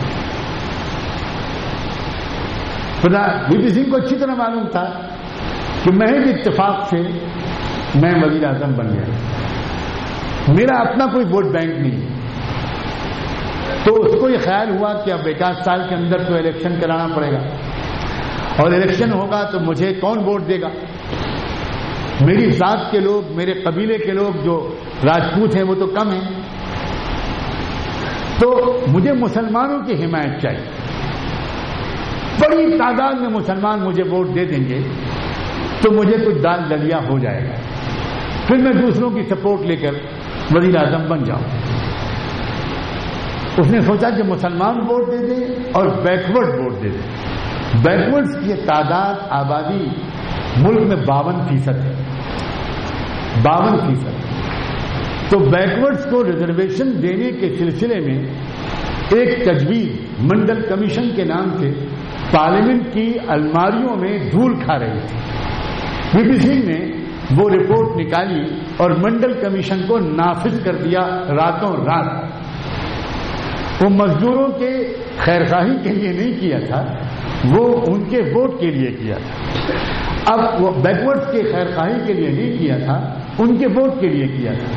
بی پی سنگھ کو اچھی طرح معلوم تھا کہ محض اتفاق سے میں وزیر اعظم بن گیا، میرا اپنا کوئی ووٹ بینک نہیں. تو اس کو یہ خیال ہوا کہ اب ایک آدھ سال کے اندر تو الیکشن کرانا پڑے گا اور الیکشن ہوگا تو مجھے کون ووٹ دے گا. میری ذات کے لوگ، میرے قبیلے کے لوگ جو راجپوت ہیں وہ تو کم ہیں، تو مجھے مسلمانوں کی حمایت چاہیے. بڑی تعداد میں مسلمان مجھے ووٹ دے دیں گے تو مجھے کچھ دال دلیا ہو جائے گا، پھر میں دوسروں کی سپورٹ لے کر وزیر اعظم بن جاؤں. اس نے سوچا کہ مسلمان ووٹ دے دے اور بیکورڈ ووٹ دے دے. بیکورڈز کی تعداد آبادی ملک میں باون فیصد ہے، باون فیصد. تو بیکورڈز کو ریزرویشن دینے کے سلسلے میں ایک تجویز منڈل کمیشن کے نام سے پارلیمنٹ کی الماریوں میں دھول کھا رہی تھی. بی پی سنگھ نے وہ رپورٹ نکالی اور منڈل کمیشن کو نافذ کر دیا راتوں رات. وہ مزدوروں کے خیرخواہی کے لیے نہیں کیا تھا، وہ ان کے ووٹ کے لیے کیا تھا. اب وہ بیکورڈز کے خیرخواہی کے لیے نہیں کیا تھا، ان کے ووٹ کے لیے کیا تھا.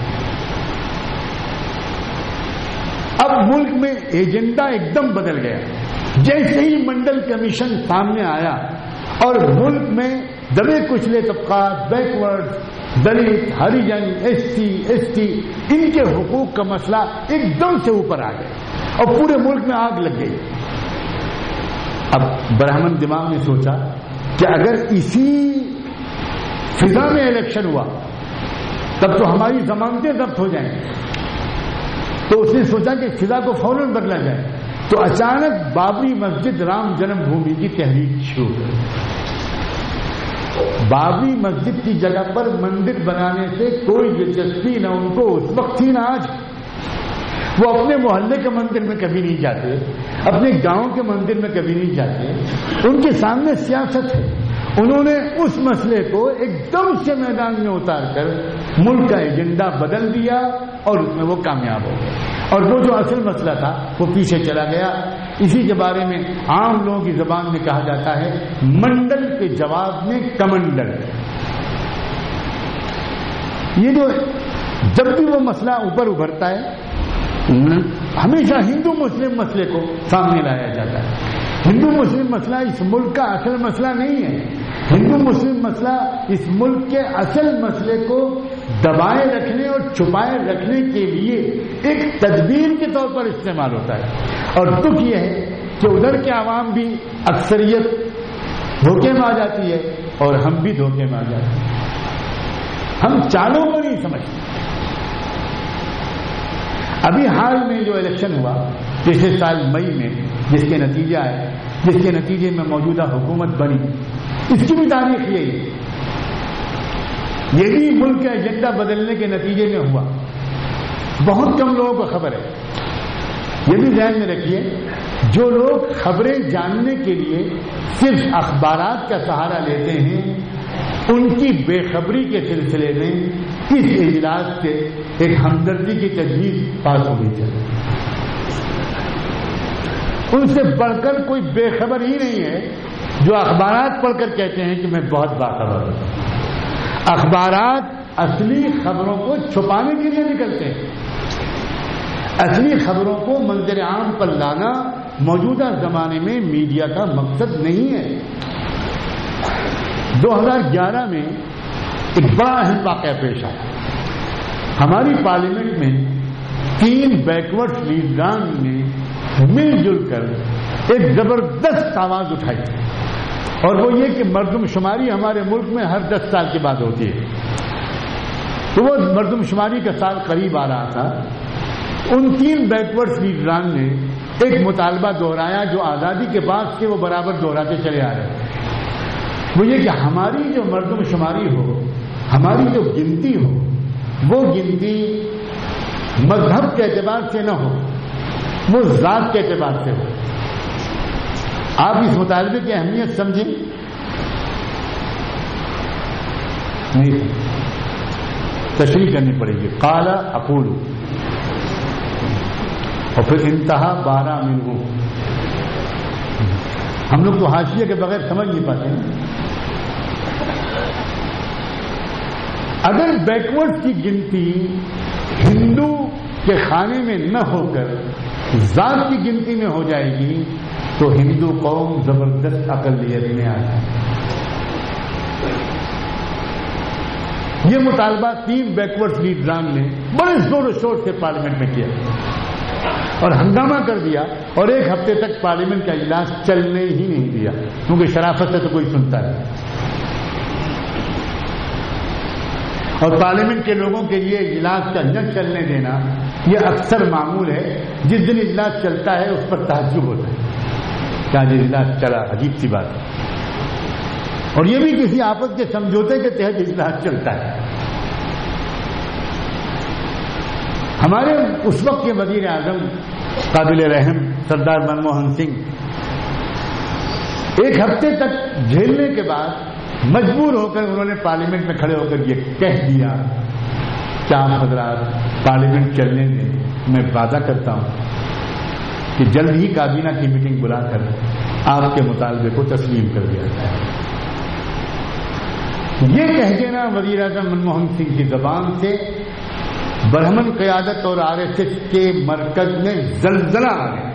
اب ملک میں ایجنڈا ایک دم بدل گیا. جیسے ہی منڈل کمیشن سامنے آیا اور ملک میں دبے کچلے طبقات، backward, Dalit, Harijan, S C S T, ان کے حقوق کا مسئلہ ایک دم سے اوپر آ گیا اور پورے ملک میں آگ لگ گئی. اب برہمن دماغ نے سوچا کہ اگر اسی فضا میں الیکشن ہوا تب تو ہماری ضمانتیں ضبط ہو جائیں. تو اس نے سوچا کہ فضا کو فوراً بدلا جائے. تو اچانک بابری مسجد رام جنم بھومی کی تحریک شروع ہوئی. بابری مسجد کی جگہ پر مندر بنانے سے کوئی دلچسپی نہ ان کو اس وقت تھی نہ آج. وہ اپنے محلے کے مندر میں کبھی نہیں جاتے, اپنے گاؤں کے مندر میں کبھی نہیں جاتے. ان کے سامنے سیاست ہے. انہوں نے اس مسئلے کو ایک دم سے میدان میں اتار کر ملک کا ایجنڈا بدل دیا اور اس میں وہ کامیاب ہو گئے. اور وہ جو اصل مسئلہ تھا وہ پیچھے چلا گیا. اسی کے بارے میں عام لوگوں کی زبان میں کہا جاتا ہے منڈل کے جواب میں کمنڈل. یہ جو جب بھی وہ مسئلہ اوپر ابھرتا ہے ہمیشہ ہندو مسلم مسئلے کو سامنے لایا جاتا ہے. ہندو مسلم مسئلہ اس ملک کا اصل مسئلہ نہیں ہے. ہندو مسلم مسئلہ اس ملک کے اصل مسئلے کو دبائے رکھنے اور چھپائے رکھنے کے لیے ایک تدبیر کے طور پر استعمال ہوتا ہے. اور دکھ یہ ہے کہ ادھر کے عوام بھی اکثریت دھوکے میں آ جاتی ہے اور ہم بھی دھوکے میں آ جاتے ہیں. ہم چالوں کو نہیں سمجھتے. ابھی حال میں جو الیکشن ہوا پچھلے سال مئی میں, جس کے نتیجہ آئے, جس کے نتیجے میں موجودہ حکومت بنی, اس کی بھی تاریخ یہی ہے. یہ بھی ملک کا ایجنڈا بدلنے کے نتیجے میں ہوا. بہت کم لوگوں کو خبر ہے. یہ بھی ذہن میں رکھیے جو لوگ خبریں جاننے کے لیے صرف اخبارات کا سہارا لیتے ہیں ان کی بے خبری کے سلسلے میں اس اجلاس سے ایک ہمدردی کی تجویز پاس ہونی چاہیے. ان سے بڑھ کر کوئی بے خبر ہی نہیں ہے جو اخبارات پڑھ کر کہتے ہیں کہ میں بہت باخبر ہوں. اخبارات اصلی خبروں کو چھپانے کے لیے نکلتے ہیں. اصلی خبروں کو منظر عام پر لانا موجودہ زمانے میں میڈیا کا مقصد نہیں ہے. دو ہزار گیارہ میں ایک بڑا اہم واقعہ پیش آیا. ہماری پارلیمنٹ میں تین بیکورڈ لیڈران نے مل جل کر ایک زبردست آواز اٹھائی, اور وہ یہ کہ مردم شماری ہمارے ملک میں ہر دس سال کے بعد ہوتی ہے. تو وہ مردم شماری کا سال قریب آ رہا تھا. ان تین بیکورڈ لیڈران نے ایک مطالبہ دہرایا جو آزادی کے بعد سے وہ برابر دہراتے چلے آ رہے ہیں. وہ یہ کہ ہماری جو مردم شماری ہو, ہماری جو گنتی ہو, وہ گنتی مذہب کے اعتبار سے نہ ہو, وہ ذات کے اعتبار سے ہو. آپ اس مطالبے کی اہمیت سمجھیں؟ نہیں, تشریح کرنی پڑے گی. قال اقول اور پھر انتہا بارہ منہ. ہم لوگ تو حاشیے کے بغیر سمجھ نہیں پاتے ہیں. اگر بیکورڈ کی گنتی ہندو کے خانے میں نہ ہو کر ذات کی گنتی میں ہو جائے گی تو ہندو قوم زبردست اقلیت میں آ جائے گی. یہ مطالبہ تین بیکورڈ لیڈران نے بڑے زور و شور سے پارلیمنٹ میں کیا اور ہنگامہ کر دیا, اور ایک ہفتے تک پارلیمنٹ کا اجلاس چلنے ہی نہیں دیا, کیونکہ شرافت سے تو کوئی سنتا نہیں. اور پارلیمنٹ کے لوگوں کے لیے اجلاس کا نہ چلنے دینا یہ اکثر معمول ہے. جس دن اجلاس چلتا ہے اس پر تعجب ہوتا ہے کہ آج اجلاس چلا, عجیب سی بات ہے. اور یہ بھی کسی آپس کے سمجھوتے کے تحت اجلاس چلتا ہے. ہمارے اس وقت کے وزیر اعظم قابل رحم سردار منموہن سنگھ ایک ہفتے تک جھیلنے کے بعد مجبور ہو کر انہوں نے پارلیمنٹ میں کھڑے ہو کر یہ کہہ دیا کہ آپ حضرات پارلیمنٹ چلنے دیں, میں وعدہ کرتا ہوں کہ جلد ہی کابینہ کی میٹنگ بلا کر آپ کے مطالبے کو تسلیم کر دیا جائے. یہ کہہ دینا وزیر اعظم منموہن سنگھ کی زبان سے برہمن قیادت اور آر ایس ایس کے مرکز میں زلزلہ آ گیا.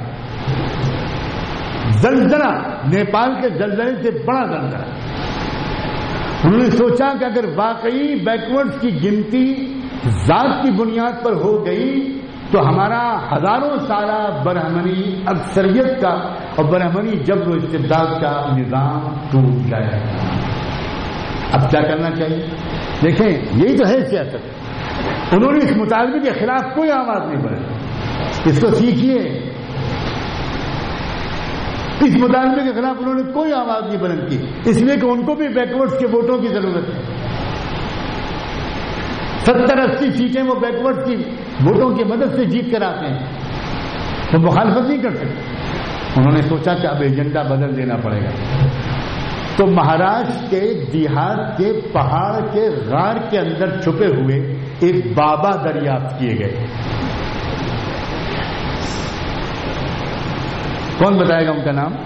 زلزلہ, نیپال کے زلزلے سے بڑا زلزلہ. انہوں نے سوچا کہ اگر واقعی بیکورڈ کی گنتی ذات کی بنیاد پر ہو گئی تو ہمارا ہزاروں سالہ برہمنی اکثریت کا اور برہمنی جبر و استبداد کا نظام ٹوٹ جائے گا. اب کیا کرنا چاہیے؟ دیکھیں, یہی تو ہے سیاست. انہوں نے اس مطالبے کے خلاف کوئی آواز نہیں بڑھائی. اس کو سیکھیے. اس مطالبے کے خلاف انہوں نے کوئی آواز نہیں بلند کی، اس لیے کہ ان کو بھی بیکورڈز کے ووٹوں کی ضرورت ہے. ستر اسی سیٹیں وہ بیکورڈ کی ووٹوں کی مدد سے جیت کر آتے ہیں، وہ مخالفت نہیں کر سکتے. انہوں نے سوچا کہ اب ایجنڈا بدل دینا پڑے گا، تو مہاراشٹر کے دیہات کے پہاڑ کے غار کے اندر چھپے ہوئے ایک بابا دریافت کیے گئے. کون بتائے گا ان کا نام؟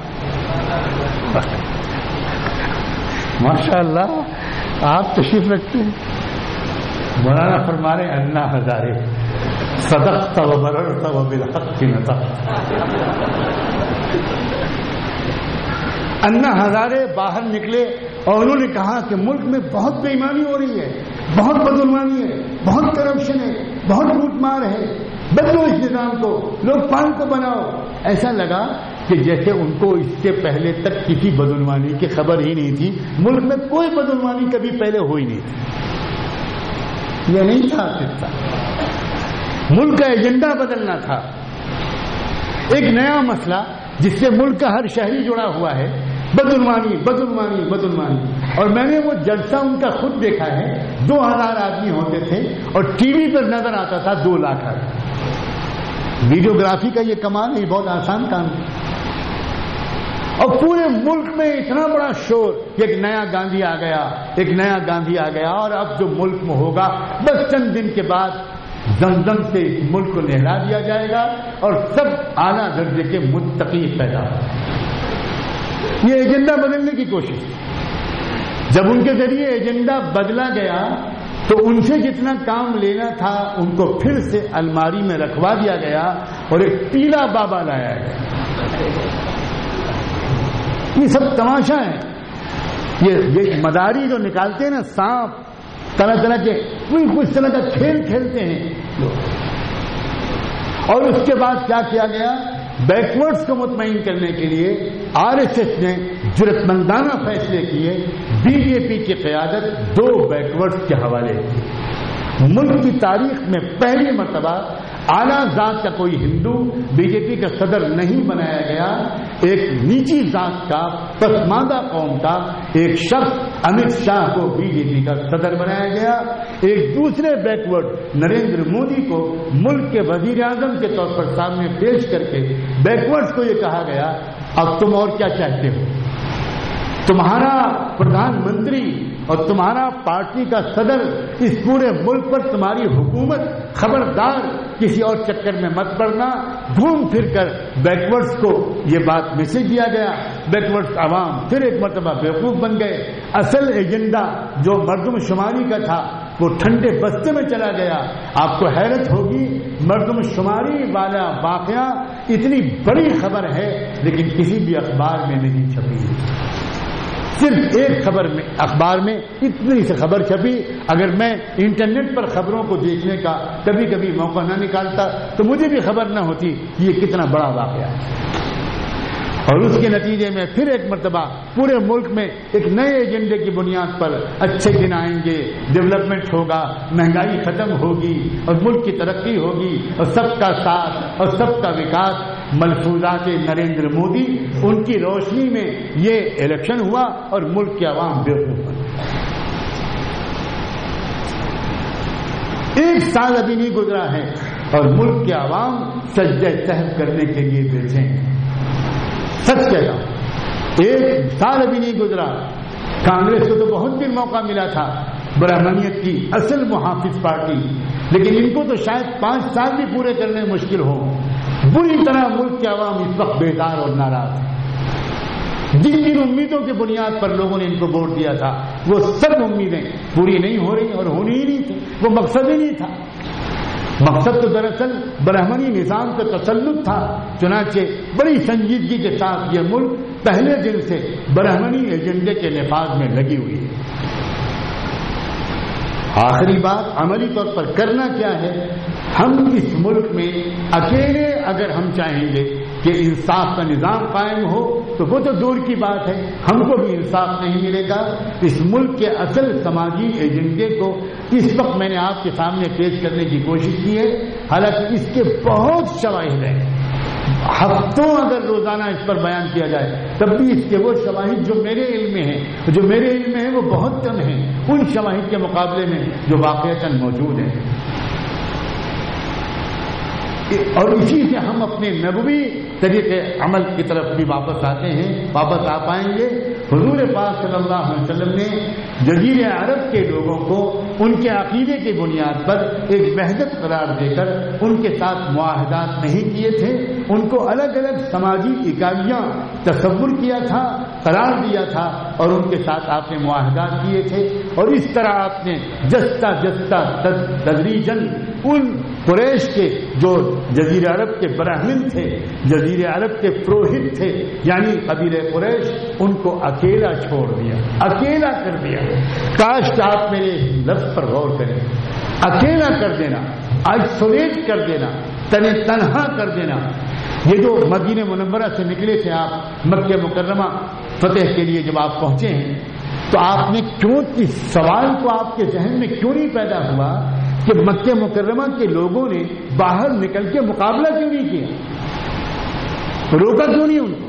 ماشاء اللہ آپ تشریف رکھتے ہیں. مولانا فرما رہے انا ہزارے صدقت و بررت و بالحق نطقت. انا ہزارے باہر نکلے اور انہوں نے کہا کہ ملک میں بہت بے ایمانی ہو رہی ہے، بہت بدعنوانی ہے، بہت کرپشن ہے، بہت لوٹ مار ہے، بدلو اس نظام کو، لوگ پان کو بناؤ. ایسا لگا کہ جیسے ان کو اس سے پہلے تک کسی بدعنوانی کی خبر ہی نہیں تھی. ملک میں کوئی بدعنوانی کبھی پہلے ہوئی نہیں تھی. یہ نہیں تھا قصہ. ملک کا ایجنڈا بدلنا تھا. ایک نیا مسئلہ جس سے ملک کا ہر شہری جڑا ہوا ہے، بدعنوانی بدعنوانی بدعنوانی. اور میں نے وہ جلسہ ان کا خود دیکھا ہے. دو ہزار آدمی ہوتے تھے اور ٹی وی پر نظر آتا تھا دو لاکھ آدمی. ویڈیوگرافی کا یہ کمال ہے، بہت آسان کام ہے. اور پورے ملک میں اتنا بڑا شور کہ ایک نیا گاندھی آ گیا، ایک نیا گاندھی آ گیا. اور اب جو ملک میں ہوگا بس چند دن کے بعد زمزم سے اس ملک کو نہلا دیا جائے گا اور سب اعلیٰ درجے کے متقی پیدا ہوں. یہ ایجنڈا بدلنے کی کوشش. جب ان کے ذریعے ایجنڈا بدلا گیا تو ان سے جتنا کام لینا تھا ان کو پھر سے الماری میں رکھوا دیا گیا اور ایک پیلا بابا لایا گیا. یہ سب تماشا ہے. یہ یہ مداری جو نکالتے ہیں نا، سانپ طرح طرح کے، کچھ طرح کا کھیل کھیلتے ہیں لوگ. اور اس کے بعد کیا کیا گیا؟ بیکورڈز کو مطمئن کرنے کے لیے آر ایس ایس نے جرأت مندانہ فیصلے کیے. بی جے پی کی قیادت دو بیکورڈز کے حوالے کی. ملک کی تاریخ میں پہلی مرتبہ اعلیٰ ذات کا کوئی ہندو بی جے پی کا صدر نہیں بنایا گیا. ایک نیچی ذات کا پسماندہ قوم کا ایک شخص امت شاہ کو بی جے پی کا صدر بنایا گیا. ایک دوسرے بیکورڈ نریندر مودی کو ملک کے وزیر اعظم کے طور پر سامنے پیش کر کے بیکورڈز کو یہ کہا گیا اب تم اور کیا چاہتے ہو؟ تمہارا پردھان منتری اور تمہارا پارٹی کا صدر اس پورے ملک پر تمہاری حکومت، خبردار کسی اور چکر میں مت پڑنا. گھوم پھر کر بیکورڈز کو یہ بات میسج دیا گیا. بیکورڈز عوام پھر ایک مرتبہ بیوقوف بن گئے. اصل ایجنڈا جو مردم شماری کا تھا وہ ٹھنڈے بستے میں چلا گیا. آپ کو حیرت ہوگی، مردم شماری والا واقعہ اتنی بڑی خبر ہے لیکن کسی بھی اخبار میں نہیں چھپی. صرف ایک خبر میں اخبار میں اتنی سی خبر چھپی. اگر میں انٹرنیٹ پر خبروں کو دیکھنے کا کبھی کبھی موقع نہ نکالتا تو مجھے بھی خبر نہ ہوتی کہ یہ کتنا بڑا واقعہ ہے. اور اس کے نتیجے میں پھر ایک مرتبہ پورے ملک میں ایک نئے ایجنڈے کی بنیاد پر اچھے دن آئیں گے، ڈیولپمنٹ ہوگا، مہنگائی ختم ہوگی اور ملک کی ترقی ہوگی اور سب کا ساتھ اور سب کا وکاس. ملفوظات نریندر مودی، ان کی روشنی میں یہ الیکشن ہوا اور ملک کے عوام بیوقوف بنے. ایک سال ابھی نہیں گزرا ہے اور ملک کے عوام سجدہ سہو کرنے کے لیے بیٹھے ہیں. سچ کہتا ہوں، ایک سال ابھی نہیں گزرا. کانگریس کو تو بہت دن موقع ملا تھا، برہمنیت کی اصل محافظ پارٹی، لیکن ان کو تو شاید پانچ سال بھی پورے کرنے مشکل ہو. بری طرح ملک کے عوام اس وقت بیدار اور ناراض ہیں. جن جن امیدوں کی بنیاد پر لوگوں نے ان کو ووٹ دیا تھا وہ سب امیدیں پوری نہیں ہو رہی اور ہونی ہی نہیں تھی. وہ مقصد ہی نہیں تھا. مقصد تو دراصل برہمنی نظام کا تسلط تھا. چنانچہ بڑی سنجیدگی کے ساتھ یہ ملک پہلے دن سے برہمنی ایجنڈے کے نفاذ میں لگی ہوئی ہے. آخری بات عملی طور پر کرنا کیا ہے؟ ہم اس ملک میں اکیلے اگر ہم چاہیں گے کہ انصاف کا نظام قائم ہو تو وہ تو دور کی بات ہے، ہم کو بھی انصاف نہیں ملے گا. اس ملک کے اصل سماجی ایجنڈے کو اس وقت میں نے آپ کے سامنے پیش کرنے کی کوشش کی ہے، حالانکہ اس کے بہت شواہد ہیں. ہفتوں اگر روزانہ اس پر بیان کیا جائے تب بھی اس کے وہ شواہد جو میرے علم میں ہیں جو میرے علم میں ہیں وہ بہت کم ہیں ان شواہد کے مقابلے میں جو واقعتاً موجود ہیں. اور اسی سے ہم اپنے نبوی طریقے عمل کی طرف بھی واپس آتے ہیں واپس آ پائیں گے. حضور پاک صلی اللہ علیہ وسلم نے جزیرہ عرب کے لوگوں کو ان کے عقیدے کی بنیاد پر ایک وحدت قرار دے کر ان کے ساتھ معاہدات نہیں کیے تھے. ان کو الگ الگ سماجی اکائیاں تصور کیا تھا قرار دیا تھا اور ان کے ساتھ آپ نے معاہدات کیے تھے. اور اس طرح آپ نے جستا جستا تدریجاً ان قریش کے جو جزیرہ عرب کے براہمن تھے جزیرہ عرب کے پروہت تھے یعنی قبیلہ قریش ان کو اکیلا چھوڑ دیا اکیلا کر دیا. کاش کہ آپ میرے لفظ پر غور کریں. اکیلا کر دینا آئسولیٹ کر دینا تن تنہا کر دینا. یہ جو مدینہ منورہ سے نکلے تھے آپ مکہ مکرمہ فتح کے لیے جب آپ پہنچے ہیں تو آپ نے کیوں اس سوال کو آپ کے ذہن میں کیوں نہیں پیدا ہوا کہ مکہ مکرمہ کے لوگوں نے باہر نکل کے مقابلہ کیوں نہیں کیا روکا کیوں نہیں ان کو.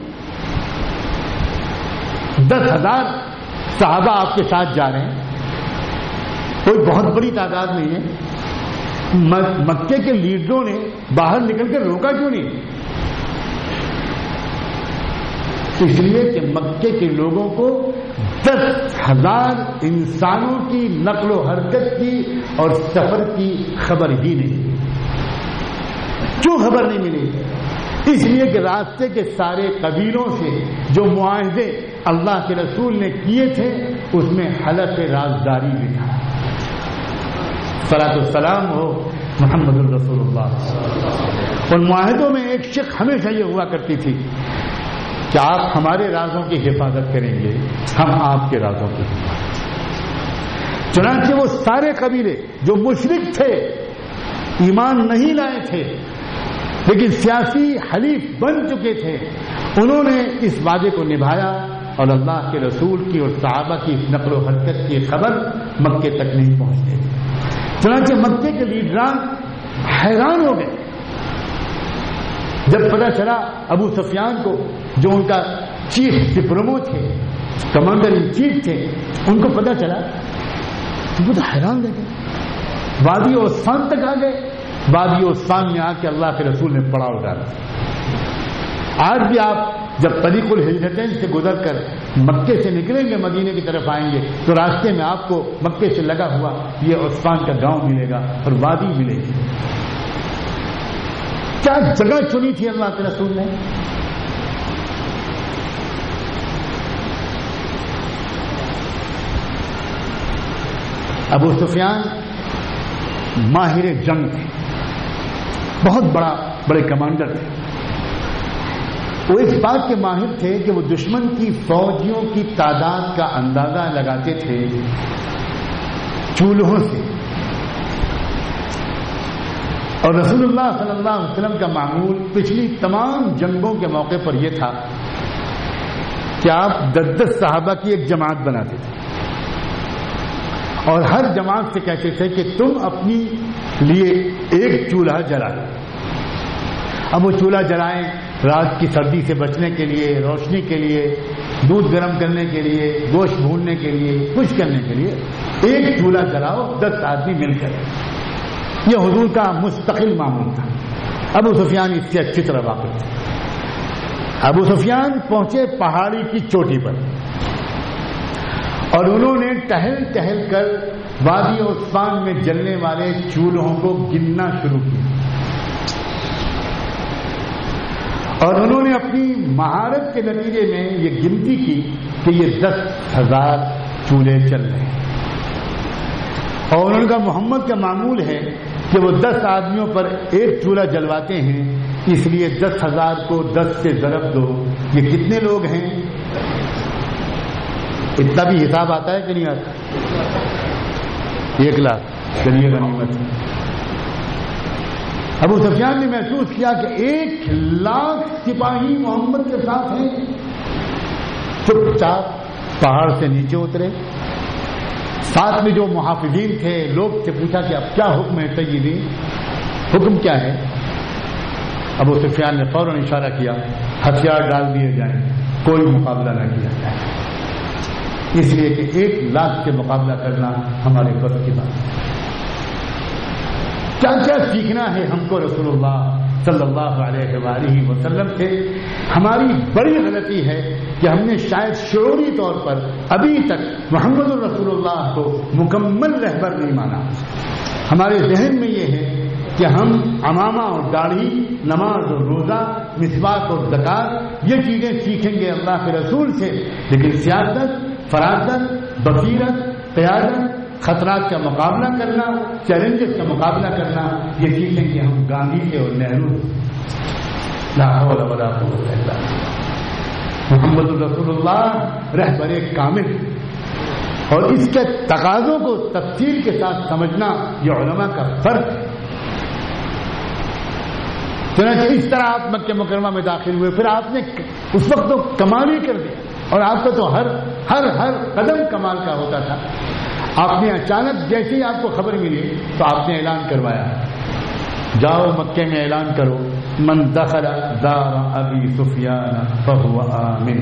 دس ہزار صحابہ آپ کے ساتھ جا رہے ہیں کوئی بہت بڑی تعداد نہیں ہے. مکے کے لیڈروں نے باہر نکل کے روکا کیوں نہیں. اس لیے کہ مکے کے لوگوں کو دس ہزار انسانوں کی نقل و حرکت کی اور سفر کی خبر ہی نہیں. کیوں خبر نہیں ملی؟ اس لیے کہ راستے کے سارے قبیلوں سے جو معاہدے اللہ کے رسول نے کیے تھے اس میں حلف رازداری بھی تھا. صلاۃ السلام ہو محمد الرسول اللہ. ان معاہدوں میں ایک شق ہمیشہ یہ ہوا کرتی تھی کہ آپ ہمارے رازوں کی حفاظت کریں گے ہم آپ کے رازوں کی حفاظت. چنانچہ وہ سارے قبیلے جو مشرک تھے ایمان نہیں لائے تھے لیکن سیاسی حلیف بن چکے تھے انہوں نے اس وعدے کو نبھایا اور اللہ کے رسول کی اور صحابہ کی نقل و حرکت کی خبر مکے تک نہیں پہنچتے. چنانچہ مکے کے لیڈران حیران ہو گئے جب پتہ چلا ابو سفیان کو جو ان کا چیف سپرمو تھے کمانڈر ان چیف تھے ان کو پتہ چلا تو وہ حیران رہ گئے. وادی عثمان تک آ گئے. وادی عثمان میں آ کے اللہ کے رسول نے پڑاؤ ڈالا. آج بھی آپ جب طریق الہجرتین سے گزر کر مکے سے نکلیں گے مدینے کی طرف آئیں گے تو راستے میں آپ کو مکے سے لگا ہوا یہ عثمان کا گاؤں ملے گا اور وادی ملے گی. کیا جگہ چنی تھی اللہ کے رسول نے. ابو سفیان ماہر جنگ تھے بہت بڑا بڑے کمانڈر تھے. وہ اس بات کے ماہر تھے کہ وہ دشمن کی فوجیوں کی تعداد کا اندازہ لگاتے تھے چولہوں سے. اور رسول اللہ صلی اللہ علیہ وسلم کا معمول پچھلی تمام جنگوں کے موقع پر یہ تھا کہ آپ دس دس صحابہ کی ایک جماعت بناتے تھے اور ہر جماعت سے کہتے تھے کہ تم اپنی لیے ایک چولہا جلائیں. اب وہ چولہا جلائیں رات کی سردی سے بچنے کے لیے روشنی کے لیے دودھ گرم کرنے کے لیے گوشت بھوننے کے لیے کچھ کرنے کے لیے ایک چولہا جلاؤ دس آدمی مل کر. یہ حضور کا مستقل معمول تھا. ابو سفیان اس سے اچھی طرح واقف تھے. ابو سفیان پہنچے پہاڑی کی چوٹی پر اور انہوں نے ٹہل ٹہل کر وادی عثمان میں جلنے والے چولہوں کو گننا شروع کیا اور انہوں نے اپنی مہارت کے نتیجے میں یہ گنتی کی کہ یہ دس ہزار چولہے چل رہے ہیں. اور انہوں کا محمد کا معمول ہے کہ وہ دس آدمیوں پر ایک چولہا جلواتے ہیں اس لیے دس ہزار کو دس سے ضرب دو یہ کتنے لوگ ہیں. اتنا بھی حساب آتا ہے کہ نہیں آتا. ایک لاکھ چلیے غنیمت. ابو سفیان نے محسوس کیا کہ ایک لاکھ سپاہی محمد کے ساتھ ہیں. چپ چاپ پہاڑ سے نیچے اترے. ساتھ میں جو محافظین تھے لوگ سے پوچھا کہ اب کیا حکم ہے سیدی حکم کیا ہے. ابو سفیان نے فوراً اشارہ کیا ہتھیار ڈال دیے جائیں، کوئی مقابلہ نہ کیا جائے، اس لیے کہ ایک لاکھ کے مقابلہ کرنا ہمارے بس کی بات ہے۔ کیا کیا سیکھنا ہے ہم کو رسول اللہ صلی اللہ علیہ وآلہ وسلم سے؟ ہماری بڑی غلطی ہے کہ ہم نے شاید شعوری طور پر ابھی تک محمد الرسول اللہ کو مکمل رہبر نہیں مانا۔ ہمارے ذہن میں یہ ہے کہ ہم عمامہ اور داڑھی، نماز اور روزہ، مسواک اور زکات یہ چیزیں سیکھیں گے اللہ کے رسول سے، لیکن سیاست، فراست، بصیرت، قیادت، خطرات کا مقابلہ کرنا، چیلنجز کا مقابلہ کرنا یہ سیکھیں گے ہم گاندھی سے اور نہرو سے۔ لا حول ولا قوت الا باللہ۔ محمد الرسول اللہ رہبر کامل، اور اس کے تقاضوں کو تفصیل کے ساتھ سمجھنا یہ علماء کا فرض ہے۔ چنانچہ اس طرح آپ مکہ مکرمہ میں داخل ہوئے، پھر آپ نے اس وقت تو کمال ہی کر دیا، اور آپ کا تو ہر ہر ہر قدم کمال کا ہوتا تھا۔ آپ نے اچانک جیسے ہی آپ کو خبر ملی تو آپ نے اعلان کروایا، جاؤ مکے میں اعلان کرو، من دخل دار ابی سفیان فهو آمن،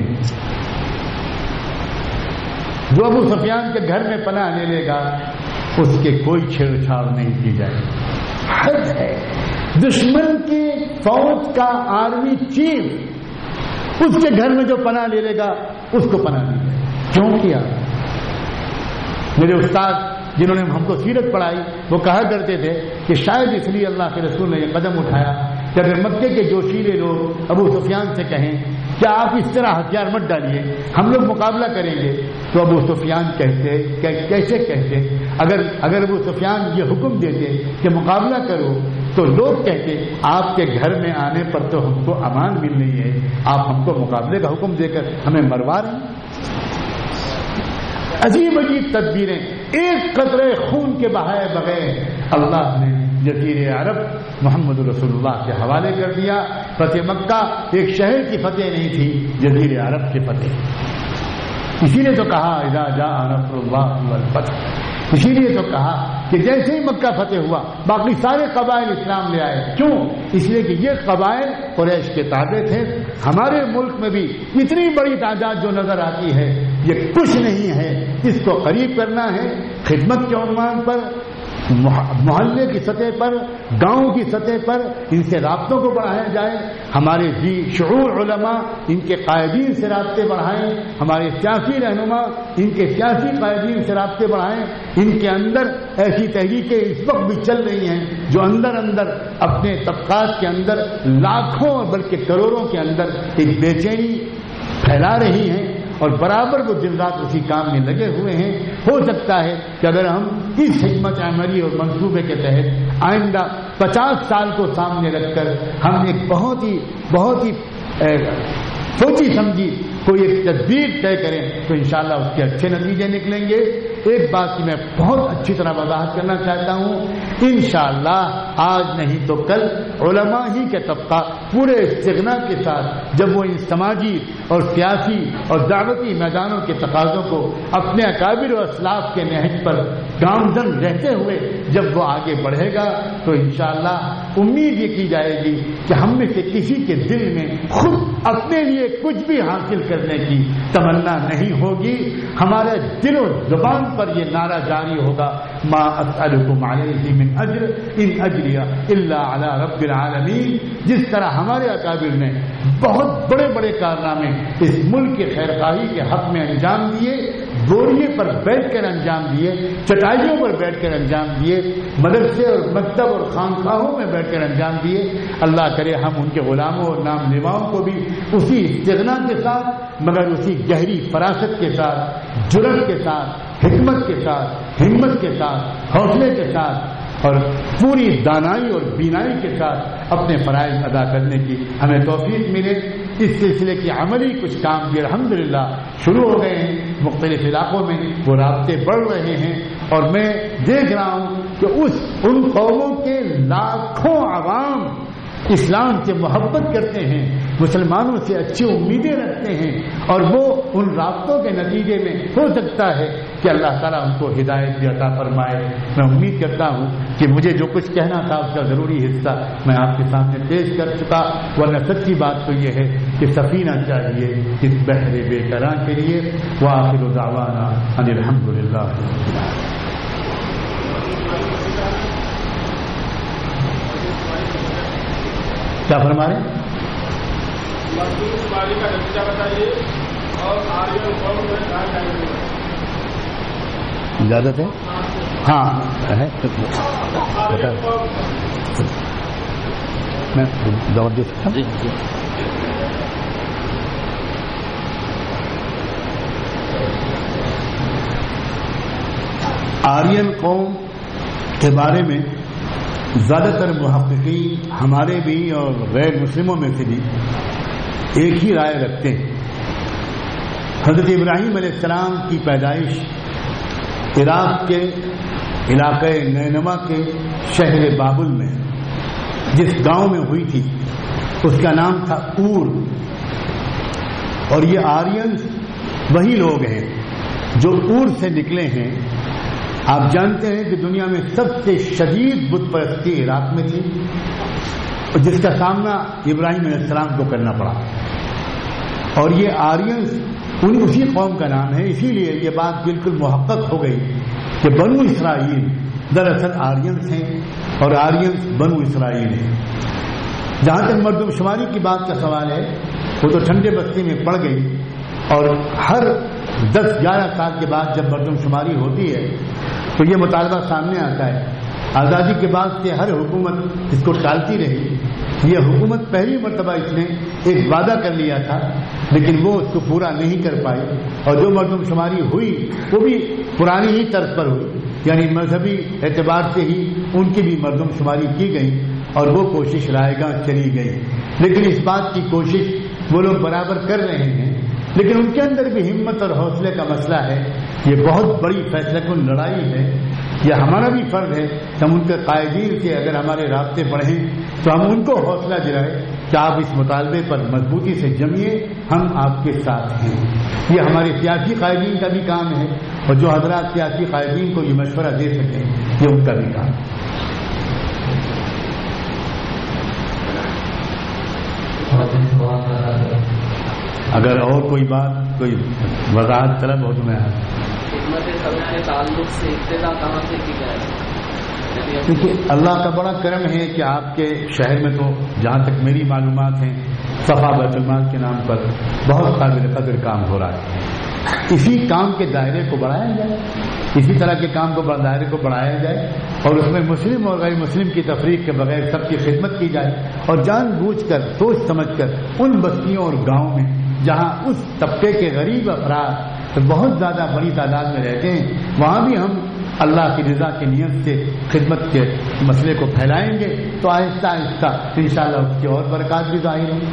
جو ابو سفیان کے گھر میں پناہ لے لے گا اس کے کوئی چھیڑ چھاڑ نہیں کی جائے گی۔ حد ہے، دشمن کی فوج کا آرمی چیف اس کے گھر میں جو پناہ لے لے گا اس کو پناہ دی جائے۔ کیوں کیا؟ میرے استاد جنہوں نے ہم کو سیرت پڑھائی وہ کہا کرتے تھے کہ شاید اس لیے اللہ کے رسول نے یہ قدم اٹھایا کہ اگر مکے کے جوشیلے لوگ ابو سفیان سے کہیں کہ آپ اس طرح ہتھیار مت ڈالیے، ہم لوگ مقابلہ کریں گے، تو ابو سفیان کہتے کیسے کہتے اگر اگر ابو سفیان یہ حکم دیتے کہ مقابلہ کرو تو لوگ کہتے آپ کے گھر میں آنے پر تو ہم کو امان مل رہی ہے، آپ ہم کو مقابلے کا حکم دے کر ہمیں مروا رہے ہیں۔ عجیب عجیب تدبیریں ایک قطرے خون کے بہائے بغیر اللہ نے جزیرے عرب محمد رسول اللہ کے حوالے کر دیا۔ فتح مکہ ایک شہر کی فتح نہیں تھی، جزیرے عرب کی فتح۔ اسی لیے تو کہا اذا جاء نصر اللہ والفتح، اسی لیے تو کہا کہ جیسے ہی مکہ فتح ہوا باقی سارے قبائل اسلام لے آئے۔ کیوں؟ اس لیے کہ یہ قبائل قریش کے تابع تھے۔ ہمارے ملک میں بھی اتنی بڑی تعداد جو نظر آتی ہے یہ کچھ نہیں ہے، اس کو قریب کرنا ہے، خدمت کے عنوان پر، محلے کی سطح پر، گاؤں کی سطح پر ان سے رابطوں کو بڑھایا جائے۔ ہمارے جی شعور علماء ان کے قائدین سے رابطے بڑھائیں، ہمارے سیاسی رہنما ان کے سیاسی قائدین سے رابطے بڑھائیں۔ ان کے اندر ایسی تحریکیں اس وقت بھی چل رہی ہیں جو اندر اندر اپنے طبقات کے اندر لاکھوں بلکہ کروڑوں کے اندر ایک بے چینی پھیلا رہی ہیں، اور برابر وہ دن رات اسی کام میں لگے ہوئے ہیں۔ ہو سکتا ہے کہ اگر ہم اس حکمت عملی اور منصوبے کے تحت آئندہ پچاس سال کو سامنے رکھ کر ہم ایک بہت ہی بہت ہی سوچی سمجھی کوئی ایک تدبیر طے کریں تو انشاءاللہ اس کے اچھے نتیجے نکلیں گے۔ ایک بات کی میں بہت اچھی طرح وضاحت کرنا چاہتا ہوں، انشاءاللہ آج نہیں تو کل علماء ہی کے طبقہ پورے استغنا کے ساتھ جب وہ ان سماجی اور سیاسی اور دعوتی میدانوں کے تقاضوں کو اپنے اکابر و اسلاف کے نہج پر گامزن رہتے ہوئے جب وہ آگے بڑھے گا تو انشاءاللہ امید یہ کی جائے گی کہ ہم میں سے کسی کے دل میں خود اپنے لیے کچھ بھی حاصل کرنے کی تمنا نہیں ہوگی۔ ہمارے دل و زبان پر یہ نعرہ جاری ہوگا، ما اسألکم علیہ من اجر ان اجری الا علی رب العالمین۔ جس طرح ہمارے اکابر نے بہت بڑے بڑے کارنامے اس ملک کے خیرخواہی کے حق میں انجام دیے، بوریے پر بیٹھ کر انجام دیے، چٹائیوں پر بیٹھ کر انجام دیے، مدرسے اور مکتب اور خانقاہوں میں بیٹھ کر انجام دیے، اللہ کرے ہم ان کے غلاموں اور نام لیواؤں کو بھی اسی استغنا کے ساتھ مگر اسی گہری فراست کے ساتھ، جرأت کے ساتھ، حکمت کے ساتھ، ہمت کے ساتھ، حوصلے کے ساتھ اور پوری دانائی اور بینائی کے ساتھ اپنے فرائض ادا کرنے کی ہمیں توفیق ملے۔ اس سلسلے کی عملی کچھ کام بھی الحمدللہ شروع ہو گئے ہیں، مختلف علاقوں میں وہ رابطے بڑھ رہے ہیں، اور میں دیکھ رہا ہوں کہ اس ان قوموں کے لاکھوں عوام اسلام سے محبت کرتے ہیں، مسلمانوں سے اچھی امیدیں رکھتے ہیں، اور وہ ان رابطوں کے نتیجے میں ہو سکتا ہے کہ اللہ تعالیٰ ان کو ہدایت بھی عطا فرمائے۔ میں امید کرتا ہوں کہ مجھے جو کچھ کہنا تھا اس کا ضروری حصہ میں آپ کے سامنے پیش کر چکا، ورنہ سچی بات تو یہ ہے کہ سفینہ چاہیے اس بحر بے قرار کے لیے۔ وآخر دعوانا ان الحمد للہ۔ کیا فرما رہے ہیں؟ اجازت ہے؟ ہاں ہے، میں دور دے سکتا ہوں۔ آرین قوم کے بارے میں زیادہ تر محققین ہمارے بھی اور غیر مسلموں میں سے بھی ایک ہی رائے رکھتے ہیں۔ حضرت ابراہیم علیہ السلام کی پیدائش عراق کے علاقے نینوا کے شہر بابل میں جس گاؤں میں ہوئی تھی اس کا نام تھا اور، اور یہ آرینز وہی لوگ ہیں جو اور سے نکلے ہیں۔ آپ جانتے ہیں کہ دنیا میں سب سے شدید بت پرستی عراق میں تھی، جس کا سامنا ابراہیم علیہ السلام کو کرنا پڑا، اور یہ آرینز ان اسی قوم کا نام ہے۔ اسی لیے یہ بات بالکل محقق ہو گئی کہ بنو اسرائیل دراصل آرینز ہیں اور آرینز بنو اسرائیل ہیں۔ جہاں تک مردم شماری کی بات کا سوال ہے، وہ تو ٹھنڈے بستی میں پڑ گئی، اور ہر دس گیارہ سال کے بعد جب مردم شماری ہوتی ہے تو یہ مطالبہ سامنے آتا ہے۔ آزادی کے بعد سے ہر حکومت اس کو ٹالتی رہی۔ یہ حکومت پہلی مرتبہ اس نے ایک وعدہ کر لیا تھا لیکن وہ اس کو پورا نہیں کر پائی، اور جو مردم شماری ہوئی وہ بھی پرانی ہی طرز پر ہوئی، یعنی مذہبی اعتبار سے ہی ان کی بھی مردم شماری کی گئی اور وہ کوشش رائے گاں چلی گئی۔ لیکن اس بات کی کوشش وہ لوگ برابر کر رہے ہیں، لیکن ان کے اندر بھی ہمت اور حوصلے کا مسئلہ ہے۔ یہ بہت بڑی فیصلہ کن لڑائی ہے۔ یہ ہمارا بھی فرض ہے کہ ہم ان کے قائدین سے اگر ہمارے رابطے بڑھیں تو ہم ان کو حوصلہ دلائیں کہ آپ اس مطالبے پر مضبوطی سے جمیے، ہم آپ کے ساتھ ہیں۔ یہ ہمارے سیاسی قائدین کا بھی کام ہے، اور جو حضرات سیاسی قائدین کو یہ مشورہ دے سکیں یہ ان کا بھی کام ہے۔ اگر اور کوئی بات کوئی وضاحت طلب ہو تو میں تعلق سے ابتدا کہاں سے کی جائے؟ کیونکہ اللہ کا بڑا کرم ہے کہ آپ کے شہر میں تو جہاں تک میری معلومات ہیں صفا بیت المال کے نام پر بہت قابل قدر کام ہو رہا ہے۔ اسی کام کے دائرے کو بڑھایا جائے، اسی طرح کے کام کو دائرے کو بڑھایا جائے، اور اس میں مسلم اور غیر مسلم کی تفریق کے بغیر سب کی خدمت کی جائے، اور جان بوجھ کر سوچ سمجھ کر ان بستیوں اور گاؤں میں جہاں اس طبقے کے غریب افراد بہت زیادہ بڑی تعداد میں رہتے ہیں وہاں بھی ہم اللہ کی رضا کی نیت سے خدمت کے مسئلے کو پھیلائیں گے تو آہستہ آہستہ انشاءاللہ اس کی اور برکات بھی ظاہر ہوں گی۔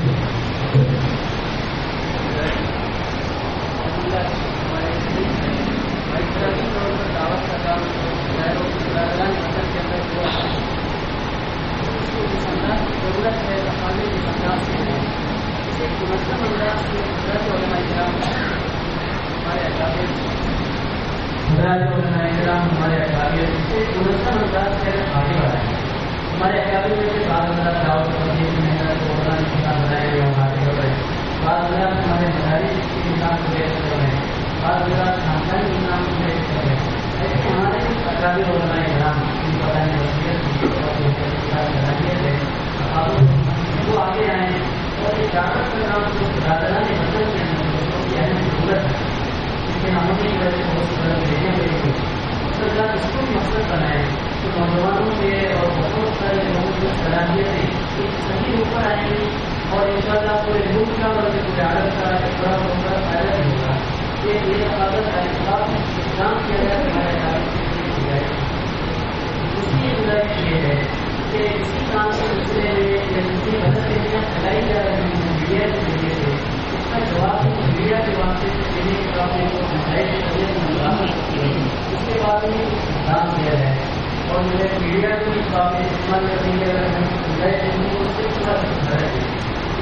ہمارے اکابر منظم انداز سے آگے بڑھائیں۔ ہمارے اکابر میں سے بعض حضرات دعوت تبلیغ میں پروگرام بنائے ہوئے ہمارے ہو رہے ہیں، بعض حضرات ہمارے مدارس کے نظام کو دیکھ کر رہے ہیں، بعض حضرات خاندانی نظام کو دیکھ کر رہے ہیں۔ ایسے ہمارے اکابر علماء کرام کی بتانے وصیت ہے وہ آگے آئیں اور اس دعوت کا نام کو دادران مدد کے اندر اہم ضرورت ہے، اس کے ناموں کی وجہ سے بہت سی دینے ہوئے اس کو بھی مقصد بنائے تو نوجوانوں کے اور بہت سارے لوگوں کی صلاحیتیں صحیح اوپر آئیں گی، اور ان شاء اللہ پورے ملک کا اور پورے عالم کا ایک بڑا بہت بڑا فائدہ بھی ہوگا کہ یہ عقادت اسلام کیا جائے ہمارے عالم کی جائے۔ اس کی گزارش یہ ہے کہ اسی کام کے سلسلے میں جتنی غلط فہمیاں پھیلائی جا رہی ہیں میڈیا کے ذریعے سے اس کا جواب میڈیا کے واسطے سے دینے کے بعد مسائل اس کے بعد میں دھیان دیا جائے، اور میڈیا کو اس بات میں استعمال کرنے کے اگر ہم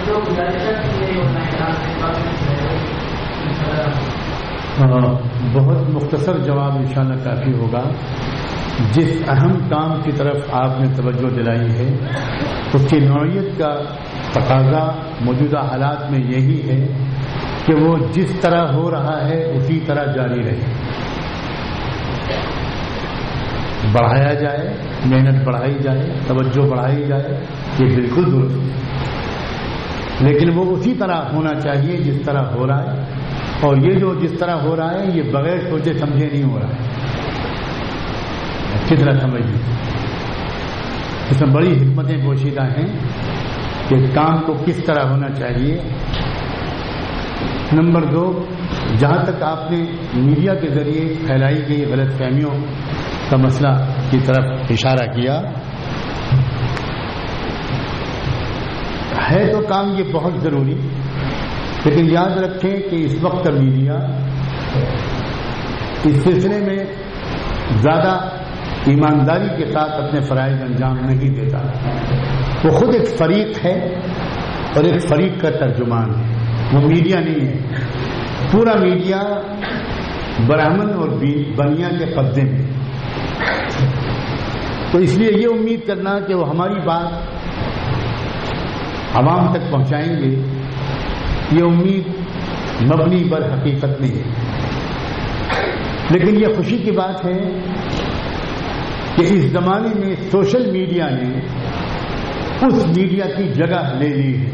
جو گزارش میری ہونا بہت مختصر جواب انشاءاللہ کافی ہوگا. جس اہم کام کی طرف آپ نے توجہ دلائی ہے اس کی نوعیت کا تقاضا موجودہ حالات میں یہی ہے کہ وہ جس طرح ہو رہا ہے اسی طرح جاری رہے، بڑھایا جائے، محنت بڑھائی جائے، توجہ بڑھائی جائے، یہ بالکل درست ہے، لیکن وہ اسی طرح ہونا چاہیے جس طرح ہو رہا ہے. اور یہ جو جس طرح ہو رہا ہے یہ بغیر سوچے سمجھے نہیں ہو رہا ہے. اچھی طرح سمجھ لیجیے اس میں بڑی حکمتیں پوشیدہ ہیں کہ کام کو کس طرح ہونا چاہیے. نمبر دو، جہاں تک آپ نے میڈیا کے ذریعے پھیلائی گئی غلط فہمیوں کا مسئلہ کی طرف اشارہ کیا، ہے تو کام یہ بہت ضروری، لیکن یاد رکھیں کہ اس وقت کا میڈیا اس سلسلے میں زیادہ ایمانداری کے ساتھ اپنے فرائض انجام نہیں دیتا. وہ خود ایک فریق ہے اور ایک فریق کا ترجمان ہے، وہ میڈیا نہیں ہے. پورا میڈیا برہمن اور بنیا کے قبضے میں. تو اس لیے یہ امید کرنا کہ وہ ہماری بات عوام تک پہنچائیں گے، یہ امید مبنی بر حقیقت نہیں ہے. لیکن یہ خوشی کی بات ہے کہ اس زمانے میں سوشل میڈیا نے اس میڈیا کی جگہ لے لی ہے.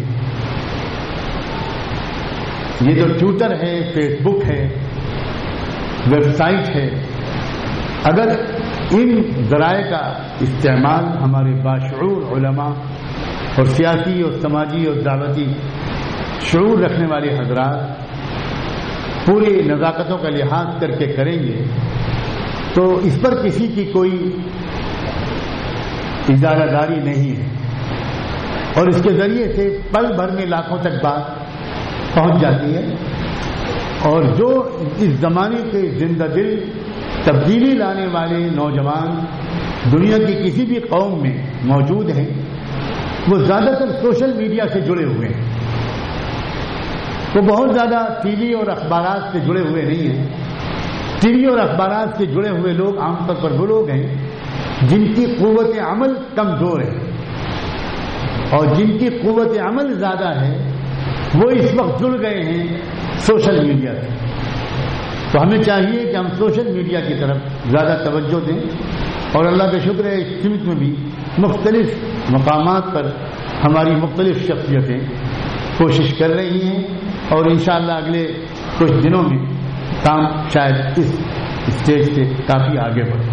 یہ جو ٹویٹر ہے، فیس بک ہے، ویب سائٹ ہے، اگر ان ذرائع کا استعمال ہمارے باشعور علماء اور سیاسی اور سماجی اور دعوتی شعور رکھنے والے حضرات پوری نزاکتوں کا لحاظ کر کے کریں گے تو اس پر کسی کی کوئی اجارہ داری نہیں ہے، اور اس کے ذریعے سے پل بھر میں لاکھوں تک بات پہنچ جاتی ہے. اور جو اس زمانے کے زندہ دل تبدیلی لانے والے نوجوان دنیا کی کسی بھی قوم میں موجود ہیں وہ زیادہ تر سوشل میڈیا سے جڑے ہوئے ہیں. وہ بہت زیادہ ٹی وی اور اخبارات سے جڑے ہوئے نہیں ہیں. ٹی وی اور اخبارات سے جڑے ہوئے لوگ عام طور پر وہ لوگ ہیں جن کی قوت عمل کمزور ہے، اور جن کی قوت عمل زیادہ ہے وہ اس وقت جڑ گئے ہیں سوشل میڈیا سے. تو ہمیں چاہیے کہ ہم سوشل میڈیا کی طرف زیادہ توجہ دیں، اور اللہ کا شکر ہے اس سمت میں بھی مختلف مقامات پر ہماری مختلف شخصیتیں کوشش کر رہی ہیں، اور انشاءاللہ اگلے کچھ دنوں میں کام شاید اس اسٹیج سے کافی آگے بڑھے.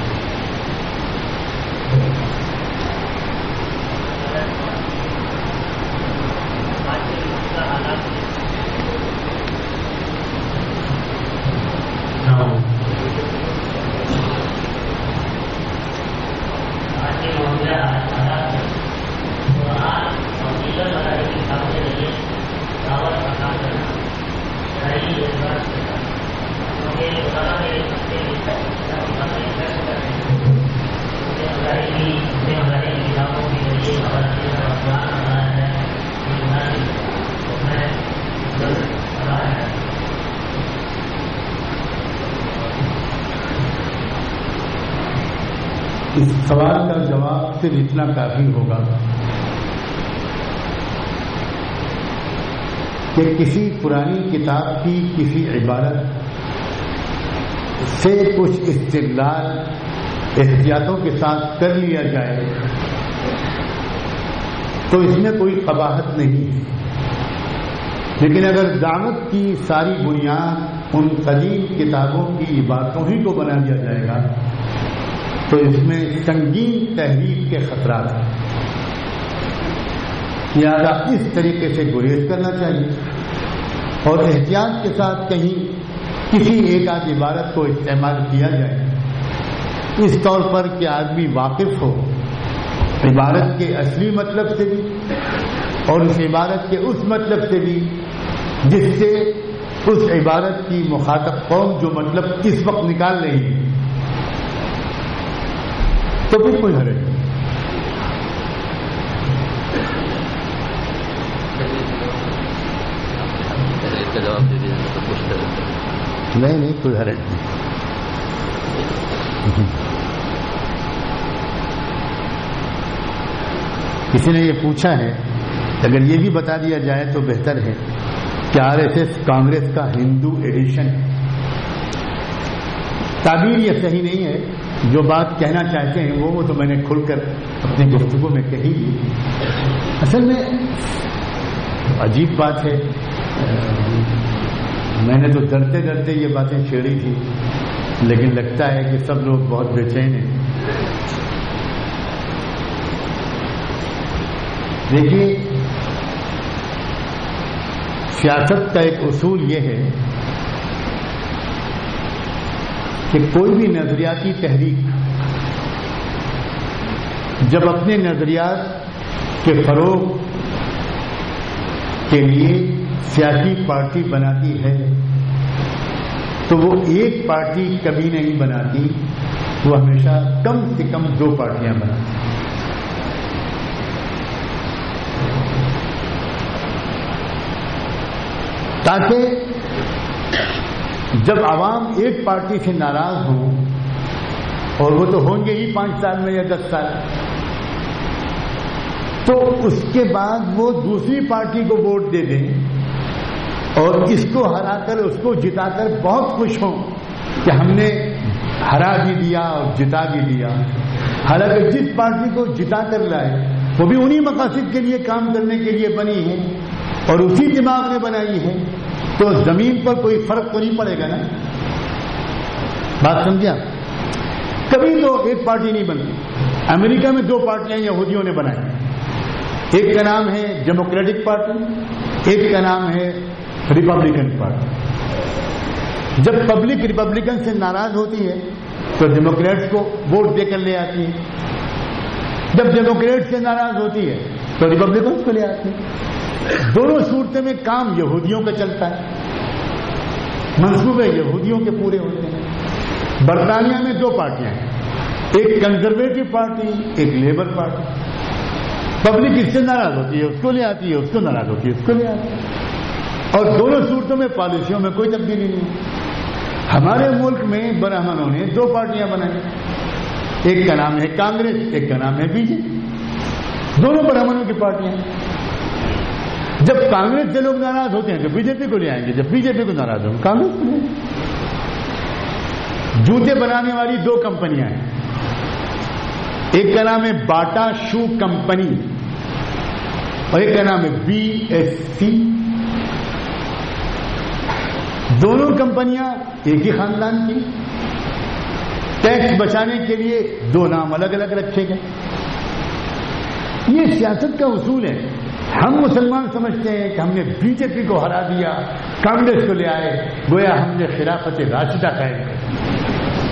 اس سوال کا جواب صرف اتنا کافی ہوگا کہ کسی پرانی کتاب کی کسی عبارت سے کچھ استدلال احتیاطوں کے ساتھ کر لیا جائے تو اس میں کوئی قباحت نہیں ہے. لیکن اگر دعوت کی ساری بنیاد ان قدیم کتابوں کی باتوں ہی کو بنا دیا جائے گا تو اس میں سنگین تحریف کے خطرات ہیں. لہذا اس طریقے سے گریز کرنا چاہیے اور احتیاط کے ساتھ کہیں کسی ایک آدھ عبارت کو استعمال کیا جائے اس طور پر کہ آدمی واقف ہو عبارت کے اصلی مطلب سے بھی اور اس عبارت کے اس مطلب سے بھی جس سے اس عبارت کی مخاطب قوم جو مطلب اس وقت نکال رہی ہے، تو پھر کوئی حرج نہیں. کا جواب دے دیا تو پوچھتا ہے. نہیں نہیں کوئی حرج نہیں. کسی نے یہ پوچھا ہے اگر یہ بھی بتا دیا جائے تو بہتر ہے کہ آر ایس ایس کانگریس کا ہندو ایڈیشن. تعبیر یہ صحیح نہیں ہے. جو بات کہنا چاہتے ہیں وہ وہ تو میں نے کھل کر اپنی گفتگو میں کہی. اصل میں عجیب بات ہے, میں نے تو ڈرتے ڈرتے یہ باتیں چھیڑی تھی, لیکن لگتا ہے کہ سب لوگ بہت بے چین ہیں. دیکھیے, سیاست کا ایک اصول یہ ہے کہ کوئی بھی نظریاتی تحریک جب اپنے نظریات کے فروغ کے لیے سیاسی پارٹی بناتی ہے تو وہ ایک پارٹی کبھی نہیں بناتی, وہ ہمیشہ کم سے کم دو پارٹیاں بناتی. تاکہ جب عوام ایک پارٹی سے ناراض ہوں, اور وہ تو ہوں گے ہی پانچ سال میں یا دس سال, تو اس کے بعد وہ دوسری پارٹی کو ووٹ دے دیں اور اس کو ہرا کر اس کو جتا کر بہت خوش ہوں کہ ہم نے ہرا بھی دیا اور جتا بھی دیا. حالانکہ جس پارٹی کو جتا کر لائے وہ بھی انہی مقاصد کے لیے کام کرنے کے لیے بنی ہے اور اسی دماغ نے بنائی ہے, تو زمین پر کوئی فرق تو نہیں پڑے گا نا. بات سمجھا؟ کبھی تو ایک پارٹی نہیں بنتی. امریکہ میں دو پارٹیاں یہودیوں نے بنائی, ایک کا نام ہے ڈیموکریٹک پارٹی, ایک کا نام ہے ریپبلکن پارٹی. جب پبلک ریپبلکن سے ناراض ہوتی ہے تو ڈیموکریٹس کو ووٹ دے کر لے آتی ہے, جب ڈیموکریٹ سے ناراض ہوتی ہے تو ریپبلکنس کو لے آتی ہے. دونوں صورتوں میں کام یہودیوں کا چلتا ہے, منصوبے یہودیوں کے پورے ہوتے ہیں. برطانیہ میں دو پارٹیاں ہیں, ایک کنزرویٹو پارٹی, ایک لیبر پارٹی. پبلک اس سے ناراض ہوتی ہے اس کو لے آتی ہے, اس کو ناراض ہوتی ہے اس کو لے آتی ہے, اور دونوں صورتوں میں پالیسیوں میں کوئی تبدیلی نہیں. ہمارے ملک میں برہمنوں نے دو پارٹیاں بنائی, ایک کا نام ہے کانگریس, ایک کا نام ہے بی جے پی. دونوں برہمنوں کی پارٹیاں. جب کانگریس سے لوگ ناراض ہوتے ہیں تو بی جے پی کو لے آئیں گے, جب بی جے پی کو ناراض ہوں کانگریس کو لے آئیں گے. جوتے بنانے والی دو کمپنیاں ہیں, ایک کا نام ہے باٹا شو کمپنی اور ایک کا نام ہے بی ایس سی. دونوں کمپنیاں ایک ہی خاندان کی, ٹیکس بچانے کے لیے دو نام الگ الگ رکھے گئے. یہ سیاست کا اصول ہے. ہم مسلمان سمجھتے ہیں کہ ہم نے بی جے پی کو ہرا دیا, کانگریس کو لے آئے, گویا ہم نے خلافت راشدہ قائم کر دی.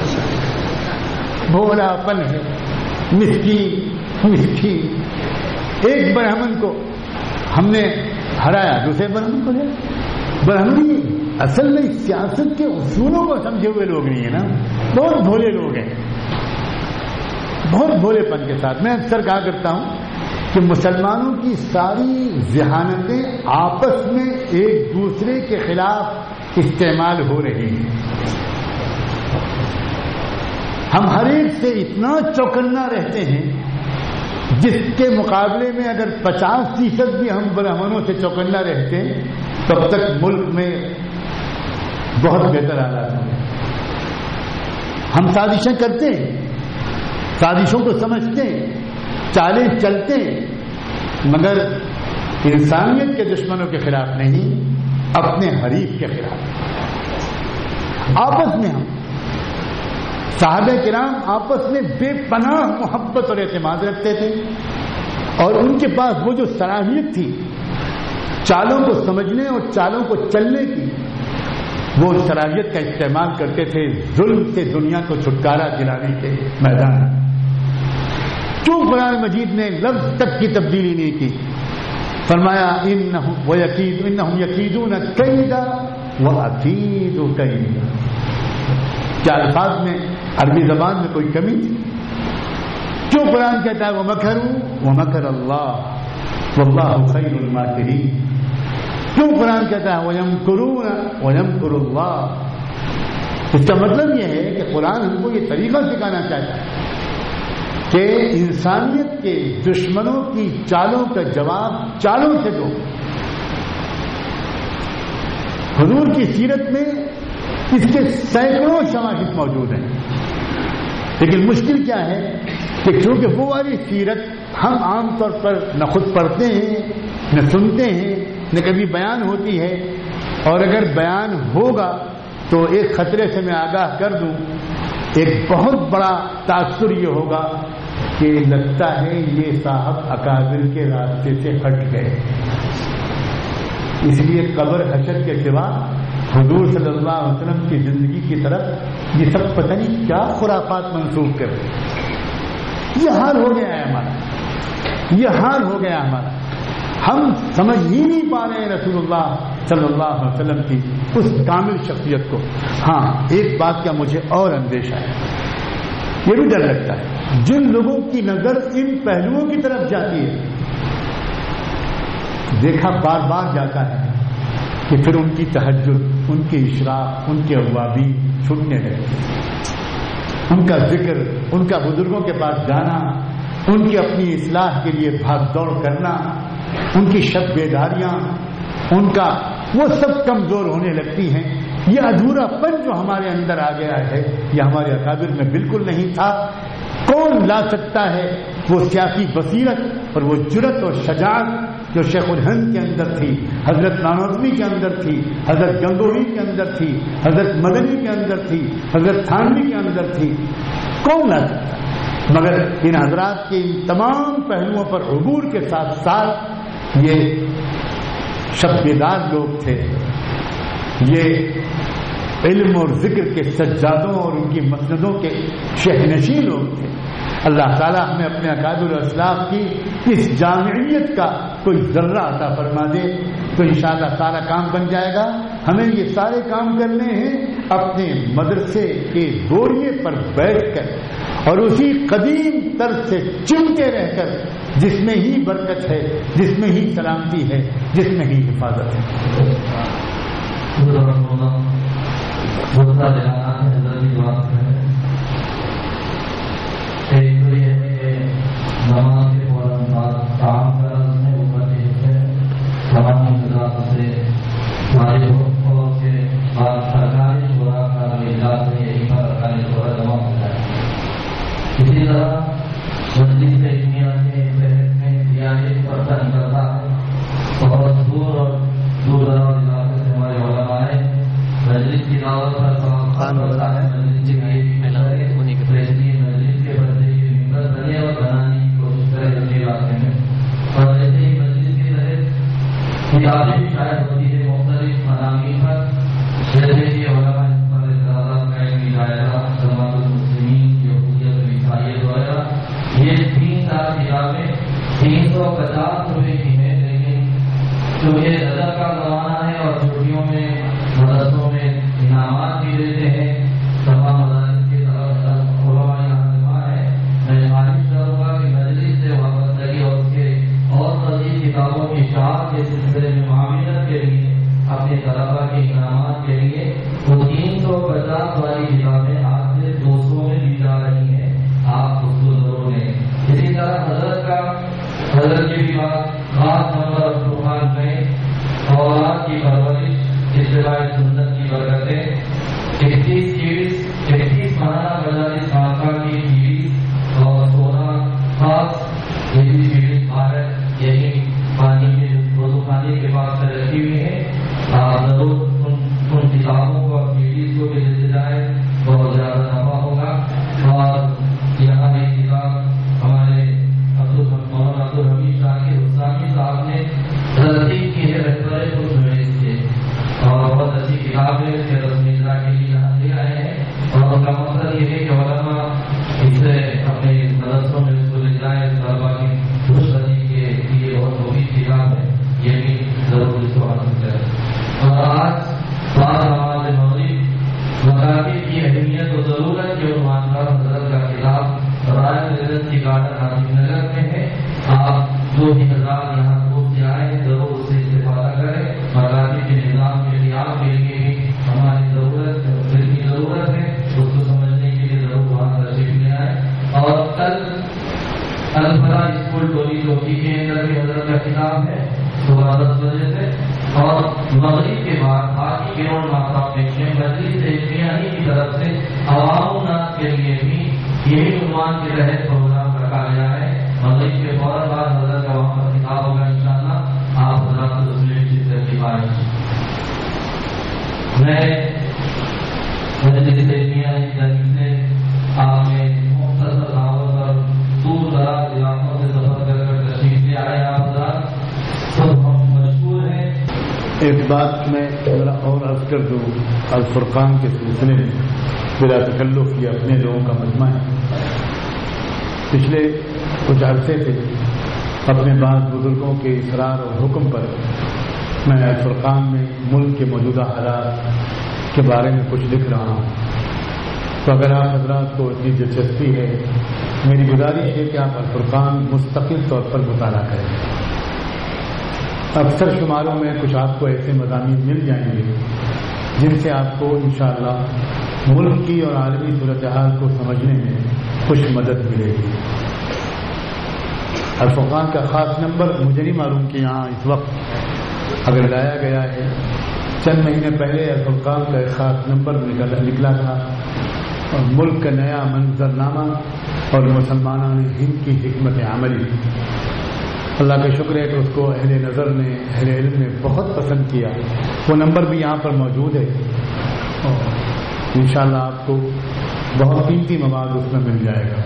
بھولا پن ہے, مسکین مسکین. ایک برہمن کو ہم نے ہرایا, دوسرے برہمن کو لے. برہمنی اصل میں سیاست کے اصولوں کو سمجھے ہوئے لوگ نہیں ہیں نا, بہت بھولے لوگ ہیں, بہت بھولے پن کے ساتھ. میں اکثر کہا کرتا ہوں کہ مسلمانوں کی ساری ذہانتیں آپس میں ایک دوسرے کے خلاف استعمال ہو رہی ہیں. ہم ہر ایک سے اتنا چوکنا رہتے ہیں جس کے مقابلے میں اگر پچاس فیصد بھی ہم برہمنوں سے چوکنا رہتے تب تک ملک میں بہت بہتر حالات ہوں. ہم سازشیں کرتے ہیں, سازشوں کو سمجھتے ہیں, چالیں چلتے ہیں, مگر انسانیت کے دشمنوں کے خلاف نہیں, اپنے حریف کے خلاف. آپس میں ہم صحابہ کرام آپس میں بے پناہ محبت اور اعتماد رکھتے تھے, اور ان کے پاس وہ جو صلاحیت تھی چالوں کو سمجھنے اور چالوں کو چلنے کی, وہ صلاحیت کا استعمال کرتے تھے ظلم سے دنیا کو چھٹکارا دلانے کے میدان. کیوں قرآن مجید نے لفظ تک کی تبدیلی نہیں کی؟ فرمایا انہم ویکید انہم یکیدون کیدا واکید کیدا. کیا الفاظ میں عربی زبان میں کوئی کمی تھی؟ کیوں قرآن کہتا ہے ومکروا ومکر اللہ واللہ خیر الماکرین. کیوں قرآن کہتا ہے وَيَمْكُرُونَ وَيَمْكُرُ اللَّهُ؟ اس کا مطلب یہ ہے کہ قرآن ہم کو یہ طریقہ سکھانا چاہتا ہے کہ انسانیت کے دشمنوں کی چالوں کا جواب چالوں سے دو. حضور کی سیرت میں اس کے سینکڑوں شواہد موجود ہیں، لیکن مشکل کیا ہے کہ کیونکہ وہ والی سیرت ہم عام طور پر نہ خود پڑھتے ہیں نہ سنتے ہیں نہ کبھی بیان ہوتی ہے، اور اگر بیان ہوگا تو ایک خطرے سے میں آگاہ کر دوں، ایک بہت بڑا تاثر یہ ہوگا کہ لگتا ہے یہ صاحب اکابر کے راستے سے ہٹ گئے. اس لیے قبر حشر کے سوا حضور صلی اللہ علیہ وسلم کی زندگی کی طرف یہ سب پتہ نہیں کیا خرافات منسوخ کر رہے ہیں. یہ حال ہو گیا ہے ہمارا، یہ حال ہو گیا ہمارا. ہم سمجھ ہی نہیں پا رہے ہیں رسول اللہ صلی اللہ علیہ وسلم کی اس کامل شخصیت کو. ہاں ایک بات کا مجھے اور اندیشہ ہے، یہ بھی ڈر لگتا ہے جن لوگوں کی نظر ان پہلوؤں کی طرف جاتی ہے، دیکھا بار بار جاتا ہے کہ پھر ان کی تہجد، ان کی اشراق، ان کے اوابی چھوٹنے لگتے، ان کا ذکر، ان کا بزرگوں کے پاس جانا، ان کی اپنی اصلاح کے لیے بھاگ دوڑ کرنا، ان کی شب بیداریاں، ان کا وہ سب کمزور ہونے لگتی ہیں. یہ ادھورا پن جو ہمارے اندر آ گیا ہے یہ ہمارے اکابر میں بالکل نہیں تھا. کون لا سکتا ہے وہ سیاسی بصیرت اور وہ جرت اور شجاعت جو شیخ الہند کے اندر تھی، حضرت نانوتوی کے اندر تھی، حضرت گنگوہی کے اندر تھی، حضرت مدنی کے اندر تھی، حضرت تھانوی کے اندر تھی؟ کون لا سکتا؟ مگر ان حضرات کے ان تمام پہلوؤں پر عبور کے ساتھ ساتھ یہ شب بیدار لوگ تھے، یہ علم اور ذکر کے سجادوں اور ان کی مسندوں کے شہنشین لوگ تھے. اللہ تعالیٰ ہمیں اپنے اکابر و اسلاف کی اس جامعیت کا کوئی ذرہ عطا فرما دے تو انشاءاللہ سارا کام بن جائے گا. ہمیں یہ سارے کام کرنے ہیں اپنے مدرسے کے دوریے پر بیٹھ کر اور اسی قدیم طرز سے چمٹے رہ کر جس میں ہی برکت ہے، جس میں ہی سلامتی ہے، جس میں ہی حفاظت ہے. ایک تو یہ ہے کہ نماز کے فوراً بعد کام کرا اس میں اوپر سے تمام انتظام سے ہمارے حکومتوں کے بعد سرکاری شورا کا اجلاس ہے، یہی پر سرکاری شورا جمع ہوتا ہے. اسی طرح مجلس علمیہ کے تحت میں ریاست پر تن کرتا ہے، بہت دور اور دور دراز علاقے سے ہمارے علماء آئے مجلس کی دعوت پر سوال ہوتا ہے. مجلس کے مجلس کے بندے بننے اور بنانے کی کوشش کرے اپنے علاقے میں، اور ایسے ہی مجلس کی طرح کتابیں بھی شاید ہوتی ہے مختلف مضامین پر، جیسے کہ علماء اس پر اعتراضات کا ایک دائرہ، جماعت المسلمین، یہودیت، عیسائیت وغیرہ. یہ تین چار کتابیں تین سو پچاس روپے کی ہیں، لیکن چونکہ رجب کا زمانہ ہے اور چھٹیوں میں مدرسوں میں انعامات بھی دیتے ہیں تمام مدارس کی طرف علماء یہاں جمع ہے. میں خواہش کروں گا کہ مجلس سے وابستگی اور اس کے اور مزید کتابوں کی اشاعت کے سلسلے میں معاونت کے لیے اپنے طلبا کے انعامات کے لیے وہ تین سو پچاس والی کتابیں آج سے دو سو میں دی جا رہی ہیں. آپ اس کو ضرور لیں. اسی طرح حضرت کا حضرت کی بھی بات خاص نمبر فرمان میں اولاد کی پرورش، اتباع سنت کی برکتیں، اکتیس سیریز اکتیس ماہانہ مجالس خاصہ کی سیریز اور سولہ خاص یہ بھی سیریز بھارت یہی پانی کے وضو خانے کے پاس سے رکھی ہوئی ہے. آپ ضرور ان کتابوں کو اور سیریز کو بھی لیتے جائیں، بہت زیادہ نفع ہوگا. اور یہاں ایک کتاب ہمارے مولانا عبد الحمید شاکر اسلامی صاحب نے ترتیب کی ہے رہبر خود کے، اور بہت اچھی کتاب ہے اس کے رسم اجرا کے لیے یہاں لے آئے ہیں. اور ان کا مقصد یہ ہے کہ علماء اس سے اپنے مدرسوں میں اس کو لے جائیں. طلبا کی خوشبدی کے لیے بہت مفید کتاب ہے، یہ بھی ضرور اس کو حاصل کریں. اور آج بعد نماز مغرب مکاتب کی اہمیت و ضرورت کے عنوان پر حضرت کا کتاب رائے حضرت کی گارڈن حاصل نگر میں ہے. آپ جو بھی حضرات یہاں دور سے آئے ہیں ضرور اس سے استفادہ کریں. کا کتاب ہے صبح دس بجے سے، اور مغرب کے بعد باقی گراؤنڈ ماتا پیشے مجلس اسلامی کی طرف سے عوام الناس کے لیے بھی یہی عنوان کے تحت پروگرام رکھا گیا ہے۔ مغرب کے فوراً بعد حضرت کا وہاں پر خطاب ہوگا انشاءاللہ، آپ حضرات اس میں شرکت کی خواہش۔ میں مجلس اسلامی کی سے آپ نے مختصر دعوت اور دور دراز علاقوں سے سفر کر کر تشریف لے آئے آپ حضرات، سب ہم مشکور ہیں۔ ایک بات میں ذرا اور عرض کر دوں، الفرقان کے سلسلے میں بلا تکلف یہ اپنے لوگوں کا مجمع ہے۔ پچھلے کچھ عرصے سے اپنے بعض بزرگوں کے اصرار اور حکم پر میں الفرقان میں ملک کے موجودہ حالات کے بارے میں کچھ لکھ رہا ہوں، تو اگر آپ حضرات کو اتنی دلچسپی ہے، میری گزارش ہے کہ آپ الفرقان مستقل طور پر مطالعہ کریں۔ اکثر شماروں میں کچھ آپ کو ایسے مضامین مل جائیں گے جن سے آپ کو انشاءاللہ ملک کی اور عالمی صورتحال کو سمجھنے میں کچھ مدد ملے گی۔ الفرقان کا خاص نمبر مجھے نہیں معلوم کہ یہاں اس وقت اگر لایا گیا ہے، چند مہینے پہلے الفرقان کا ایک خاص نمبر نکلا تھا، اور ملک کا نیا منظرنامہ اور مسلمانوں نے ہند کی حکمت عملی۔ اللہ کا شکر ہے کہ اس کو اہل نظر نے، اہل علم نے بہت پسند کیا۔ وہ نمبر بھی یہاں پر موجود ہے، اور انشاءاللہ آپ کو بہت قیمتی مواد اس میں مل جائے گا۔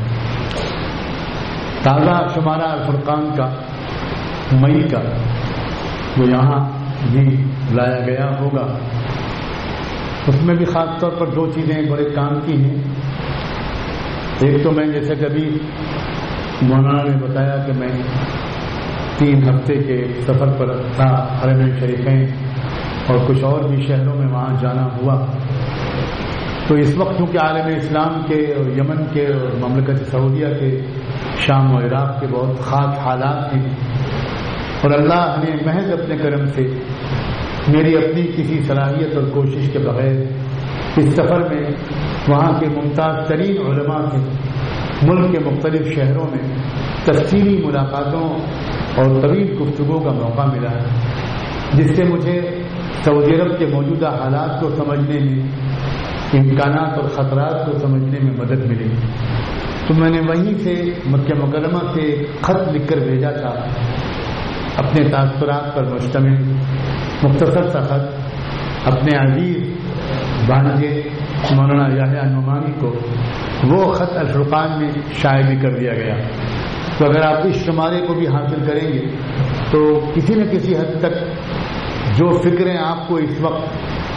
تازہ شمارہ الفرقان کا مئی کا جو یہاں بھی لایا گیا ہوگا، اس میں بھی خاص طور پر دو چیزیں بڑے کام کی ہیں۔ ایک تو میں جیسے کبھی مولانا نے بتایا کہ میں تین ہفتے کے سفر پر تھا حرمین شریفین اور کچھ اور بھی شہروں میں وہاں جانا ہوا، تو اس وقت چونکہ عالم اسلام کے اور یمن کے اور مملکت سعودیہ کے، شام و عراق کے بہت خاص حالات ہیں، اور اللہ نے محض اپنے کرم سے میری اپنی کسی صلاحیت اور کوشش کے بغیر اس سفر میں وہاں کے ممتاز ترین علماء سے ملک کے مختلف شہروں میں تفصیلی ملاقاتوں اور طویل گفتگو کا موقع ملا، جس سے مجھے سعودی عرب کے موجودہ حالات کو سمجھنے میں، امکانات اور خطرات کو سمجھنے میں مدد ملی۔ تو میں نے وہیں سے مکہ مکرمہ سے خط لکھ کر بھیجا تھا، اپنے تاثرات پر مشتمل مختصر سا خط اپنے عزیز بھانجے مولانا یحییٰ نعمانی کو۔ وہ خط الفرقان میں شائع بھی کر دیا گیا۔ تو اگر آپ اس شمارے کو بھی حاصل کریں گے تو کسی نہ کسی حد تک جو فکریں آپ کو اس وقت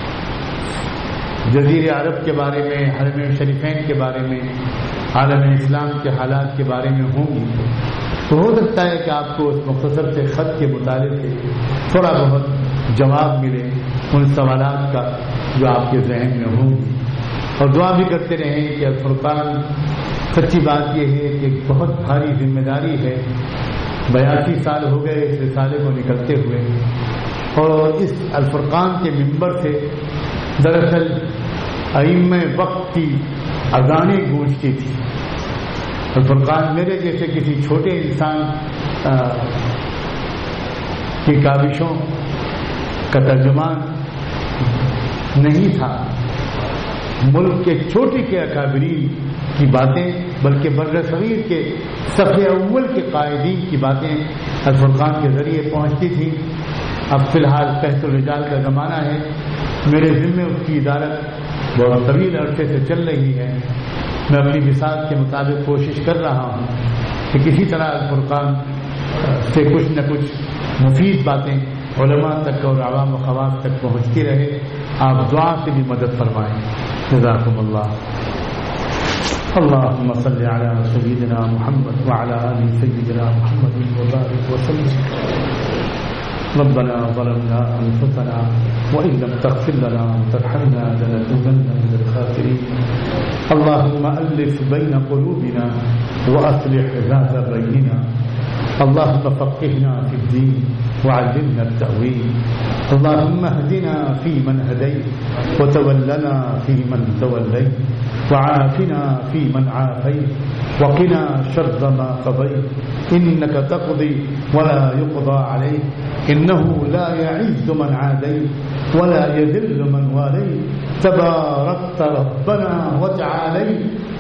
جزیرہ عرب کے بارے میں، حرمین شریفین کے بارے میں، عالم اسلام کے حالات کے بارے میں ہوں گی، تو ہو سکتا ہے کہ آپ کو اس مختصر سے خط کے مطالعے سے تھوڑا بہت جواب ملے ان سوالات کا جو آپ کے ذہن میں ہوں گی۔ اور دعا بھی کرتے رہیں کہ الفرقان، سچی بات یہ ہے کہ بہت بھاری ذمہ داری ہے، بیاسی سال ہو گئے اس رسالے کو نکلتے ہوئے، اور اس الفرقان کے منبر سے دراصل ائمہ وقت کی اذانیں گونجتی تھی۔ الفرقان میرے جیسے کسی چھوٹے انسان کی کاوشوں کا ترجمان نہیں تھا، ملک کے چھوٹے کے اکابرین کی باتیں، بلکہ بر صغیر کے صفحے اول کے قائدین کی باتیں الفرقان کے ذریعے پہنچتی تھیں۔ اب فی الحال قحط الرجال کا زمانہ ہے، میرے ذمے اس کی ادارت بہت طویل عرصے سے چل رہی ہے۔ میں اپنی بساط کے مطابق کوشش کر رہا ہوں کہ کسی طرح الفرقان سے کچھ نہ کچھ مفید باتیں علماء تک اور عوام و خواص تک پہنچتی رہے۔ آپ دعا سے بھی مدد فرمائیں۔ جزاکم اللہ۔ اللهم صل على سيدنا محمد وعلى آل سيدنا محمد وبارك وسلم۔ ربنا ظلمنا أنفسنا وإن لم تغفر لنا وترحمنا لنكونن من الخاسرين۔ اللهم ألف بين قلوبنا وأصلح ذات بيننا اللهم فقهنا في الدين وعلمنا التأويل اللهم اهدنا فيمن هديت وتولنا فيمن توليت وعافنا فيمن عافيت وقنا شر ما قضيت إنك تقضي ولا يقضى عليك إنه لا يعز من عاديت ولا يذل من واليت تباركت ربنا وتعاليت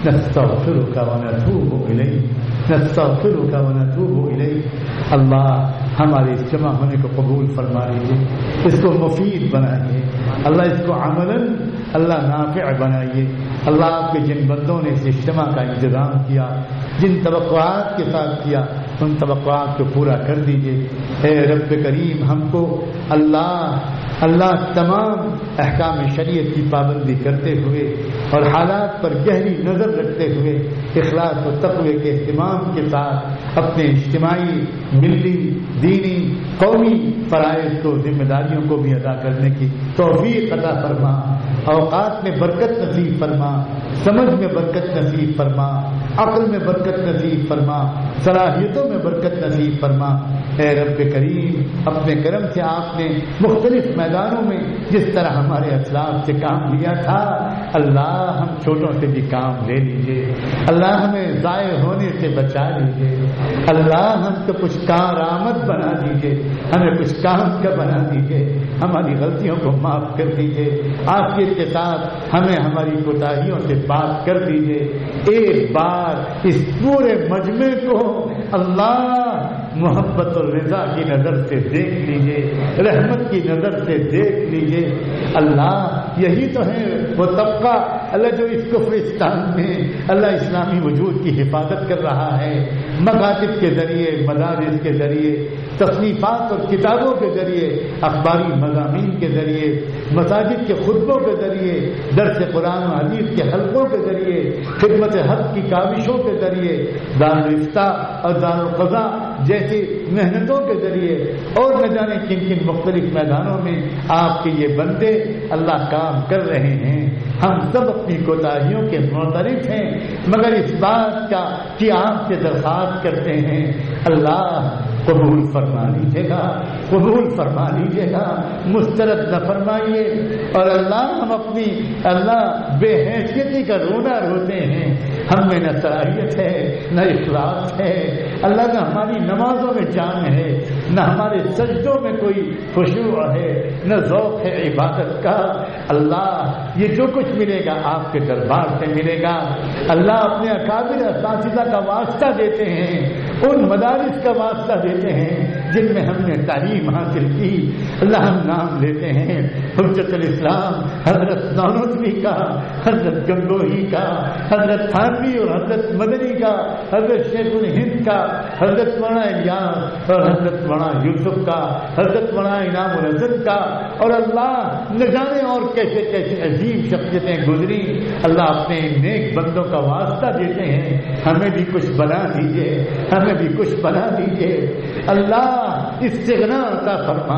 نستغفرك ونتوب إليك نستغفرك ونتوب إليك اللہ ہمارے اس جمع ہونے کو قبول فرما لیجیے، اس کو مفید بنائیے اللہ، اس کو عملاً اللہ نافع بنائیے اللہ۔ آپ کے جن بندوں نے اس اجتماع کا انتظام کیا، جن توقعات کے ساتھ کیا، ان توقعات کو پورا کر دیجیے اے رب کریم۔ ہم کو اللہ اللہ تمام احکام شریعت کی پابندی کرتے ہوئے اور حالات پر گہری نظر رکھتے ہوئے اخلاص و تقوی کے اہتمام کے ساتھ اپنے اجتماعی، ملی، دینی، قومی فرائض کو، ذمہ داریوں کو بھی ادا کرنے کی توفیق عطا فرما، اوقات میں برکت نصیب فرما، سمجھ میں برکت نصیب فرما، عقل میں برکت نصیب فرما، صلاحیتوں میں برکت نصیب فرما اے رب کریم۔ اپنے کرم سے آپ نے مختلف میدانوں میں جس طرح ہمارے اسلاف سے کام لیا تھا، اللہ ہم چھوٹوں سے بھی کام لے لیجئے، اللہ ہمیں ضائع ہونے سے بچا لیجئے، اللہ ہم کو کچھ کارآمد بنا دیجئے، ہمیں کچھ کام کا بنا دیجئے، ہماری غلطیوں کو معاف کر دیجئے، عافیت کے ساتھ ہمیں ہماری کوتاہیوں سے بات کر دیجئے۔ ایک بار اس پورے مجمع کو اللہ محبت اور رضا کی نظر سے دیکھ لیجئے، رحمت کی نظر سے دیکھ لیجئے اللہ۔ یہی تو ہے وہ طبقہ اللہ جو اس کفرستان میں اللہ اسلامی وجود کی حفاظت کر رہا ہے، مکاتب کے ذریعے، مدارس کے ذریعے، تصنیفات اور کتابوں کے ذریعے، اخباری مضامین کے ذریعے، مساجد کے خطبوں کے ذریعے، درس قرآن و حدیث کے حلقوں کے ذریعے، خدمت حق کی کاوشوں کے ذریعے، دارالفتہ اور دارالقضاء جیسی محنتوں کے ذریعے اور نہ جانے کن کن مختلف میدانوں میں آپ کے یہ بندے اللہ کام کر رہے ہیں۔ ہم سب اپنی کوتاہیوں کے معترف ہیں، مگر اس بات کا کہ آپ سے درخواست کرتے ہیں اللہ قبول فرما لیجیے گا، قبول فرما لیجیے گا، مسترد نہ فرمائیے۔ اور اللہ ہم اپنی اللہ بے حیثیتی کا رونا روتے ہیں، ہم میں نہ صلاحیت ہے نہ اخلاص ہے اللہ، نہ ہماری نمازوں میں جان ہے، نہ ہمارے سجدوں میں کوئی خشوع ہے، نہ ذوق ہے عبادت کا۔ اللہ یہ جو کچھ ملے گا آپ کے دربار سے ملے گا۔ اللہ اپنے اکابر اساتذہ کا واسطہ دیتے ہیں، ان مدارس کا واسطہ دیتے ہیں جن میں ہم نے تعلیم حاصل کی، اللہ ہم نام لیتے ہیں حجت الاسلام حضرت نانوتوی کا، حضرت گنگوہی کا، حضرت تھانوی اور حضرت مدنی کا، حضرت شیخ الہند کا، حضرت مولانا الیاس اور حضرت مولانا یوسف کا، حضرت مولانا انعام الحسن کا، اور اللہ نہ جانے اور کیسے کیسے عظیم شخصیتیں گزری۔ اللہ اپنے نیک بندوں کا واسطہ دیتے ہیں، ہمیں بھی کچھ بنا دیجیے، ہمیں بھی کچھ بنا دیجیے اللہ۔ استغنا عطا فرما،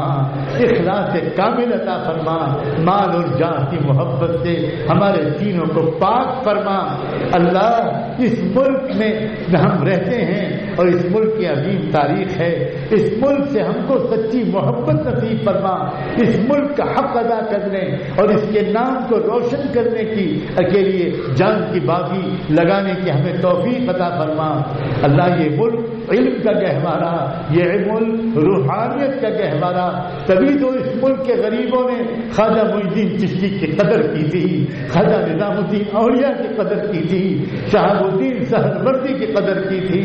اخلاص کامل عطا فرما، مال اور جان کی محبت سے ہمارے دینوں کو پاک فرما اللہ۔ اس ملک میں ہم رہتے ہیں اور اس ملک کی عظیم تاریخ ہے، اس ملک سے ہم کو سچی محبت نصیب فرما، اس ملک کا حق ادا کرنے اور اس کے نام کو روشن کرنے کی کے لیے جان کی بازی لگانے کی ہمیں توفیق عطا فرما اللہ۔ یہ ملک علم کا گہوارہ، یہ ملک روحانیت کا گہوارہ، تبھی تو اس ملک کے غریبوں نے خواجہ معین الدین چشتی کی قدر کی تھی، خواجہ نظام الدین اولیاء کی قدر کی تھی، شہاب الدین سہروردی کی قدر کی تھی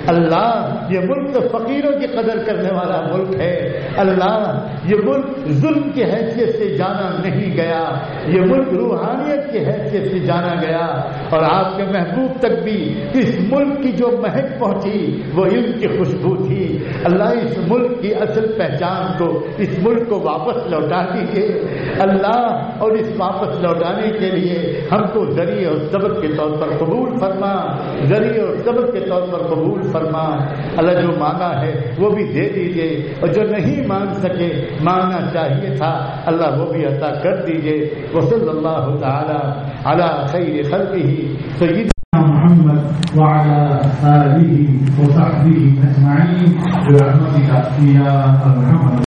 اللہ۔ یہ ملک تو فقیروں کی قدر کرنے والا ملک ہے اللہ۔ یہ ملک ظلم کی حیثیت سے جانا نہیں گیا، یہ ملک روحانیت کی حیثیت سے جانا گیا، اور آپ کے محبوب تک بھی اس ملک کی جو مہک پہنچی وہ علم کی خوشبو تھی اللہ۔ اس ملک کی اصل پہچان کو، اس ملک کو واپس لوٹا دیجیے اللہ، اور اس واپس لوٹانے کے لیے ہم کو ذریعے اور سبب کے طور پر قبول فرما، ذریعے اور سبب کے طور پر قبول فرما اللہ۔ جو مانگا ہے وہ بھی دے دیجیے، اور جو نہیں مانگ سکے، مانگنا چاہیے تھا اللہ، وہ بھی عطا کر دیجیے۔ وصلی اللہ تعالی علی خیر خلقہ سیدنا محمد وعلى آله وصحبه أجمعين برحمتك يا أرحم